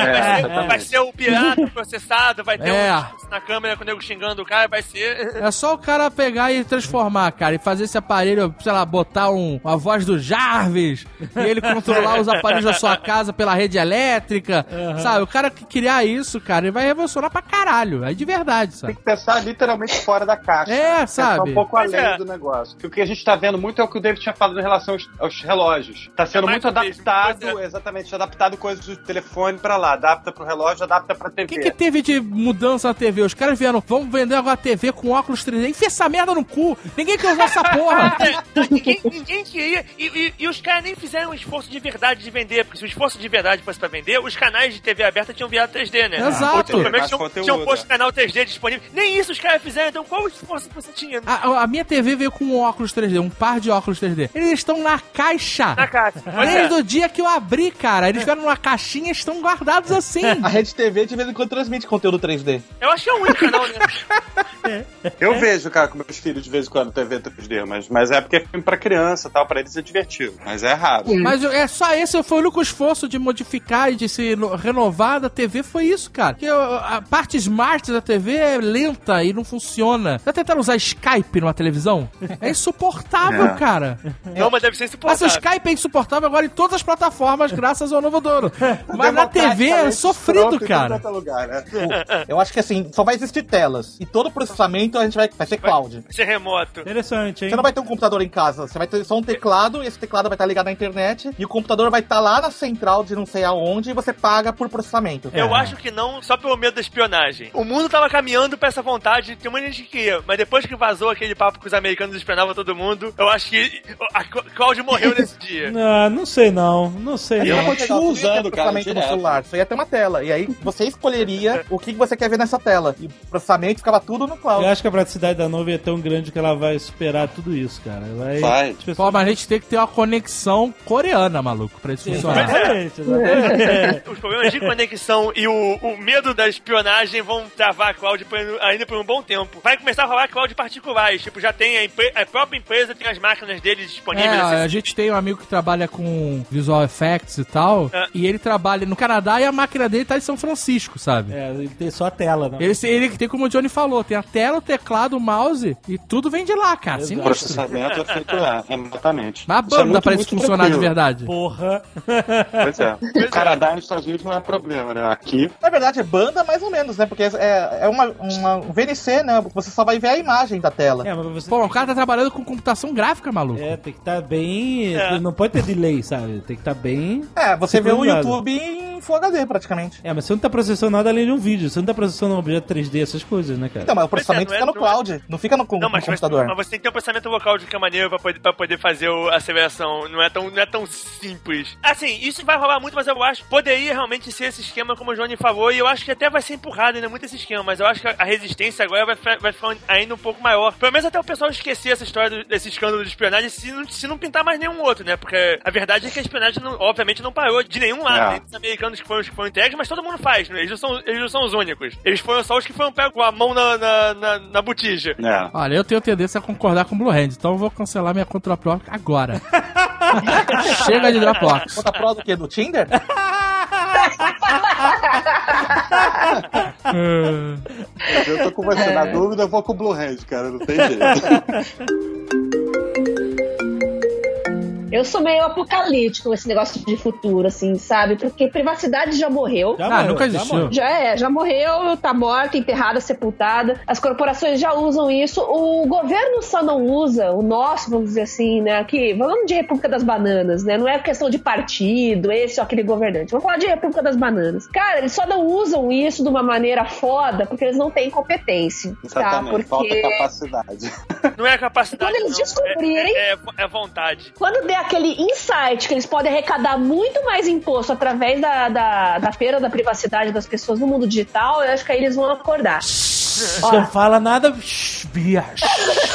S3: Vai ser o pirata processado, vai ter na câmera com o nego xingando o cara, vai ser...
S7: É só o cara pegar e transformar, cara, e fazer esse aparelho, sei lá, botar uma voz do Jarvis, e ele controlar os aparelhos da sua casa pela rede elétrica, sabe? O cara que criar isso, cara, ele vai revolucionar pra caralho, aí de verdade, sabe?
S4: Tem que pensar literalmente fora da caixa.
S7: Sabe?
S4: Pensar um pouco além do negócio. Porque o que a gente tá vendo muito é o que o David tinha falado em relação aos relógios. Tá sendo muito adaptado, exatamente, adaptado coisas do telefone pra lá, adapta pro relógio, adapta pra TV.
S7: O que teve de mudança na TV? Os caras vieram, vamos vender agora a TV com óculos 3D. Enfia essa merda no cu. Ninguém quer usar essa porra.
S3: Ninguém queria. E os caras nem fizeram um esforço de verdade de vender. Porque se o esforço de verdade fosse pra vender, os canais de TV aberta tinham virado 3D, né?
S7: Exato.
S3: Pelo menos tinham posto canal 3D disponível. Nem isso os caras fizeram. Então qual o esforço que você tinha?
S7: A minha TV veio com um óculos 3D, um par de óculos 3D. Eles estão na caixa.
S3: Na caixa.
S7: Desde o dia que eu abri, cara. Eles vieram numa caixinha e estão guardados assim.
S6: A Rede TV de vez em quando transmite conteúdo 3D.
S3: Eu acho que é o único canal, né?
S4: Eu vejo, cara, com meus filhos de vez em quando TV 3D, mas é porque é filme pra criança e tal, pra eles é divertido. Mas é raro.
S7: Mas é só esse foi o único esforço de modificar e de se renovar da TV, foi isso, cara. Porque a parte smart da TV é lenta e não funciona. Já tentaram usar Skype numa televisão? É insuportável, cara.
S3: Não, mas deve ser insuportável.
S7: Mas o Skype é insuportável agora em todas as plataformas, graças ao novo dono. Mas na TV é sofrido, cara.
S4: Lugar, né?
S6: Eu acho que assim, só vai existir telas. E todo o processamento a gente vai ser cloud.
S3: Vai ser remoto.
S2: Interessante, hein?
S6: Você não vai ter um computador em casa, você vai ter só um teclado, e esse teclado vai estar ligado à internet, e o computador vai estar lá na central de não sei aonde, e você paga por processamento.
S3: Eu acho que não, só pelo medo da espionagem. O mundo tava caminhando pra essa vontade, tem muita gente que queria, mas depois que vazou aquele papo que os americanos espionavam todo mundo, eu acho que a cloud morreu nesse dia.
S2: Não sei não. Não sei
S6: Eu
S2: não.
S6: continuo usando, cara, no celular. Só ia ter uma tela. E aí você escolheria o que você quer ver nessa tela. E o processamento ficava tudo no cloud.
S2: Eu acho que a praticidade da nuvem é tão grande que ela vai superar tudo isso, cara.
S4: Vai.
S7: Pô, mas a gente tem que ter uma conexão coreana, maluco, pra isso funcionar.
S2: Exatamente.
S3: Os problemas de conexão e o medo da espionagem vão travar a cloud ainda por um bom tempo. Vai começar a rolar cloud particulares. Tipo, já tem a própria empresa tem as máquinas deles disponíveis.
S7: A gente tem um amigo que trabalha com visual effects e tal, e ele trabalha no Canadá e a máquina dele tá em São Francisco, sabe?
S2: Ele tem só a tela, né?
S7: Ele tem, como o Johnny falou, tem a tela, o teclado, o mouse e tudo vem de lá, cara.
S4: O processamento é feito lá, remotamente.
S7: Mas a banda pra isso funcionar de verdade.
S2: Porra.
S4: Pois é. O Canadá e nos Estados Unidos não é problema, né? Aqui...
S6: Na verdade, é banda mais ou menos, né? Porque é um VNC, né? Você só vai ver a imagem da tela.
S2: Mas você...
S7: Pô, o cara tá trabalhando com computação gráfica, maluco.
S2: Tem que estar bem... Não pode ter delay, sabe? Tem que estar bem...
S6: Você vê o YouTube em Full HD, praticamente.
S2: Mas você não tá processando nada além de um vídeo. Você não tá processando um objeto 3D, essas coisas, né, cara?
S6: Então, mas o processamento fica no cloud. Não fica no computador.
S3: Mas você tem que ter um processamento local de que maneira pra poder fazer a aceleração. Não é tão simples. Assim, isso vai rolar muito, mas eu acho que poderia realmente ser esse esquema, como o Johnny falou, e eu acho que até vai ser empurrado ainda muito esse esquema, mas eu acho que a resistência agora vai ficar ainda um pouco maior. Pelo menos até o pessoal esquecer essa história desse escândalo de espionagem se não pintar mais nenhum outro, né? Porque a verdade é que a espionagem, obviamente, não parou de nenhum lado. Tem os americanos que foram entregues, mas todo mundo faz, né? Eles não são os únicos. Eles foram só os que foram pegos com a mão na botija.
S7: Olha, eu tenho tendência a concordar com o Blue Hand, então eu vou cancelar minha conta Pro agora. Chega de Dropbox.
S6: Conta Pro do quê? Do Tinder?
S4: Eu tô com você na dúvida, eu vou com o Blu-ray, cara, não tem jeito.
S5: Eu sou meio apocalíptico com esse negócio de futuro, assim, sabe? Porque privacidade já morreu.
S7: Nunca existiu.
S5: Já morreu, tá morta, enterrada, sepultada. As corporações já usam isso. O governo só não usa, o nosso, vamos dizer assim, né? Aqui, falando de República das Bananas, né? Não é questão de partido, esse ou aquele governante. Vamos falar de República das Bananas. Cara, eles só não usam isso de uma maneira foda porque eles não têm competência.
S4: Exatamente,
S5: tá?
S4: falta capacidade.
S3: Não é capacidade,
S5: quando eles descobrirem,
S3: é vontade.
S5: Quando der aquele insight que eles podem arrecadar muito mais imposto através da perda da privacidade das pessoas no mundo digital, eu acho que aí eles vão acordar.
S2: Não fala nada, viagem.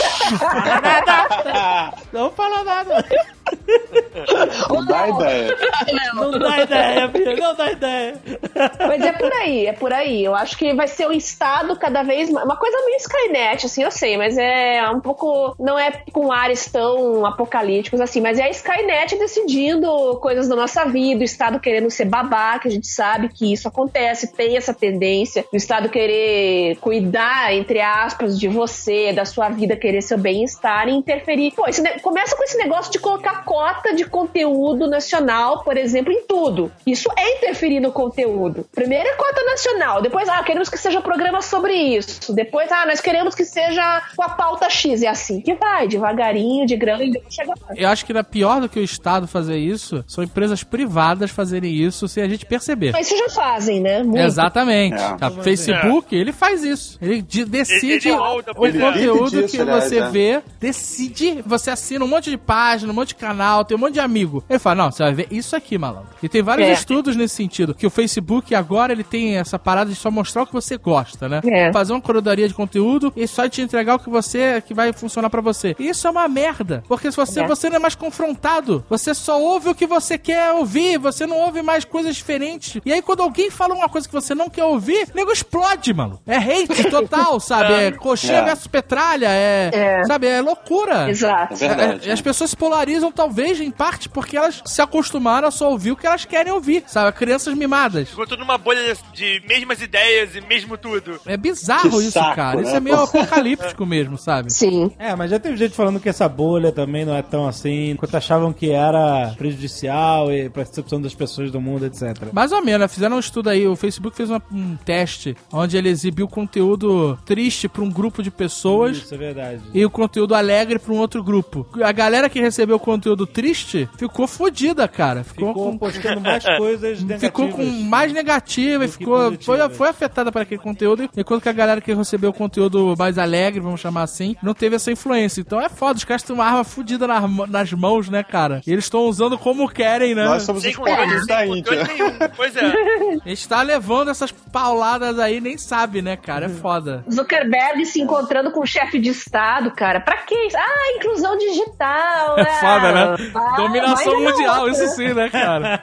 S2: Não fala nada.
S4: Não dá ideia.
S2: Não dá ideia, filho. Não dá ideia.
S5: Mas é por aí. Eu acho que vai ser um estado cada vez mais... Uma coisa meio Skynet, assim, eu sei, mas é um pouco... Não é com ares tão apocalípticos, assim, mas é a Skynet decidindo coisas da nossa vida, o estado querendo ser babá, que a gente sabe que isso acontece, tem essa tendência, o estado querer cuidar, entre aspas, de você, da sua vida, querer seu bem-estar e interferir. Pô, começa com esse negócio de colocar cota de conteúdo nacional, por exemplo, em tudo. Isso é interferir no conteúdo. Primeiro é cota nacional, depois, queremos que seja programa sobre isso, depois, nós queremos que seja com a pauta X, é assim que vai, devagarinho, de grão em grão, chega lá.
S7: Eu acho que era pior do que o Estado fazer isso, são empresas privadas fazerem isso sem a gente perceber.
S5: Mas isso já fazem, né? Muito.
S7: Exatamente. O Facebook, ele faz isso. Ele decide o conteúdo que você vê, decide, você assina um monte de página, um monte de canal, tem um monte de amigo. Ele fala, não, você vai ver isso aqui, malandro. E tem vários estudos nesse sentido, que o Facebook agora ele tem essa parada de só mostrar o que você gosta, né? Fazer uma curadoria de conteúdo e só te entregar o que vai funcionar pra você. E isso é uma merda, porque se você não é mais confrontado, você só ouve o que você quer ouvir, você não ouve mais coisas diferentes. E aí quando alguém fala uma coisa que você não quer ouvir, o nego explode, mano. É hate total, sabe? É coxinha versus petralha, sabe? É loucura.
S5: Exato.
S4: É verdade.
S7: E as pessoas se polarizam, talvez, em parte, porque elas se acostumaram a só ouvir o que elas querem ouvir, sabe? Crianças mimadas.
S3: Ficou tudo numa bolha de mesmas ideias e mesmo tudo.
S7: É bizarro isso,
S4: saco,
S7: cara.
S4: né?
S7: Isso é meio apocalíptico mesmo, sabe?
S5: Sim.
S2: Mas já teve gente falando que essa bolha também não é tão assim, enquanto achavam que era prejudicial e pra percepção das pessoas do mundo, etc.
S7: Mais ou menos, fizeram um estudo aí, o Facebook fez um teste onde ele exibiu conteúdo triste pra um grupo de pessoas.
S2: Isso, é verdade.
S7: E o conteúdo alegre pra um outro grupo. A galera que recebeu o conteúdo triste ficou fodida, cara. Ficou
S2: postando mais coisas negativas.
S7: Ficou com mais negativa e foi afetada por aquele conteúdo, enquanto que a galera que recebeu o conteúdo mais alegre, vamos chamar assim, não teve essa influência. Então é foda, os caras têm uma arma fodida nas mãos, né, cara? E eles estão usando como querem, né?
S4: Nós somos os porcos da Índia.
S3: Pois é.
S7: A gente tá levando essas pauladas aí, nem sabe, né, cara? É foda.
S5: Zuckerberg se encontrando com o chefe de Estado, cara. Pra quê? Inclusão digital.
S7: É foda, né? Dominação mundial, isso sim, né, cara?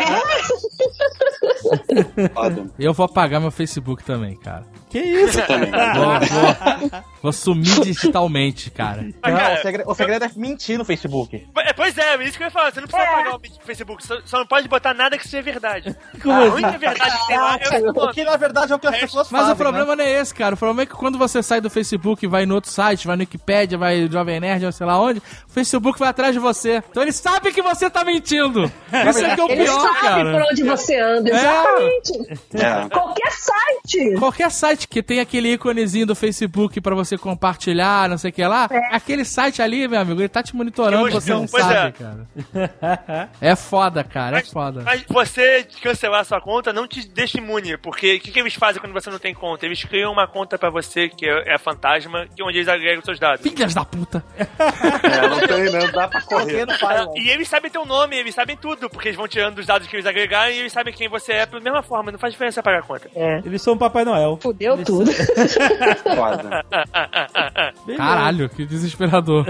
S4: Foda.
S7: Eu vou apagar meu Facebook também, cara.
S2: Que isso?
S7: Vou sumir digitalmente, cara.
S6: O segredo é mentir no Facebook.
S3: Pois é, isso que eu ia falar. Você não precisa apagar o Facebook. Só não pode botar nada que seja verdade.
S2: Como
S3: A
S2: assim?
S3: única verdade que tem lá é
S6: O que na verdade é o que as pessoas fazem.
S7: Mas o problema não é esse, cara. O problema é que quando você sai do Facebook e vai no outro site, vai no Wikipedia, vai no Jovem Nerd, sei lá onde, o Facebook vai atrás de você. Então ele sabe que você tá mentindo. Isso é que é o
S5: Ele
S7: pior,
S5: sabe
S7: cara.
S5: por onde você anda, exatamente. Qualquer site.
S7: Qualquer site que tem aquele íconezinho do Facebook pra você compartilhar, não sei o que lá, aquele site ali, meu amigo, ele tá te monitorando, você não sabe, cara. É foda, cara, é foda.
S3: Mas você cancelar sua conta não te deixa imune, porque o que eles fazem quando você não tem conta? Eles criam uma conta pra você que é fantasma, onde eles agregam seus dados.
S7: Filhas da puta.
S4: Não tem, não dá pra correr.
S3: E eles sabem teu nome, eles sabem tudo, porque eles vão tirando os dados que eles agregaram e eles sabem quem você é da mesma forma, não faz diferença pagar a conta.
S2: Eles são o Papai Noel.
S5: Fudeu tudo.
S4: Foda.
S7: Caralho, que desesperador.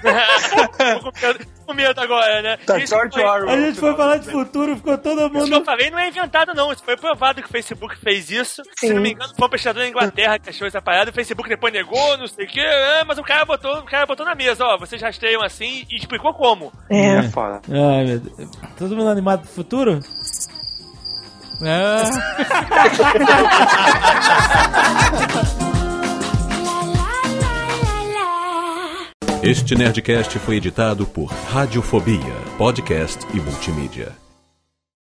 S3: Com medo agora, né?
S4: Tá, George Orwell.
S2: A gente foi falar de futuro, ficou todo
S3: Isso que
S2: mundo...
S3: eu falei não é inventado, não. Isso foi provado que o Facebook fez isso.
S5: Sim.
S3: Se não me engano, foi um pesquisador da Inglaterra que achou essa parada. O Facebook depois negou, não sei o quê. Mas o cara botou na mesa, ó. Vocês rastreiam assim e explicou como.
S4: É foda.
S2: Ai, meu Deus. Todo mundo animado pro futuro?
S9: Este Nerdcast foi editado por Radiofobia, podcast e multimídia.